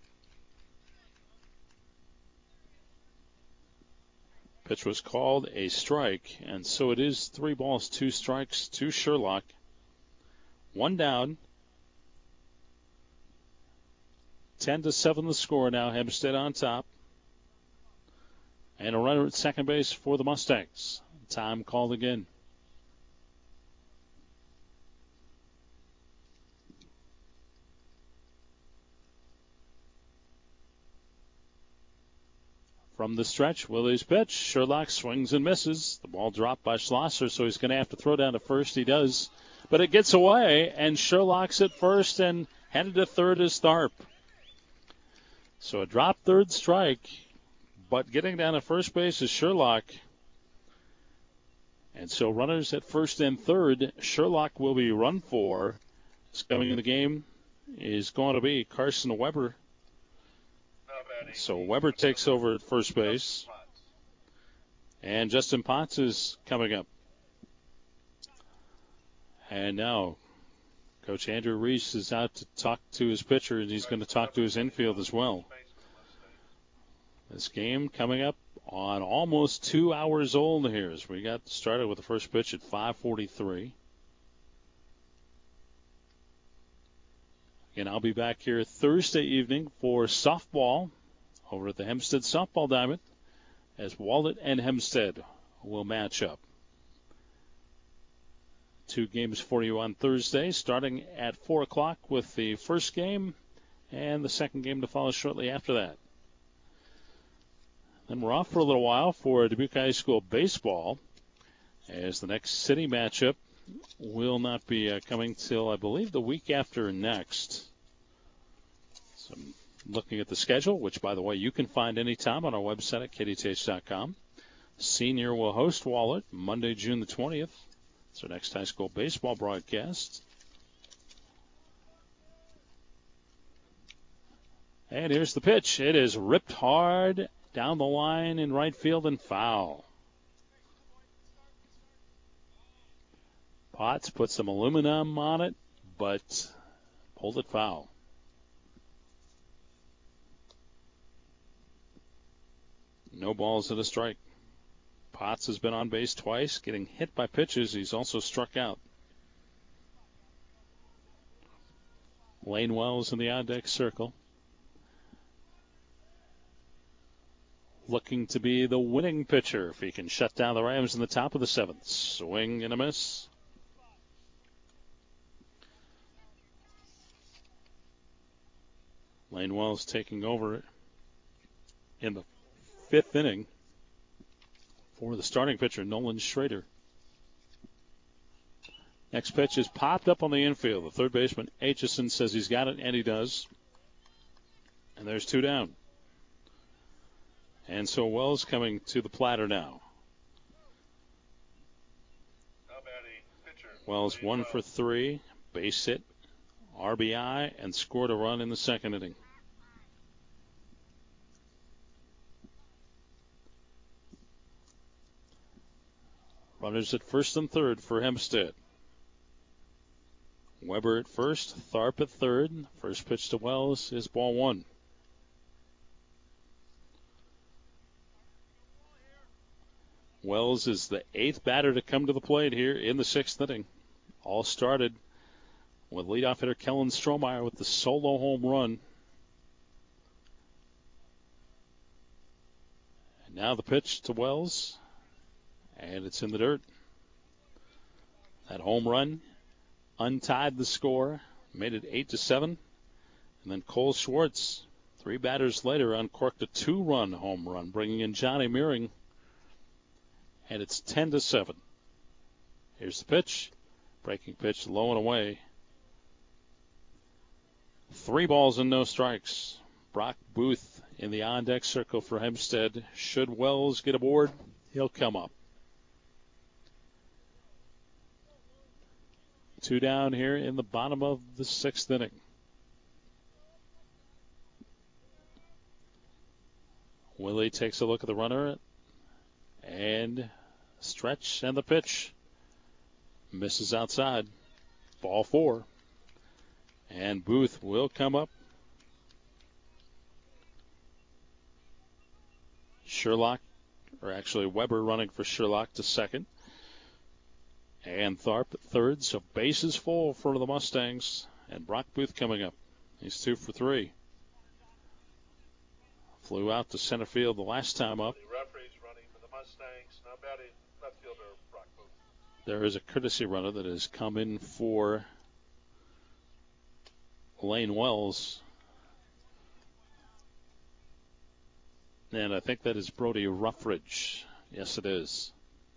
Pitch was called a strike, and so it is 3 balls, 2 strikes to Sherlock. 1 down. 10-7 the score now. Hempstead on top. And a runner at second base for the Mustangs. Time called again. From the stretch, Willie's pitch. Sherlock swings and misses. The ball dropped by Schlosser, so he's going to have to throw down to first. He does. But it gets away, and Sherlock's at first, and headed to third is Tharp. So a drop third strike, but getting down to first base is Sherlock. And so runners at first and third. Sherlock will be run for. This coming in the game is going to be Carson Weber. So Weber takes over at first base. And Justin Potts is coming up. And now Coach Andrew Reese is out to talk to his pitcher, and he's going to talk to his infield as well. This game coming up on almost 2 hours old here as we got started with the first pitch at 5:43. Again, I'll be back here Thursday evening for softball over at the Hempstead Softball Diamond as Wallet and Hempstead will match up. 2 games for you on Thursday, starting at 4 o'clock with the first game and the second game to follow shortly after that. Then we're off for a little while for Dubuque High School baseball, as the next city matchup will not be coming till, I believe, the week after next. So I'm looking at the schedule, which, by the way, you can find anytime on our website at kdth.com. Senior will host Wahlert Monday, June the 20th. It's our next high school baseball broadcast. And here's the pitch. It is ripped hard down the line in right field and foul. Potts put some aluminum on it, but pulled it foul. No balls and a strike. Potts has been on base twice, getting hit by pitches. He's also struck out. Lane Wells in the on-deck circle, looking to be the winning pitcher if he can shut down the Rams in the top of the 7th. Swing and a miss. Lane Wells taking over in the 5th inning for the starting pitcher, Nolan Schrader. Next pitch is popped up on the infield. The third baseman, Aitchison, says he's got it, and he does. And there's 2 down. And so Wells coming to the platter now. Wells 1 for 3, base hit, RBI, and scored a run in the second inning. Runners at first and third for Hempstead. Weber at first, Tharp at third. First pitch to Wells is ball 1. Wells is the 8th batter to come to the plate here in the 6th inning. All started with leadoff hitter Kellen Strohmeyer with the solo home run. And now the pitch to Wells, and it's in the dirt. That home run untied the score, made it 8-7. And then Cole Schwartz, 3 batters later, uncorked a 2-run home run, bringing in Johnny Meering. and it's 10-7. Here's the pitch. Breaking pitch, low and away. 3 balls and no strikes. Brock Booth in the on-deck circle for Hempstead. Should Wells get aboard, he'll come up. 2 down here in the bottom of the 6th inning. Willie takes a look at the runner and stretch, and the pitch misses outside. Ball 4. And Booth will come up. Sherlock, or actually Weber running for Sherlock to second. And Tharp at third, so bases full for the Mustangs. And Brock Booth coming up. He's 2 for 3. Flew out to center field the last time up. The referee's running for the Mustangs. Now batting left fielder Brock Booth. There is a courtesy runner that has come in for Lane Wells. And I think that is Brody Ruffridge. Yes, it is.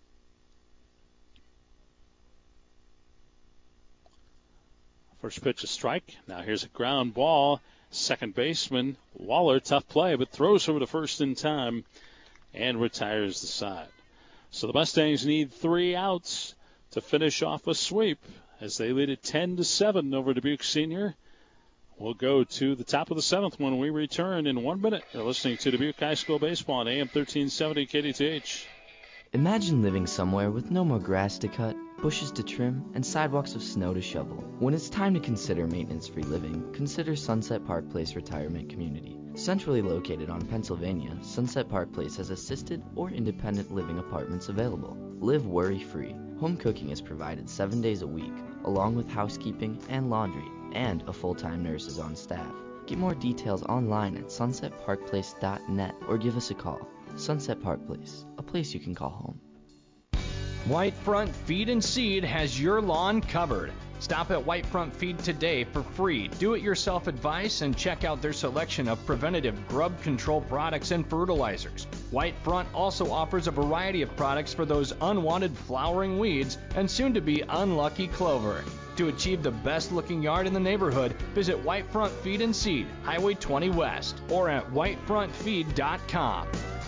First pitch, a strike. Now here's a ground ball. Second baseman Waller, tough play, but throws over to first in time and retires the side. So the Mustangs need 3 outs to finish off a sweep as they lead it 10-7 over Dubuque Senior. We'll go to the top of the 7th when we return in 1 minute. You're listening to Dubuque High School Baseball on AM 1370 KDTH. Imagine living somewhere with no more grass to cut, bushes to trim, and sidewalks of snow to shovel. When it's time to consider maintenance-free living, consider Sunset Park Place Retirement Community. Centrally located on Pennsylvania, Sunset Park Place has assisted or independent living apartments available. Live worry-free. Home cooking is provided 7 days a week, along with housekeeping and laundry, and a full-time nurse is on staff. Get more details online at sunsetparkplace.net or give us a call. Sunset Park Place, a place you can call home. Whitefront Feed and Seed has your lawn covered. Stop at Whitefront Feed today for free do-it-yourself advice and check out their selection of preventative grub control products and fertilizers. Whitefront also offers a variety of products for those unwanted flowering weeds and soon-to-be unlucky clover. To achieve the best-looking yard in the neighborhood, visit Whitefront Feed and Seed, Highway 20 West, or at whitefrontfeed.com.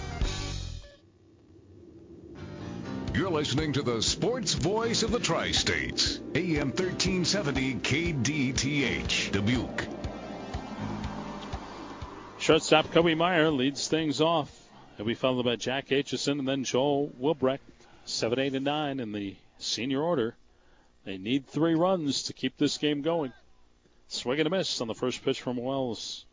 You're listening to the sports voice of the Tri-States, AM 1370 KDTH, Dubuque. Shortstop Kobe Meyer leads things off. He'll be followed by Jack Aitchison and then Joel Wilbrecht, 7, 8, and 9 in the senior order. They need 3 runs to keep this game going. Swing and a miss on the first pitch from Wells.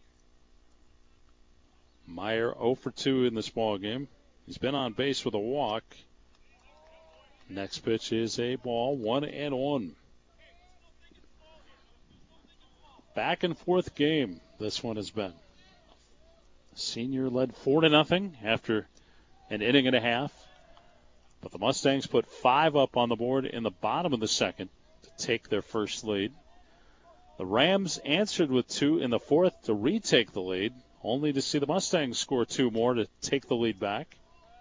Meyer 0 for 2 in this ball game. He's been on base with a walk. Next pitch is a ball, 1-1. Back and forth game this one has been. Senior led 4-0 after an inning and a half. But the Mustangs put 5 up on the board in the bottom of the second to take their first lead. The Rams answered with 2 in the fourth to retake the lead, only to see the Mustangs score 2 more to take the lead back.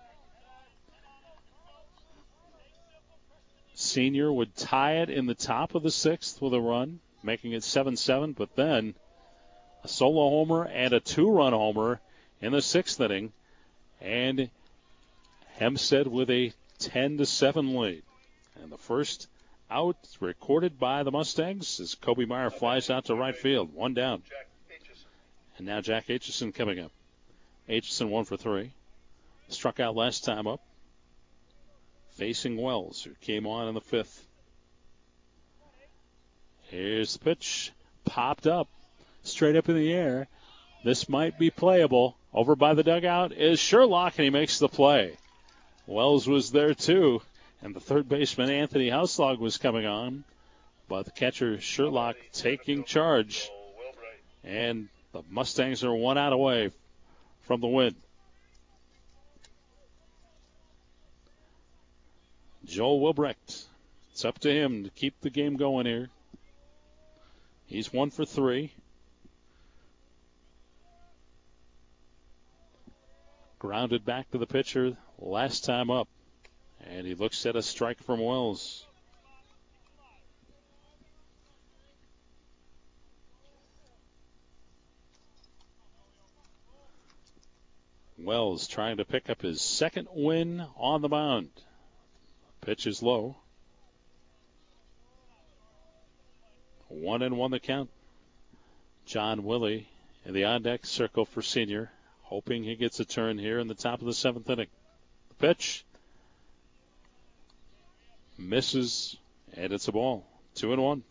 Senior would tie it in the top of the 6th with a run, making it 7-7, but then a solo homer and a 2-run homer in the 6th inning, and Hempstead with a 10-7 lead. And the first out recorded by the Mustangs as Kobe Meyer flies out to right field, 1 down. And now Jack Aitchison coming up. Aitchison 1 for 3. Struck out last time up. Facing Wells, who came on in the 5th. Here's the pitch. Popped up. Straight up in the air. This might be playable. Over by the dugout is Sherlock, and he makes the play. Wells was there, too. And the third baseman, Anthony Houselog, was coming on. But the catcher, Sherlock, taking charge. And the Mustangs are 1 out away from the win. Joel Wilbrecht. It's up to him to keep the game going here. He's 1 for 3. Grounded back to the pitcher last time up. And he looks at a strike from Wells. Wells trying to pick up his second win on the mound. Pitch is low. 1-1 the count. John Willie in the on-deck circle for Senior, hoping he gets a turn here in the top of the 7th inning. The pitch misses, and it's a ball. 2-1.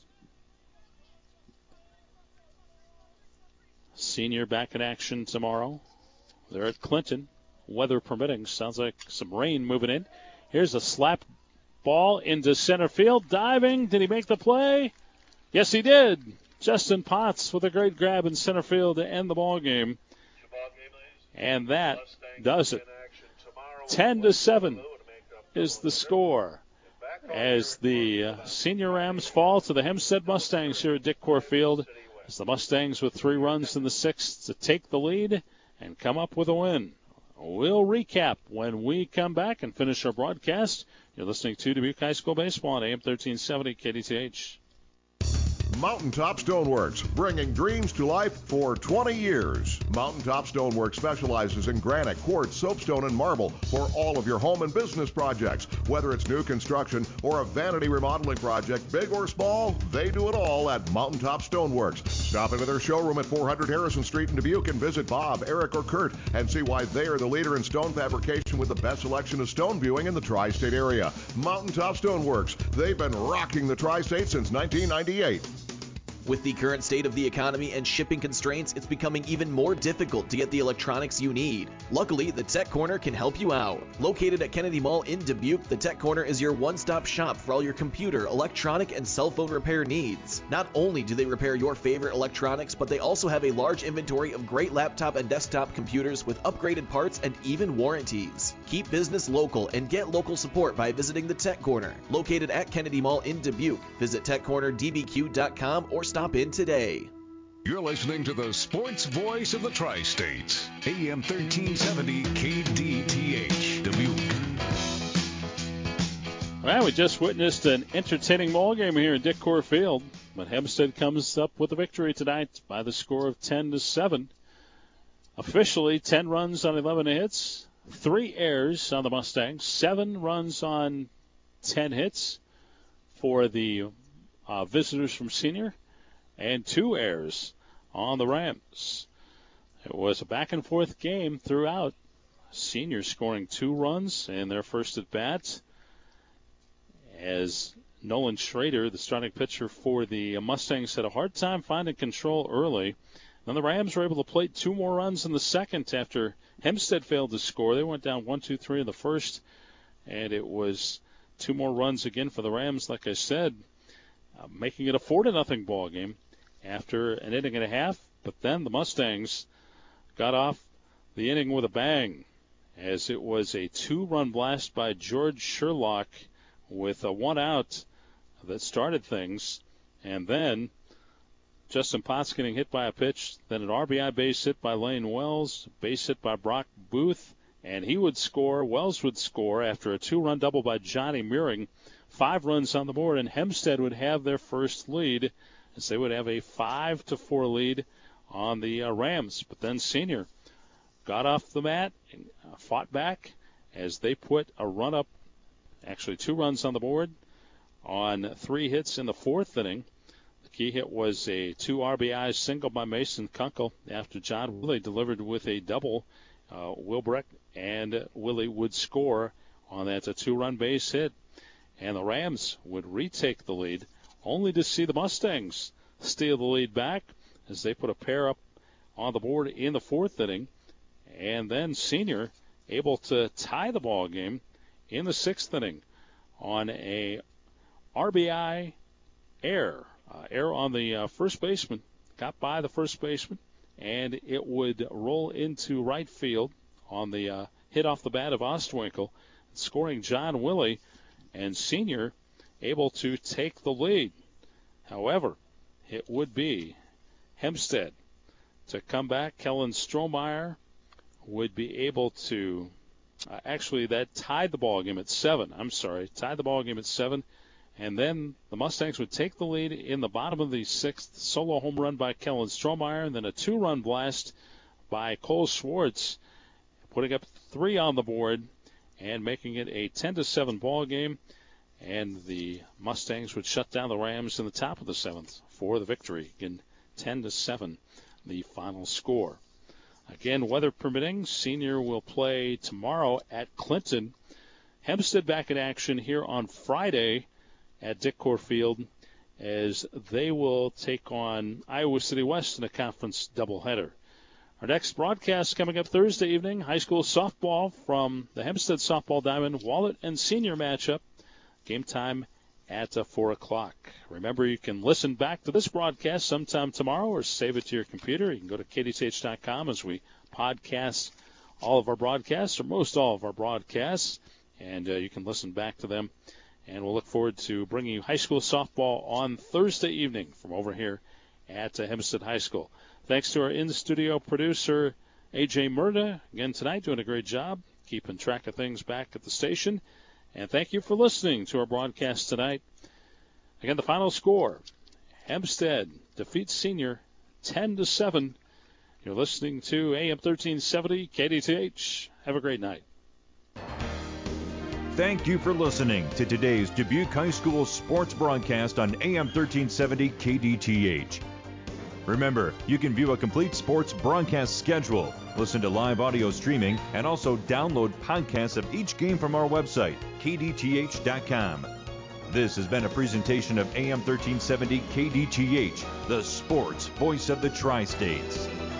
Senior back in action tomorrow. They're at Clinton, weather permitting. Sounds like some rain moving in. Here's a slap ball into center field. Diving. Did he make the play? Yes, he did. Justin Potts with a great grab in center field to end the ball game. And that does it. 10-7 is the score as the Senior Rams fall to the Hempstead Mustangs here at Dick Core Field. As the Mustangs with 3 runs in the 6th to take the lead and come up with a win. We'll recap when we come back and finish our broadcast. You're listening to Dubuque High School Baseball on AM 1370 KDTH. Mountaintop Stoneworks, bringing dreams to life for 20 years. Mountaintop Stoneworks specializes in granite, quartz, soapstone, and marble for all of your home and business projects. Whether it's new construction or a vanity remodeling project, big or small, they do it all at Mountaintop Stoneworks. Stop into their showroom at 400 Harrison Street in Dubuque and visit Bob, Eric, or Kurt and see why they are the leader in stone fabrication with the best selection of stone viewing in the tri-state area. Mountaintop Stoneworks, they've been rocking the tri-state since 1998. With the current state of the economy and shipping constraints, it's becoming even more difficult to get the electronics you need. Luckily, the Tech Corner can help you out. Located at Kennedy Mall in Dubuque, the Tech Corner is your one-stop shop for all your computer, electronic, and cell phone repair needs. Not only do they repair your favorite electronics, but they also have a large inventory of great laptop and desktop computers with upgraded parts and even warranties. Keep business local and get local support by visiting the Tech Corner. Located at Kennedy Mall in Dubuque. Visit techcornerdbq.com or stop in today. You're listening to the sports voice of the Tri-States, AM 1370 KDTH, Dubuque. Well, we just witnessed an entertaining ball game here at Dick Core Field, but Hempstead comes up with a victory tonight by the score of 10-7. Officially, 10 runs on 11 hits, 3 errors on the Mustangs, 7 runs on 10 hits for the visitors from Senior, and 2 errors on the Rams. It was a back-and-forth game throughout. Senior scoring 2 runs in their first at-bat as Nolan Schrader, the starting pitcher for the Mustangs, had a hard time finding control early. Then the Rams were able to plate 2 more runs in the second after Hempstead failed to score. They went down 1-2-3 in the first, and it was 2 more runs again for the Rams, like I said, making it a 4-0 ball game after an inning and a half. But then the Mustangs got off the inning with a bang, as it was a 2-run blast by George Sherlock with a 1 out that started things. And then Justin Potts getting hit by a pitch, then an RBI base hit by Lane Wells, base hit by Brock Booth, and he would score. Wells would score after a 2-run double by Johnny Meering. 5 runs on the board, and Hempstead would have their first lead, as they would have a 5-4 lead on the Rams. But then Senior got off the mat and fought back as they put a run up, actually 2 runs on the board on 3 hits in the 4th inning. The key hit was a 2 RBI single by Mason Kunkel after John Willie delivered with a double. Wilbrecht and Willie would score on that, a 2-run base hit. And the Rams would retake the lead, only to see the Mustangs steal the lead back as they put a pair up on the board in the 4th inning. And then Senior able to tie the ball game in the 6th inning on a RBI error. Error on the first baseman, got by the first baseman, and it would roll into right field on the hit off the bat of Ostwinkle, scoring John Willie, and Senior able to take the lead. However, it would be Hempstead to come back. Kellen Strohmeyer would be able to Actually, that tied the ball game at 7. Tied the ball game at 7. And then the Mustangs would take the lead in the bottom of the 6th. Solo home run by Kellen Strohmeyer, and then a 2-run blast by Cole Schwartz, putting up 3 on the board and making it a 10-7 ball game. And the Mustangs would shut down the Rams in the top of the 7th for the victory. Again, 10-7, the final score. Again, weather permitting, Senior will play tomorrow at Clinton. Hempstead back in action here on Friday at Dick Core Field as they will take on Iowa City West in a conference doubleheader. Our next broadcast coming up Thursday evening, high school softball from the Hempstead Softball Diamond Wahlert and Senior matchup. Game time at 4 o'clock. Remember, you can listen back to this broadcast sometime tomorrow or save it to your computer. You can go to kdth.com as we podcast all of our broadcasts, or most all of our broadcasts, and you can listen back to them. And we'll look forward to bringing you high school softball on Thursday evening from over here at Hempstead High School. Thanks to our in-studio producer, A.J. Murda, again tonight doing a great job keeping track of things back at the station. And thank you for listening to our broadcast tonight. Again, the final score, Hempstead defeats Senior 10-7. You're listening to AM 1370 KDTH. Have a great night. Thank you for listening to today's Dubuque High School sports broadcast on AM 1370 KDTH. Remember, you can view a complete sports broadcast schedule, listen to live audio streaming, and also download podcasts of each game from our website, kdth.com. This has been a presentation of AM 1370 KDTH, the sports voice of the Tri-States.